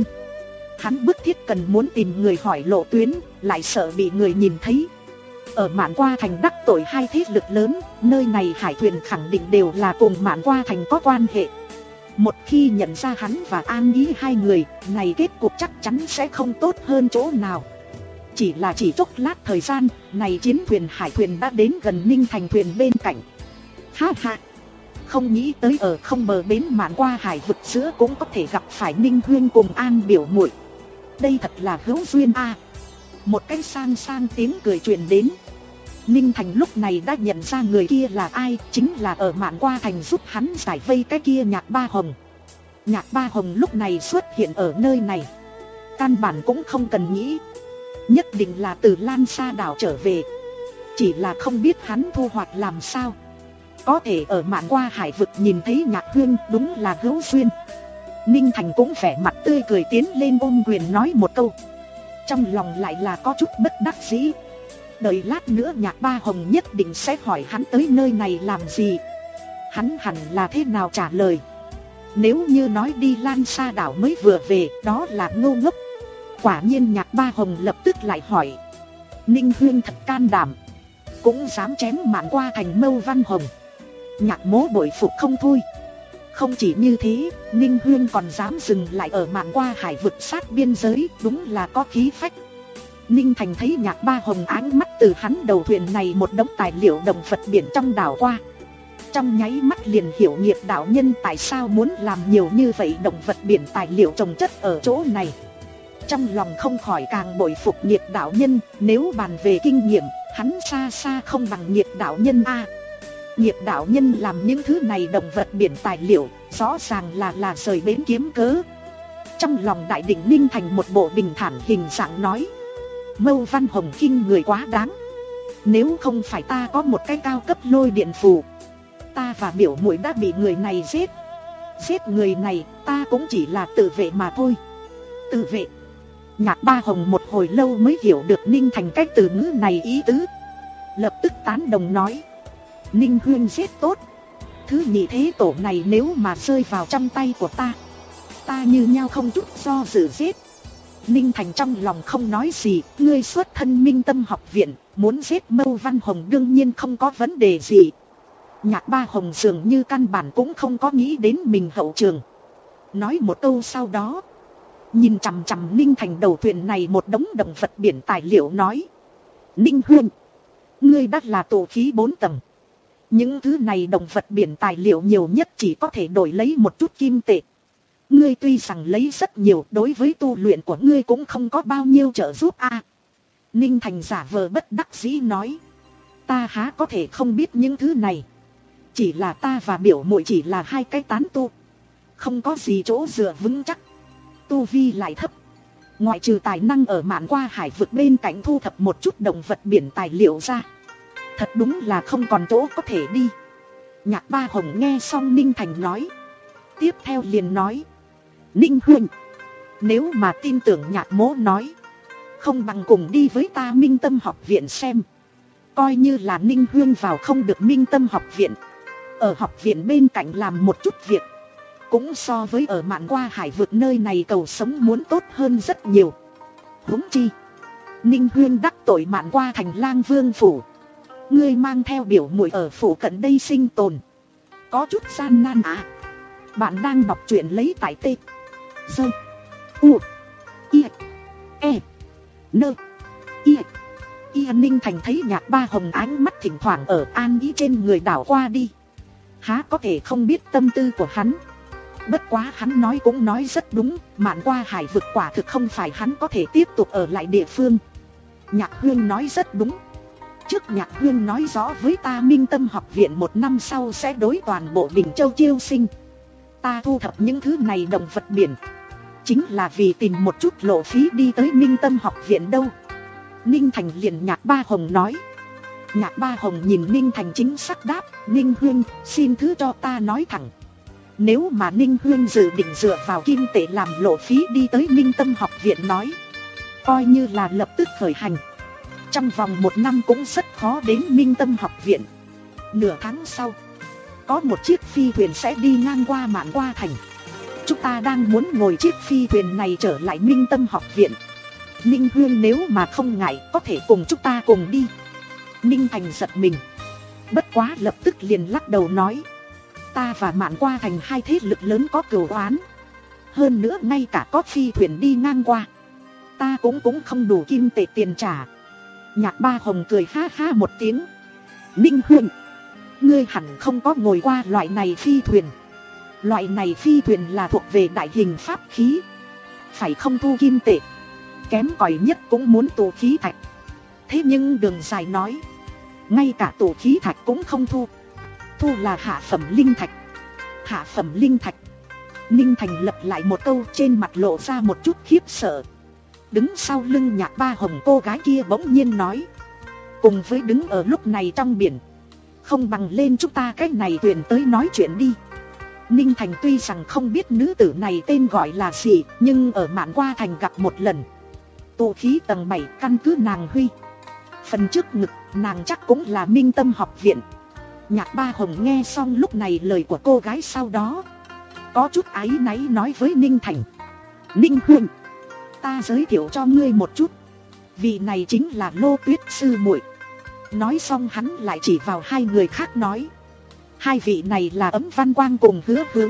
Hắn bức thiết cần muốn tìm người hỏi lộ tuyến, lại sợ bị người nhìn thấy. Ở Mạn Qua Thành đắc tội hai thế lực lớn, nơi này hải thuyền khẳng định đều là cùng Mạn Qua Thành có quan hệ. Một khi nhận ra hắn và An Ý hai người, này kết cục chắc chắn sẽ không tốt hơn chỗ nào. Chỉ là chỉ chốc lát thời gian, này chiến thuyền hải thuyền đã đến gần Ninh Thành thuyền bên cạnh. Ha ha! Không nghĩ tới ở không bờ bến Mạn Qua hải vực giữa cũng có thể gặp phải Ninh Huyên cùng An biểu muội. Đây thật là hữu duyên a. À. Một cái sang sang tiếng cười truyền đến. Ninh Thành lúc này đã nhận ra người kia là ai, chính là ở Mạn Qua Thành giúp hắn giải vây cái kia Nhạc Ba Hồng. Nhạc Ba Hồng lúc này xuất hiện ở nơi này, căn bản cũng không cần nghĩ, nhất định là từ Lan Sa đảo trở về. Chỉ là không biết hắn thu hoạch làm sao. Có thể ở Mạn Qua hải vực nhìn thấy Nhạc Huyên đúng là hữu duyên. Ninh Thành cũng vẻ mặt tươi cười tiến lên ôm quyền nói một câu. Trong lòng lại là có chút bất đắc dĩ. Đợi lát nữa Nhạc Ba Hồng nhất định sẽ hỏi hắn tới nơi này làm gì. Hắn hẳn là thế nào trả lời. Nếu như nói đi Lan Sa đảo mới vừa về, đó là ngu ngốc. Quả nhiên Nhạc Ba Hồng lập tức lại hỏi. Ninh Huyên thật can đảm, cũng dám chém Mạn Qua Thành Mâu Văn Hồng. Nhạc mố bội phục không thôi. Không chỉ như thế, Ninh Huyên còn dám dừng lại ở Mạn Qua hải vực sát biên giới, đúng là có khí phách. Ninh Thành thấy Nhạc Ba Hồng ánh mắt từ hắn đầu thuyền này một đống tài liệu động vật biển trong đảo qua. Trong nháy mắt liền hiểu nghiệp đạo nhân tại sao muốn làm nhiều như vậy động vật biển tài liệu trồng chất ở chỗ này. Trong lòng không khỏi càng bội phục nghiệp đạo nhân, nếu bàn về kinh nghiệm, hắn xa xa không bằng nghiệp đạo nhân a. Nghiệp đạo nhân làm những thứ này động vật biển tài liệu, rõ ràng là là rời bến kiếm cớ. Trong lòng Đại Định Ninh Thành một bộ bình thản hình dạng nói. Mâu Văn Hồng khinh người quá đáng. Nếu không phải ta có một cái cao cấp lôi điện phù, ta và biểu muội đã bị người này giết. Giết người này ta cũng chỉ là tự vệ mà thôi. Tự vệ? Nhạc Ba Hồng một hồi lâu mới hiểu được Ninh Thành cách từ ngữ này ý tứ. Lập tức tán đồng nói. Ninh Huyên giết tốt. Thứ nhị thế tổ này nếu mà rơi vào trong tay của ta, ta như nhau không chút do dự giết. Ninh Thành trong lòng không nói gì. Ngươi xuất thân Minh Tâm học viện, muốn giết Mâu Văn Hồng đương nhiên không có vấn đề gì. Nhạc Ba Hồng dường như căn bản cũng không có nghĩ đến mình hậu trường. Nói một câu sau đó, nhìn chằm chằm Ninh Thành đầu thuyền này một đống động vật biển tài liệu nói. Ninh Huyên, ngươi đã là tổ khí bốn tầng. Những thứ này động vật biển tài liệu nhiều nhất chỉ có thể đổi lấy một chút kim tệ. Ngươi tuy rằng lấy rất nhiều, đối với tu luyện của ngươi cũng không có bao nhiêu trợ giúp a. À, Ninh Thành giả vờ bất đắc dĩ nói. Ta há có thể không biết những thứ này. Chỉ là ta và biểu muội chỉ là hai cái tán tu, không có gì chỗ dựa vững chắc, tu vi lại thấp. Ngoại trừ tài năng ở Mạn Qua hải vực bên cạnh thu thập một chút động vật biển tài liệu ra, thật đúng là không còn chỗ có thể đi. Nhạc Ba Hồng nghe xong Ninh Thành nói, tiếp theo liền nói. Ninh Huynh, nếu mà tin tưởng nhạc mỗ nói, không bằng cùng đi với ta Minh Tâm học viện xem. Coi như là Ninh Huyên vào không được Minh Tâm học viện, ở học viện bên cạnh làm một chút việc, Cũng so với ở mạn qua hải vực nơi này cầu sống muốn tốt hơn rất nhiều. Huống chi Ninh Huyên đắc tội mạn qua thành Lang Vương phủ. Ngươi mang theo biểu muội ở phủ cận đây sinh tồn, có chút gian nan à. Bạn đang đọc truyện lấy tại tê Dơ U I E Nơ I Y. Ninh Thành thấy Nhạc Ba Hồng ánh mắt thỉnh thoảng ở An Ý trên người đảo qua đi, há có thể không biết tâm tư của hắn. Bất quá hắn nói cũng nói rất đúng, mạn qua hải vực quả thực không phải hắn có thể tiếp tục ở lại địa phương. Nhạc Huyên nói rất đúng. Trước Nhạc Huyên nói rõ với ta Minh Tâm học viện một năm sau sẽ đối toàn bộ Bình Châu chiêu sinh. Ta thu thập những thứ này động vật biển chính là vì tìm một chút lộ phí đi tới Minh Tâm học viện đâu. Ninh Thành liền Nhạc Ba Hồng nói. Nhạc Ba Hồng nhìn Ninh Thành chính xác đáp, Ninh Huyên xin thứ cho ta nói thẳng. Nếu mà Ninh Huyên dự định dựa vào kim tệ làm lộ phí đi tới Minh Tâm học viện nói, coi như là lập tức khởi hành, trong vòng một năm cũng rất khó đến Minh Tâm học viện. Nửa tháng sau, có một chiếc phi thuyền sẽ đi ngang qua mạn qua thành. Chúng ta đang muốn ngồi chiếc phi thuyền này trở lại Minh Tâm học viện. Ninh Huyên nếu mà không ngại có thể cùng chúng ta cùng đi. Ninh Thành giật mình, bất quá lập tức liền lắc đầu nói, ta và mạn qua thành hai thế lực lớn có cừu oán, hơn nữa ngay cả có phi thuyền đi ngang qua, ta cũng cũng không đủ kim tệ tiền trả. Nhạc Ba Hồng cười ha ha một tiếng. Ninh Huyên, ngươi hẳn không có ngồi qua loại này phi thuyền. Loại này phi thuyền là thuộc về đại hình pháp khí, phải không thu kim tệ, kém cỏi nhất cũng muốn tụ khí thạch. Thế nhưng Đường Dài nói, ngay cả tụ khí thạch cũng không thu, thu là hạ phẩm linh thạch. Hạ phẩm linh thạch. Ninh Thành lặp lại một câu, trên mặt lộ ra một chút khiếp sợ. Đứng sau lưng Nhạc Ba Hồng cô gái kia bỗng nhiên nói, cùng với đứng ở lúc này trong biển, không bằng lên chúng ta cái này thuyền tới nói chuyện đi. Ninh Thành tuy rằng không biết nữ tử này tên gọi là gì, nhưng ở mạn qua thành gặp một lần. Tụ khí tầng bảy, căn cứ nàng huy. Phần trước ngực, nàng chắc cũng là Minh Tâm học viện. Nhạc Ba Hồng nghe xong lúc này lời của cô gái sau đó, có chút áy náy nói với Ninh Thành, Ninh Huynh, ta giới thiệu cho ngươi một chút, vị này chính là Lô Tuyết sư muội. Nói xong hắn lại chỉ vào hai người khác nói, hai vị này là Ấm Văn Quang cùng Hứa Hướng.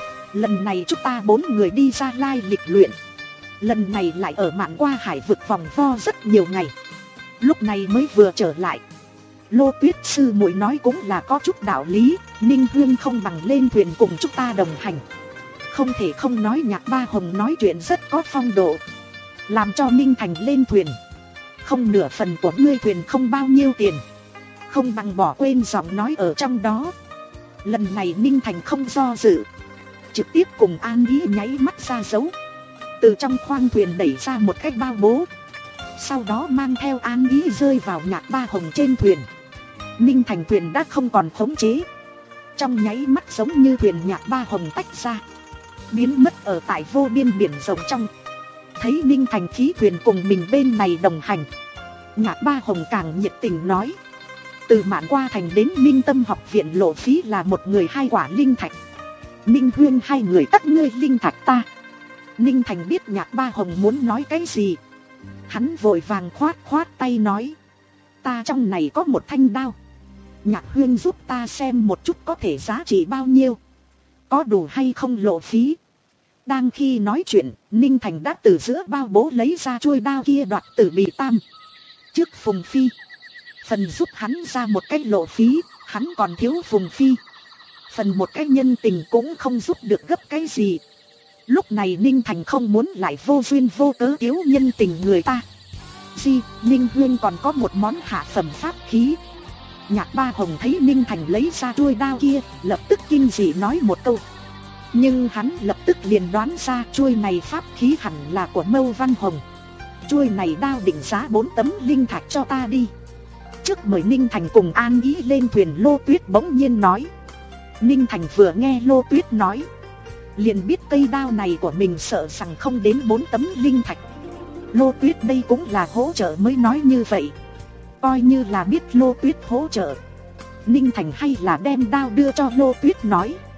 Lần này chúng ta bốn người đi ra lai lịch luyện, lần này lại ở mạn qua hải vực vòng vo rất nhiều ngày, lúc này mới vừa trở lại. Lô Tuyết sư muội nói cũng là có chút đạo lý, Ninh Huyên không bằng lên thuyền cùng chúng ta đồng hành. Không thể không nói Nhạc Ba Hồng nói chuyện rất có phong độ, làm cho Ninh Thành lên thuyền. Không nửa phần của ngươi thuyền không bao nhiêu tiền, không bằng bỏ quên giọng nói ở trong đó. Lần này Ninh Thành không do dự, trực tiếp cùng An Ý nháy mắt ra dấu, từ trong khoang thuyền đẩy ra một cái bao bố, sau đó mang theo An Ý rơi vào Nhạc Ba Hồng trên thuyền. Ninh Thành thuyền đã không còn khống chế, trong nháy mắt giống như thuyền Nhạc Ba Hồng tách ra, biến mất ở tại vô biên biển rộng trong. Thấy Ninh Thành khí thuyền cùng mình bên này đồng hành, Nhạc Ba Hồng càng nhiệt tình nói, từ mạn qua thành đến Minh Tâm học viện lộ phí là một người hai quả linh thạch. Ninh Huyên hai người tất ngươi linh thạch ta. Ninh Thành biết Nhạc Ba Hồng muốn nói cái gì, hắn vội vàng khoát khoát tay nói, ta trong này có một thanh đao, Nhạc Huyên giúp ta xem một chút có thể giá trị bao nhiêu, có đủ hay không lộ phí. Đang khi nói chuyện, Ninh Thành đã từ giữa bao bố lấy ra chuôi đao kia đoạt từ Bì Tam trước Phùng Phi. Phần giúp hắn ra một cái lộ phí, hắn còn thiếu Phùng Phi. Phần một cái nhân tình cũng không giúp được gấp cái gì. Lúc này Ninh Thành không muốn lại vô duyên vô cớ thiếu nhân tình người ta. Di, Ninh Huyên còn có một món hạ phẩm pháp khí. Nhạc Ba Hồng thấy Ninh Thành lấy ra chuôi đao kia, lập tức kinh dị nói một câu. Nhưng hắn lập tức liền đoán ra chuôi này pháp khí hẳn là của Mâu Văn Hồng. Chuôi này đao định giá bốn tấm linh thạch cho ta đi. Trước mời Ninh Thành cùng An Ý lên thuyền, Lô Tuyết bỗng nhiên nói. Ninh Thành vừa nghe Lô Tuyết nói, liền biết cây đao này của mình sợ rằng không đến bốn tấm linh thạch. Lô Tuyết đây cũng là hỗ trợ mới nói như vậy. Coi như là biết Lô Tuyết hỗ trợ, Ninh Thành hay là đem đao đưa cho Lô Tuyết nói,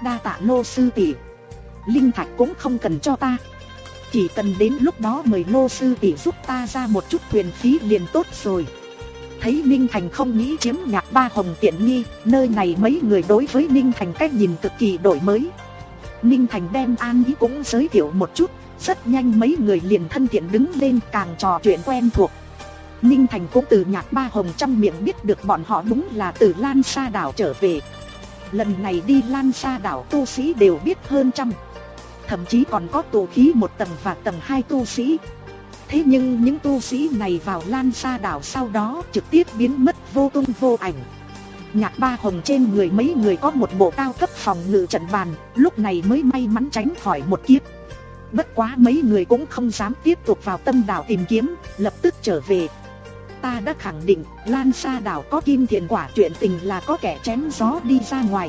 Đa tạ Lô sư tỷ. Linh thạch cũng không cần cho ta, chỉ cần đến lúc đó mời Lô sư tỷ giúp ta ra một chút thuyền phí liền tốt rồi. Thấy Ninh Thành không nghĩ chiếm Nhạc Ba Hồng tiện nghi, nơi này mấy người đối với Ninh Thành cách nhìn cực kỳ đổi mới. Ninh Thành đem An Ý cũng giới thiệu một chút, rất nhanh mấy người liền thân thiện đứng lên, càng trò chuyện quen thuộc. Ninh Thành cũng từ Nhạc Ba Hồng trong miệng biết được bọn họ đúng là từ Lan Sa đảo trở về. Lần này đi Lan Sa đảo tu sĩ đều biết hơn trăm, thậm chí còn có tụ khí một tầng và tầng hai tu sĩ. Thế nhưng những tu sĩ này vào Lan Sa đảo sau đó trực tiếp biến mất vô tung vô ảnh. Nhạc Ba Hồng trên người mấy người có một bộ cao cấp phòng ngự trận bàn, lúc này mới may mắn tránh khỏi một kiếp. Bất quá mấy người cũng không dám tiếp tục vào Tâm đảo tìm kiếm, lập tức trở về. Ta đã khẳng định Lan Sa đảo có kim thiền quả, chuyện tình là có kẻ chém gió đi ra ngoài.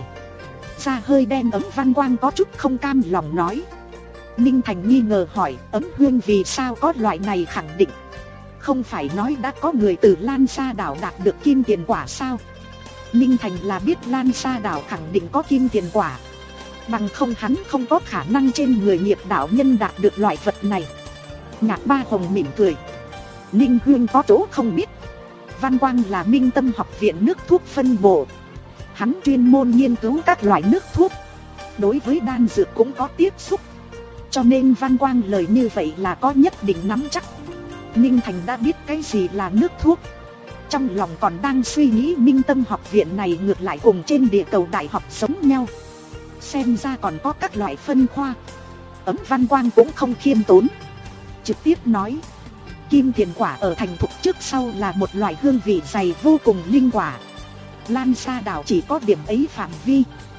Da hơi đen Ấm Văn Quang có chút không cam lòng nói. Ninh Thành nghi ngờ hỏi, Ấm Huyên vì sao có loại này khẳng định? Không phải nói đã có người từ Lan Sa đảo đạt được kim tiền quả sao? Ninh Thành là biết Lan Sa đảo khẳng định có kim tiền quả, bằng không hắn không có khả năng trên người nghiệp đạo nhân đạt được loại vật này. Nhạc Ba Hồng mỉm cười. Ninh Huyên có chỗ không biết, Văn Quang là Minh Tâm học viện nước thuốc phân bộ, hắn chuyên môn nghiên cứu các loại nước thuốc, đối với đan dược cũng có tiếp xúc, cho nên Văn Quang lời như vậy là có nhất định nắm chắc. Ninh Thành đã biết cái gì là nước thuốc, trong lòng còn đang suy nghĩ Minh Tâm học viện này ngược lại cùng trên địa cầu đại học giống nhau, xem ra còn có các loại phân khoa. Ấm Văn Quang cũng không khiêm tốn, trực tiếp nói, kim thiền quả ở thành thục trước sau là một loại hương vị dày vô cùng linh quả. Lan Sa đảo chỉ có điểm ấy phạm vi,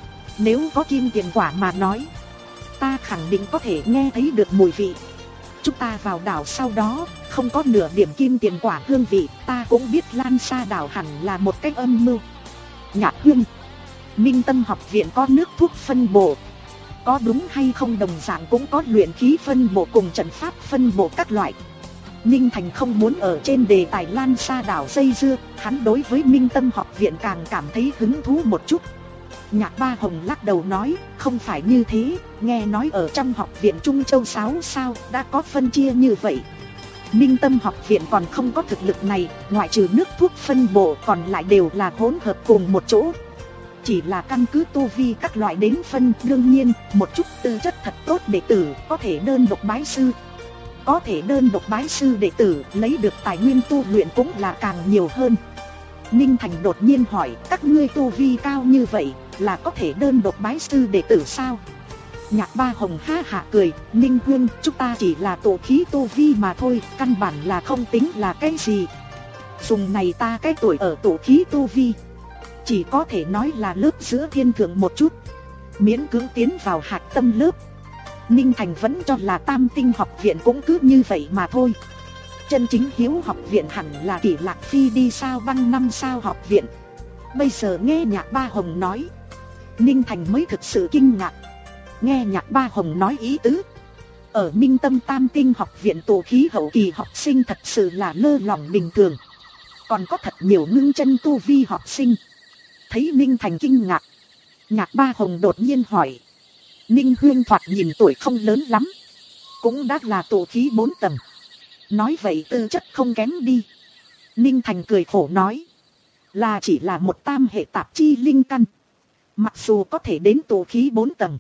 nếu có kim thiền quả mà nói, ta khẳng định có thể nghe thấy được mùi vị. Chúng ta vào đảo sau đó, không có nửa điểm kim tiền quả hương vị, ta cũng biết Lan Sa đảo hẳn là một cách âm mưu. Nhạc Huyên, Minh Tâm học viện có nước thuốc phân bộ, có đúng hay không đồng dạng cũng có luyện khí phân bộ cùng trận pháp phân bộ các loại. Ninh Thành không muốn ở trên đề tài Lan Sa đảo dây dưa, hắn đối với Minh Tâm học viện càng cảm thấy hứng thú một chút. Nhạc Ba Hồng lắc đầu nói, không phải như thế, nghe nói ở trong học viện Trung Châu sáu sao đã có phân chia như vậy. Minh Tâm học viện còn không có thực lực này, ngoại trừ nước thuốc phân bộ còn lại đều là hỗn hợp cùng một chỗ. Chỉ là căn cứ tu vi các loại đến phân, đương nhiên, một chút tư chất thật tốt đệ tử có thể đơn độc bái sư. Có thể đơn độc bái sư đệ tử lấy được tài nguyên tu luyện cũng là càng nhiều hơn. Ninh Thành đột nhiên hỏi, các ngươi tu vi cao như vậy là có thể đơn độc bái sư đệ tử sao? Nhạc Ba Hồng ha hạ cười, Ninh Huyên, chúng ta chỉ là tổ khí tu vi mà thôi, căn bản là không tính là cái gì. Dùng này ta cái tuổi ở tổ khí tu vi, chỉ có thể nói là lớp giữa thiên thượng một chút, miễn cưỡng tiến vào hạch tâm lớp. Ninh Thành vẫn cho là Tam Tinh học viện cũng cứ như vậy mà thôi. Chân chính hiếu học viện hẳn là Kỷ Lạc Phi đi sao băng năm sao học viện. Bây giờ nghe Nhạc Ba Hồng nói, Ninh Thành mới thực sự kinh ngạc. Nghe Nhạc Ba Hồng nói ý tứ, ở Minh Tâm Tam Tinh học viện tổ khí hậu kỳ học sinh thật sự là lơ lỏng bình thường, còn có thật nhiều ngưng chân tu vi học sinh. Thấy Ninh Thành kinh ngạc, Nhạc Ba Hồng đột nhiên hỏi, Ninh Huyên thoạt nhìn tuổi không lớn lắm, cũng đã là tổ khí bốn tầng, nói vậy tư chất không kém đi. Ninh Thành cười khổ nói, là chỉ là một tam hệ tạp chi linh căn, mặc dù có thể đến tổ khí bốn tầng,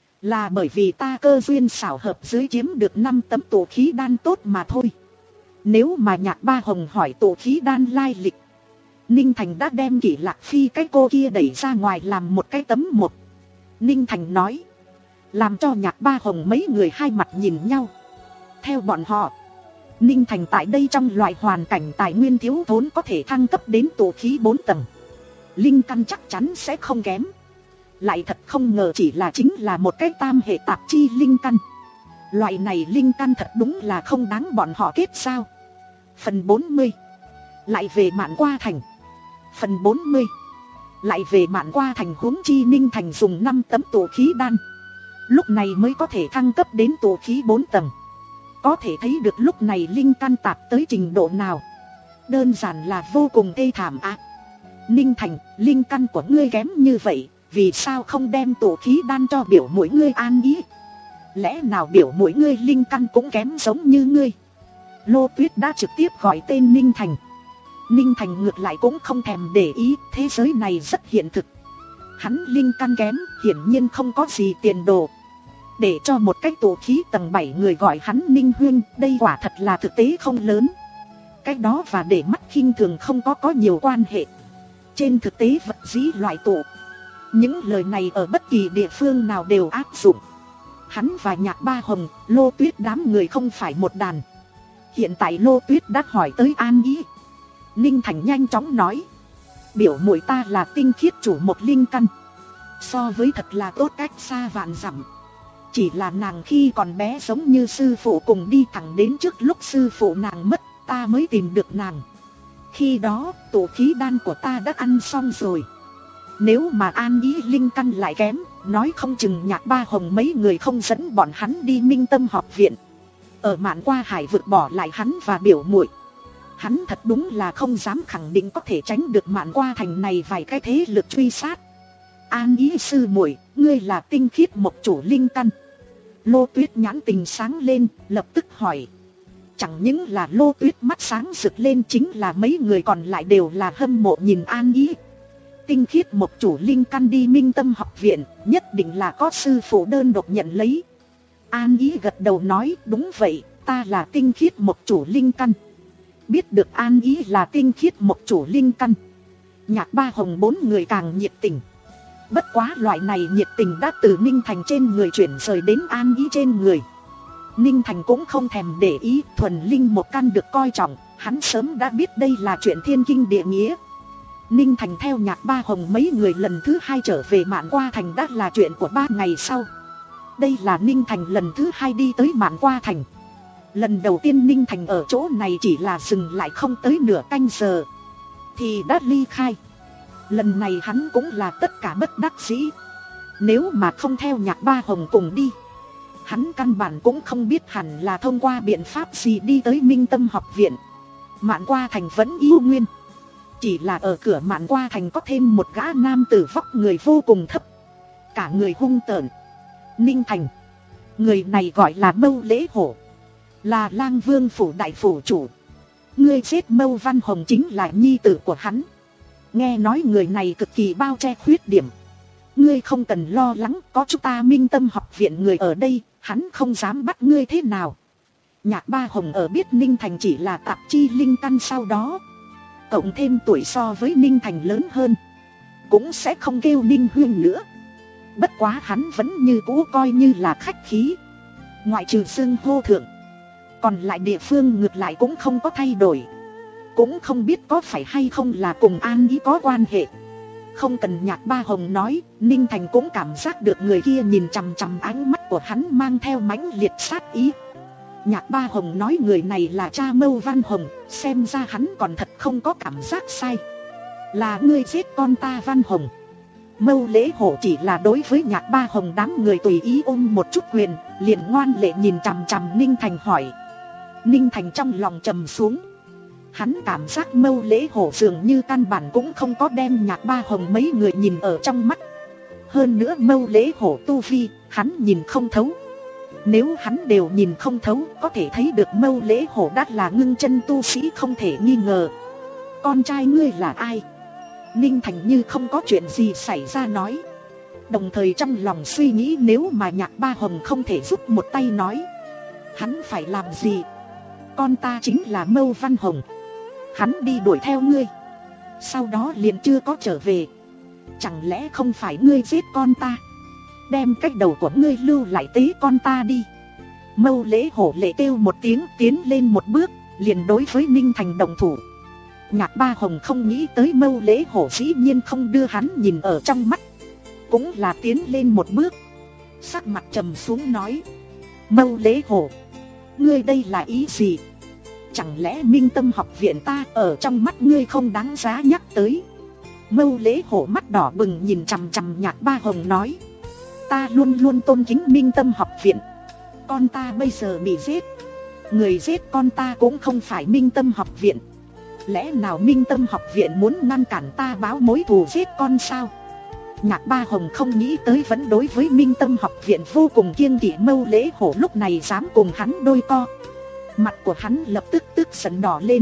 là bởi vì ta cơ duyên xảo hợp dưới chiếm được năm tấm tổ khí đan tốt mà thôi. Nếu mà Nhạc Ba Hồng hỏi tổ khí đan lai lịch, Ninh Thành đã đem Kỷ Lạc Phi cái cô kia đẩy ra ngoài làm một cái tấm một. Ninh Thành nói, làm cho Nhạc Ba Hồng mấy người hai mặt nhìn nhau. Theo bọn họ, Ninh Thành tại đây trong loại hoàn cảnh tài nguyên thiếu thốn có thể thăng cấp đến tổ khí bốn tầng, linh căn chắc chắn sẽ không kém. Lại thật không ngờ chỉ là chính là một cái tam hệ tạp chi linh căn. Loại này linh căn thật đúng là không đáng bọn họ kết sao. Phần bốn mươi. Lại về Mạn Qua Thành. Phần bốn mươi. Lại về Mạn Qua Thành, huống chi Ninh Thành dùng năm tấm tổ khí đan, lúc này mới có thể thăng cấp đến tổ khí bốn tầng. Có thể thấy được lúc này linh căn tạp tới trình độ nào. Đơn giản là vô cùng thê thảm ạ. À, Ninh Thành, linh căn của ngươi kém như vậy, vì sao không đem tổ khí đan cho biểu muội ngươi An Ý? Lẽ nào biểu muội ngươi linh căn cũng kém giống như ngươi? Lô Tuyết đã trực tiếp gọi tên Ninh Thành. Ninh Thành ngược lại cũng không thèm để ý, thế giới này rất hiện thực. Hắn linh căn kém, hiển nhiên không có gì tiền đồ. Để cho một cách tổ khí tầng bảy người gọi hắn Ninh Huyên, đây quả thật là thực tế không lớn. Cái đó và để mắt khinh thường không có có nhiều quan hệ. Trên thực tế vật dĩ loại tụ. Những lời này ở bất kỳ địa phương nào đều áp dụng. Hắn và Nhạc Ba Hồng, Lô Tuyết đám người không phải một đàn. Hiện tại Lô Tuyết đã hỏi tới An Ý. Ninh Thành nhanh chóng nói. Biểu muội ta là tinh khiết chủ một linh căn. So với thật là tốt cách xa vạn dặm. Chỉ là nàng khi còn bé giống như sư phụ cùng đi thẳng đến trước lúc sư phụ nàng mất, ta mới tìm được nàng. Khi đó, tổ khí đan của ta đã ăn xong rồi. Nếu mà An Ý linh căn lại kém, nói không chừng Nhạc Ba Hồng mấy người không dẫn bọn hắn đi Minh Tâm học viện. Ở mạn qua hải vực bỏ lại hắn và biểu muội. Hắn thật đúng là không dám khẳng định có thể tránh được mạn qua thành này vài cái thế lực truy sát. An Ý sư muội, ngươi là tinh khiết mộc chủ linh căn. Lô Tuyết nhãn tình sáng lên, lập tức hỏi. Chẳng những là Lô Tuyết mắt sáng rực lên, chính là mấy người còn lại đều là hâm mộ nhìn An Ý. Tinh khiết mộc chủ linh căn đi Minh Tâm học viện, nhất định là có sư phụ đơn độc nhận lấy. An Ý gật đầu nói, đúng vậy, ta là tinh khiết mộc chủ linh căn. Biết được An Ý là tinh khiết mộc chủ linh căn, Nhạc Ba Hồng bốn người càng nhiệt tình. Bất quá loại này nhiệt tình đã từ Ninh Thành trên người chuyển rời đến An Ý trên người. Ninh Thành cũng không thèm để ý, thuần linh một căn được coi trọng, hắn sớm đã biết đây là chuyện thiên kinh địa nghĩa. Ninh Thành theo Nhạc Ba Hồng mấy người lần thứ hai trở về Mạn Qua Thành đã là chuyện của ba ngày sau. Đây là Ninh Thành lần thứ hai đi tới Mạn Qua Thành. Lần đầu tiên Ninh Thành ở chỗ này chỉ là dừng lại không tới nửa canh giờ thì đã ly khai. Lần này hắn cũng là tất cả bất đắc dĩ. Nếu mà không theo Nhạc Ba Hồng cùng đi, hắn căn bản cũng không biết hẳn là thông qua biện pháp gì đi tới Minh Tâm học viện. Mạn Qua Thành vẫn yêu nguyên. Chỉ là ở cửa Mạn Qua Thành có thêm một gã nam tử vóc người vô cùng thấp, cả người hung tợn. Ninh Thành, người này gọi là Mâu Lễ Hổ, là Lang Vương phủ đại phủ chủ. Ngươi giết Mâu Văn Hồng chính là nhi tử của hắn. Nghe nói người này cực kỳ bao che khuyết điểm. Ngươi không cần lo lắng, có chúng ta Minh Tâm học viện người ở đây, hắn không dám bắt ngươi thế nào. Nhạc Ba Hồng ở biết Ninh Thành chỉ là tạp chi linh căn sau đó, cộng thêm tuổi so với Ninh Thành lớn hơn, cũng sẽ không kêu Ninh Huyên nữa. Bất quá hắn vẫn như cũ coi như là khách khí. Ngoại trừ xưng hô thượng, còn lại địa phương ngược lại cũng không có thay đổi. Cũng không biết có phải hay không là cùng An Ý có quan hệ. Không cần Nhạc Ba Hồng nói, Ninh Thành cũng cảm giác được người kia nhìn chằm chằm, ánh mắt của hắn mang theo mãnh liệt sát ý. Nhạc Ba Hồng nói người này là cha Mâu Văn Hồng, xem ra hắn còn thật không có cảm giác sai. Là ngươi giết con ta Văn Hồng. Mâu Lễ Hổ chỉ là đối với Nhạc Ba Hồng đám người tùy ý ôm một chút quyền, liền ngoan lệ nhìn chằm chằm Ninh Thành hỏi. Ninh Thành trong lòng trầm xuống. Hắn cảm giác Mâu Lễ Hổ dường như căn bản cũng không có đem Nhạc Ba Hồng mấy người nhìn ở trong mắt. Hơn nữa Mâu Lễ Hổ tu vi, hắn nhìn không thấu. Nếu hắn đều nhìn không thấu, có thể thấy được Mâu Lễ Hổ đã là ngưng chân tu sĩ không thể nghi ngờ. Con trai ngươi là ai? Ninh Thành như không có chuyện gì xảy ra nói. Đồng thời trong lòng suy nghĩ nếu mà Nhạc Ba Hồng không thể giúp một tay nói, hắn phải làm gì? Con ta chính là Mâu Văn Hồng. Hắn đi đuổi theo ngươi, sau đó liền chưa có trở về. Chẳng lẽ không phải ngươi giết con ta? Đem cái đầu của ngươi lưu lại tế con ta đi. Mâu Lễ Hổ lệ kêu một tiếng, tiến lên một bước, liền đối với Ninh Thành đồng thủ. Nhạc Ba Hồng không nghĩ tới Mâu Lễ Hổ dĩ nhiên không đưa hắn nhìn ở trong mắt, cũng là tiến lên một bước, sắc mặt trầm xuống nói. Mâu Lễ Hổ, ngươi đây là ý gì? Chẳng lẽ Minh Tâm học viện ta ở trong mắt ngươi không đáng giá nhắc tới? Mâu Lễ Hổ mắt đỏ bừng nhìn chằm chằm Nhạc Ba Hồng nói. Ta luôn luôn tôn kính Minh Tâm học viện. Con ta bây giờ bị giết, người giết con ta cũng không phải Minh Tâm học viện. Lẽ nào Minh Tâm học viện muốn ngăn cản ta báo mối thù giết con sao? Nhạc Ba Hồng không nghĩ tới vẫn đối với Minh Tâm học viện vô cùng kiêng kỵ Mâu Lễ Hổ lúc này dám cùng hắn đôi co. Mặt của hắn lập tức tức giận đỏ lên.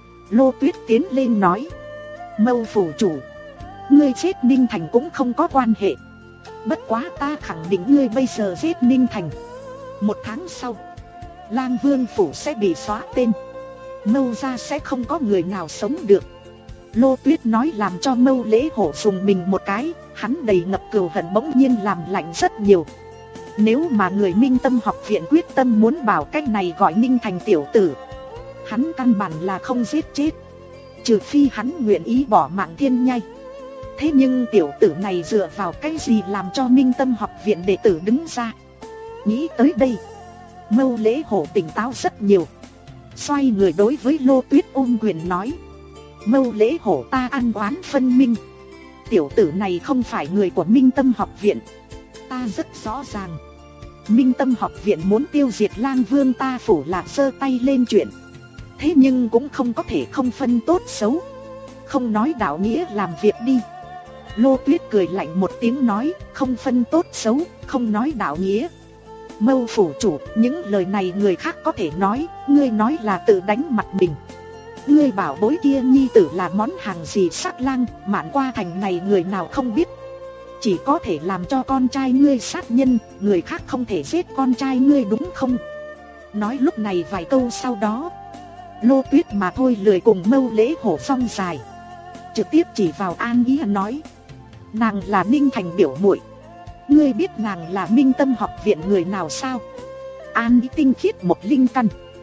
Lô Tuyết tiến lên nói: Mâu phủ chủ, ngươi giết Ninh Thành cũng không có quan hệ. Bất quá ta khẳng định ngươi bây giờ giết Ninh Thành, một tháng sau Lang Vương phủ sẽ bị xóa tên, Mâu gia sẽ không có người nào sống được. Lô Tuyết nói làm cho Mâu Lễ Hổ dùng mình một cái, hắn đầy ngập cừu hận bỗng nhiên làm lạnh rất nhiều. Nếu mà người Minh Tâm học viện quyết tâm muốn bảo cách này gọi Ninh Thành tiểu tử, hắn căn bản là không giết chết, trừ phi hắn nguyện ý bỏ mạng thiên nhai. Thế nhưng tiểu tử này dựa vào cái gì làm cho Minh Tâm học viện đệ tử đứng ra? Nghĩ tới đây, Mâu Lễ Hổ tỉnh táo rất nhiều. Xoay người đối với Lô Tuyết ôm quyền nói: Mâu Lễ Hổ, ta ăn oán phân minh. Tiểu tử này không phải người của Minh Tâm học viện. Ta rất rõ ràng, Minh Tâm học viện muốn tiêu diệt Lang Vương ta phủ là giơ tay lên chuyện. Thế nhưng cũng không có thể không phân tốt xấu. Không nói đạo nghĩa làm việc đi. Lô Tuyết cười lạnh một tiếng nói: không phân tốt xấu, không nói đạo nghĩa. Mâu phủ chủ, những lời này người khác có thể nói, ngươi nói là tự đánh mặt mình. Ngươi bảo bối kia nhi tử là món hàng gì sắc lang, Mạn Qua thành này người nào không biết. Chỉ có thể làm cho con trai ngươi sát nhân, người khác không thể giết con trai ngươi đúng không? Nói lúc này vài câu sau đó, Lô Tuyết mà thôi lười cùng Mâu Lễ Hổ phong dài, trực tiếp chỉ vào An Ý nói: nàng là Ninh Thành biểu muội, ngươi biết nàng là Minh Tâm học viện người nào sao? An Ý tinh khiết một linh căn,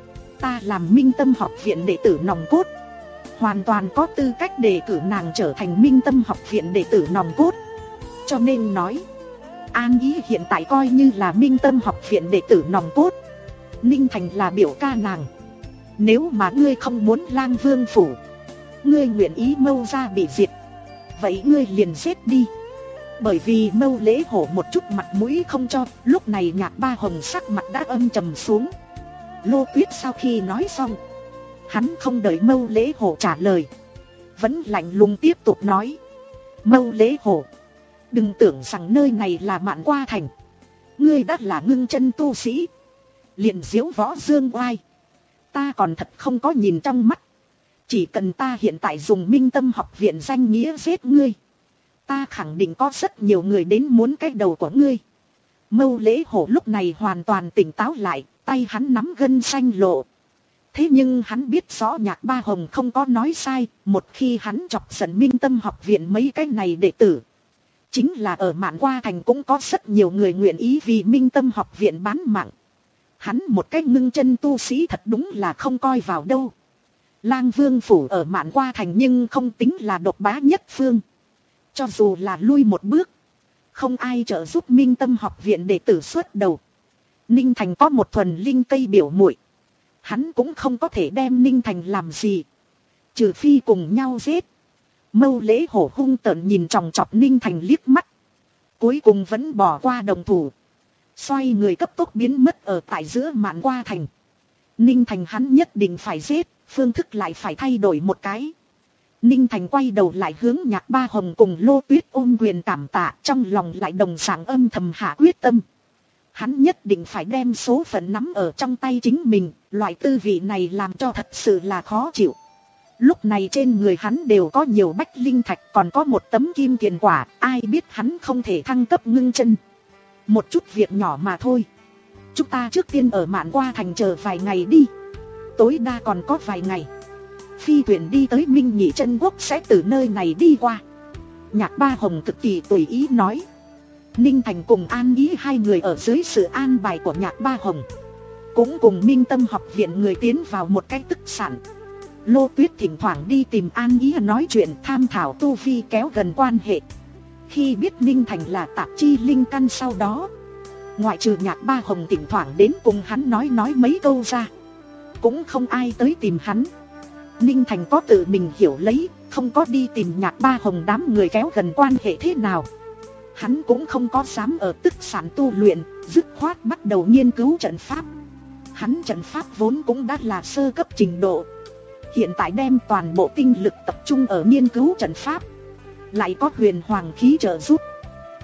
ta làm Minh Tâm học viện đệ tử nòng cốt, hoàn toàn có tư cách đề cử nàng trở thành Minh Tâm học viện đệ tử nòng cốt. Cho nên nói, An Ý hiện tại coi như là Minh Tâm học viện đệ tử nòng cốt, Ninh Thành là biểu ca nàng. Nếu mà ngươi không muốn Lang Vương phủ, ngươi nguyện ý Mâu gia bị diệt, vậy ngươi liền giết đi. Bởi vì Mâu Lễ Hổ một chút mặt mũi không cho, lúc này Nhạc Ba Hồng sắc mặt đã âm trầm xuống. Lô Tuyết sau khi nói xong, hắn không đợi Mâu Lễ Hổ trả lời, vẫn lạnh lùng tiếp tục nói: Mâu Lễ Hổ, đừng tưởng rằng nơi này là Mạn Qua thành. Ngươi đã là ngưng chân tu sĩ, liền diễu võ dương oai, ta còn thật không có nhìn trong mắt. Chỉ cần ta hiện tại dùng Minh Tâm học viện danh nghĩa giết ngươi, ta khẳng định có rất nhiều người đến muốn cái đầu của ngươi. Mâu Lễ Hổ lúc này hoàn toàn tỉnh táo lại, tay hắn nắm gân xanh lộ. Thế nhưng hắn biết rõ Nhạc Ba Hồng không có nói sai, một khi hắn chọc giận Minh Tâm học viện mấy cái này đệ tử, chính là ở Mạn Qua thành cũng có rất nhiều người nguyện ý vì Minh Tâm học viện bán mạng. Hắn một cái ngưng chân tu sĩ thật đúng là không coi vào đâu. Lang Vương phủ ở Mạn Qua thành nhưng không tính là độc bá nhất phương. Cho dù là lui một bước, không ai trợ giúp Minh Tâm học viện đệ tử xuất đầu. Ninh Thành có một thuần linh cây biểu muội, hắn cũng không có thể đem Ninh Thành làm gì, trừ phi cùng nhau giết. Mâu Lễ Hổ hung tợn nhìn chòng chọc Ninh Thành liếc mắt, cuối cùng vẫn bỏ qua đồng thủ, xoay người cấp tốc biến mất ở tại giữa Mạn Qua thành. Ninh Thành hắn nhất định phải giết, phương thức lại phải thay đổi một cái. Ninh Thành quay đầu lại hướng Nhạc Ba Hồng cùng Lô Tuyết ôm quyền cảm tạ, trong lòng lại đồng dạng âm thầm hạ quyết tâm. Hắn nhất định phải đem số phận nắm ở trong tay chính mình, loại tư vị này làm cho thật sự là khó chịu. Lúc này trên người hắn đều có nhiều bách linh thạch, còn có một tấm kim tiền quả, ai biết hắn không thể thăng cấp ngưng chân. Một chút việc nhỏ mà thôi. Chúng ta trước tiên ở Mạn Qua thành chờ vài ngày đi. Tối đa còn có vài ngày, phi thuyền đi tới Minh Nhị Chân Quốc sẽ từ nơi này đi qua. Nhạc Ba Hồng cực kỳ tùy ý nói. Ninh Thành cùng An Ý hai người ở dưới sự an bài của Nhạc Ba Hồng, cũng cùng Minh Tâm học viện người tiến vào một cái tức sản. Lô Tuyết thỉnh thoảng đi tìm An Ý nói chuyện, tham thảo tu vi, kéo gần quan hệ. Khi biết Ninh Thành là tạp chi linh căn sau đó, ngoại trừ Nhạc Ba Hồng thỉnh thoảng đến cùng hắn nói nói mấy câu ra, cũng không ai tới tìm hắn. Ninh Thành có tự mình hiểu lấy, không có đi tìm Nhạc Ba Hồng đám người kéo gần quan hệ thế nào. Hắn cũng không có dám ở tức sản tu luyện, dứt khoát bắt đầu nghiên cứu trận pháp. Hắn trận pháp vốn cũng đã là sơ cấp trình độ, hiện tại đem toàn bộ tinh lực tập trung ở nghiên cứu trận pháp, lại có huyền hoàng khí trợ giúp,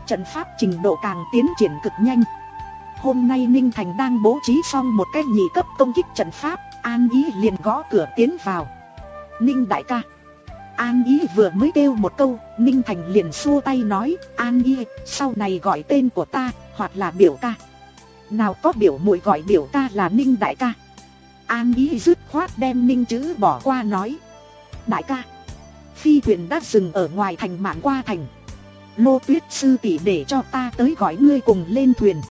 Trận pháp trình độ càng tiến triển cực nhanh. Hôm nay Ninh Thành đang bố trí xong một cái nhị cấp công kích trận pháp, An Ý liền gõ cửa tiến vào. Ninh đại ca. An Ý vừa mới kêu một câu, Ninh Thành liền xua tay nói, An Ý, sau này gọi tên của ta, hoặc là biểu ca. Nào có biểu muội gọi biểu ca là Ninh đại ca. An Ý dứt khoát đem Ninh chữ bỏ qua nói, đại ca, phi thuyền đã dừng ở ngoài thành Mạn Qua thành. Lô Tuyết sư tỷ để cho ta tới gọi ngươi cùng lên thuyền.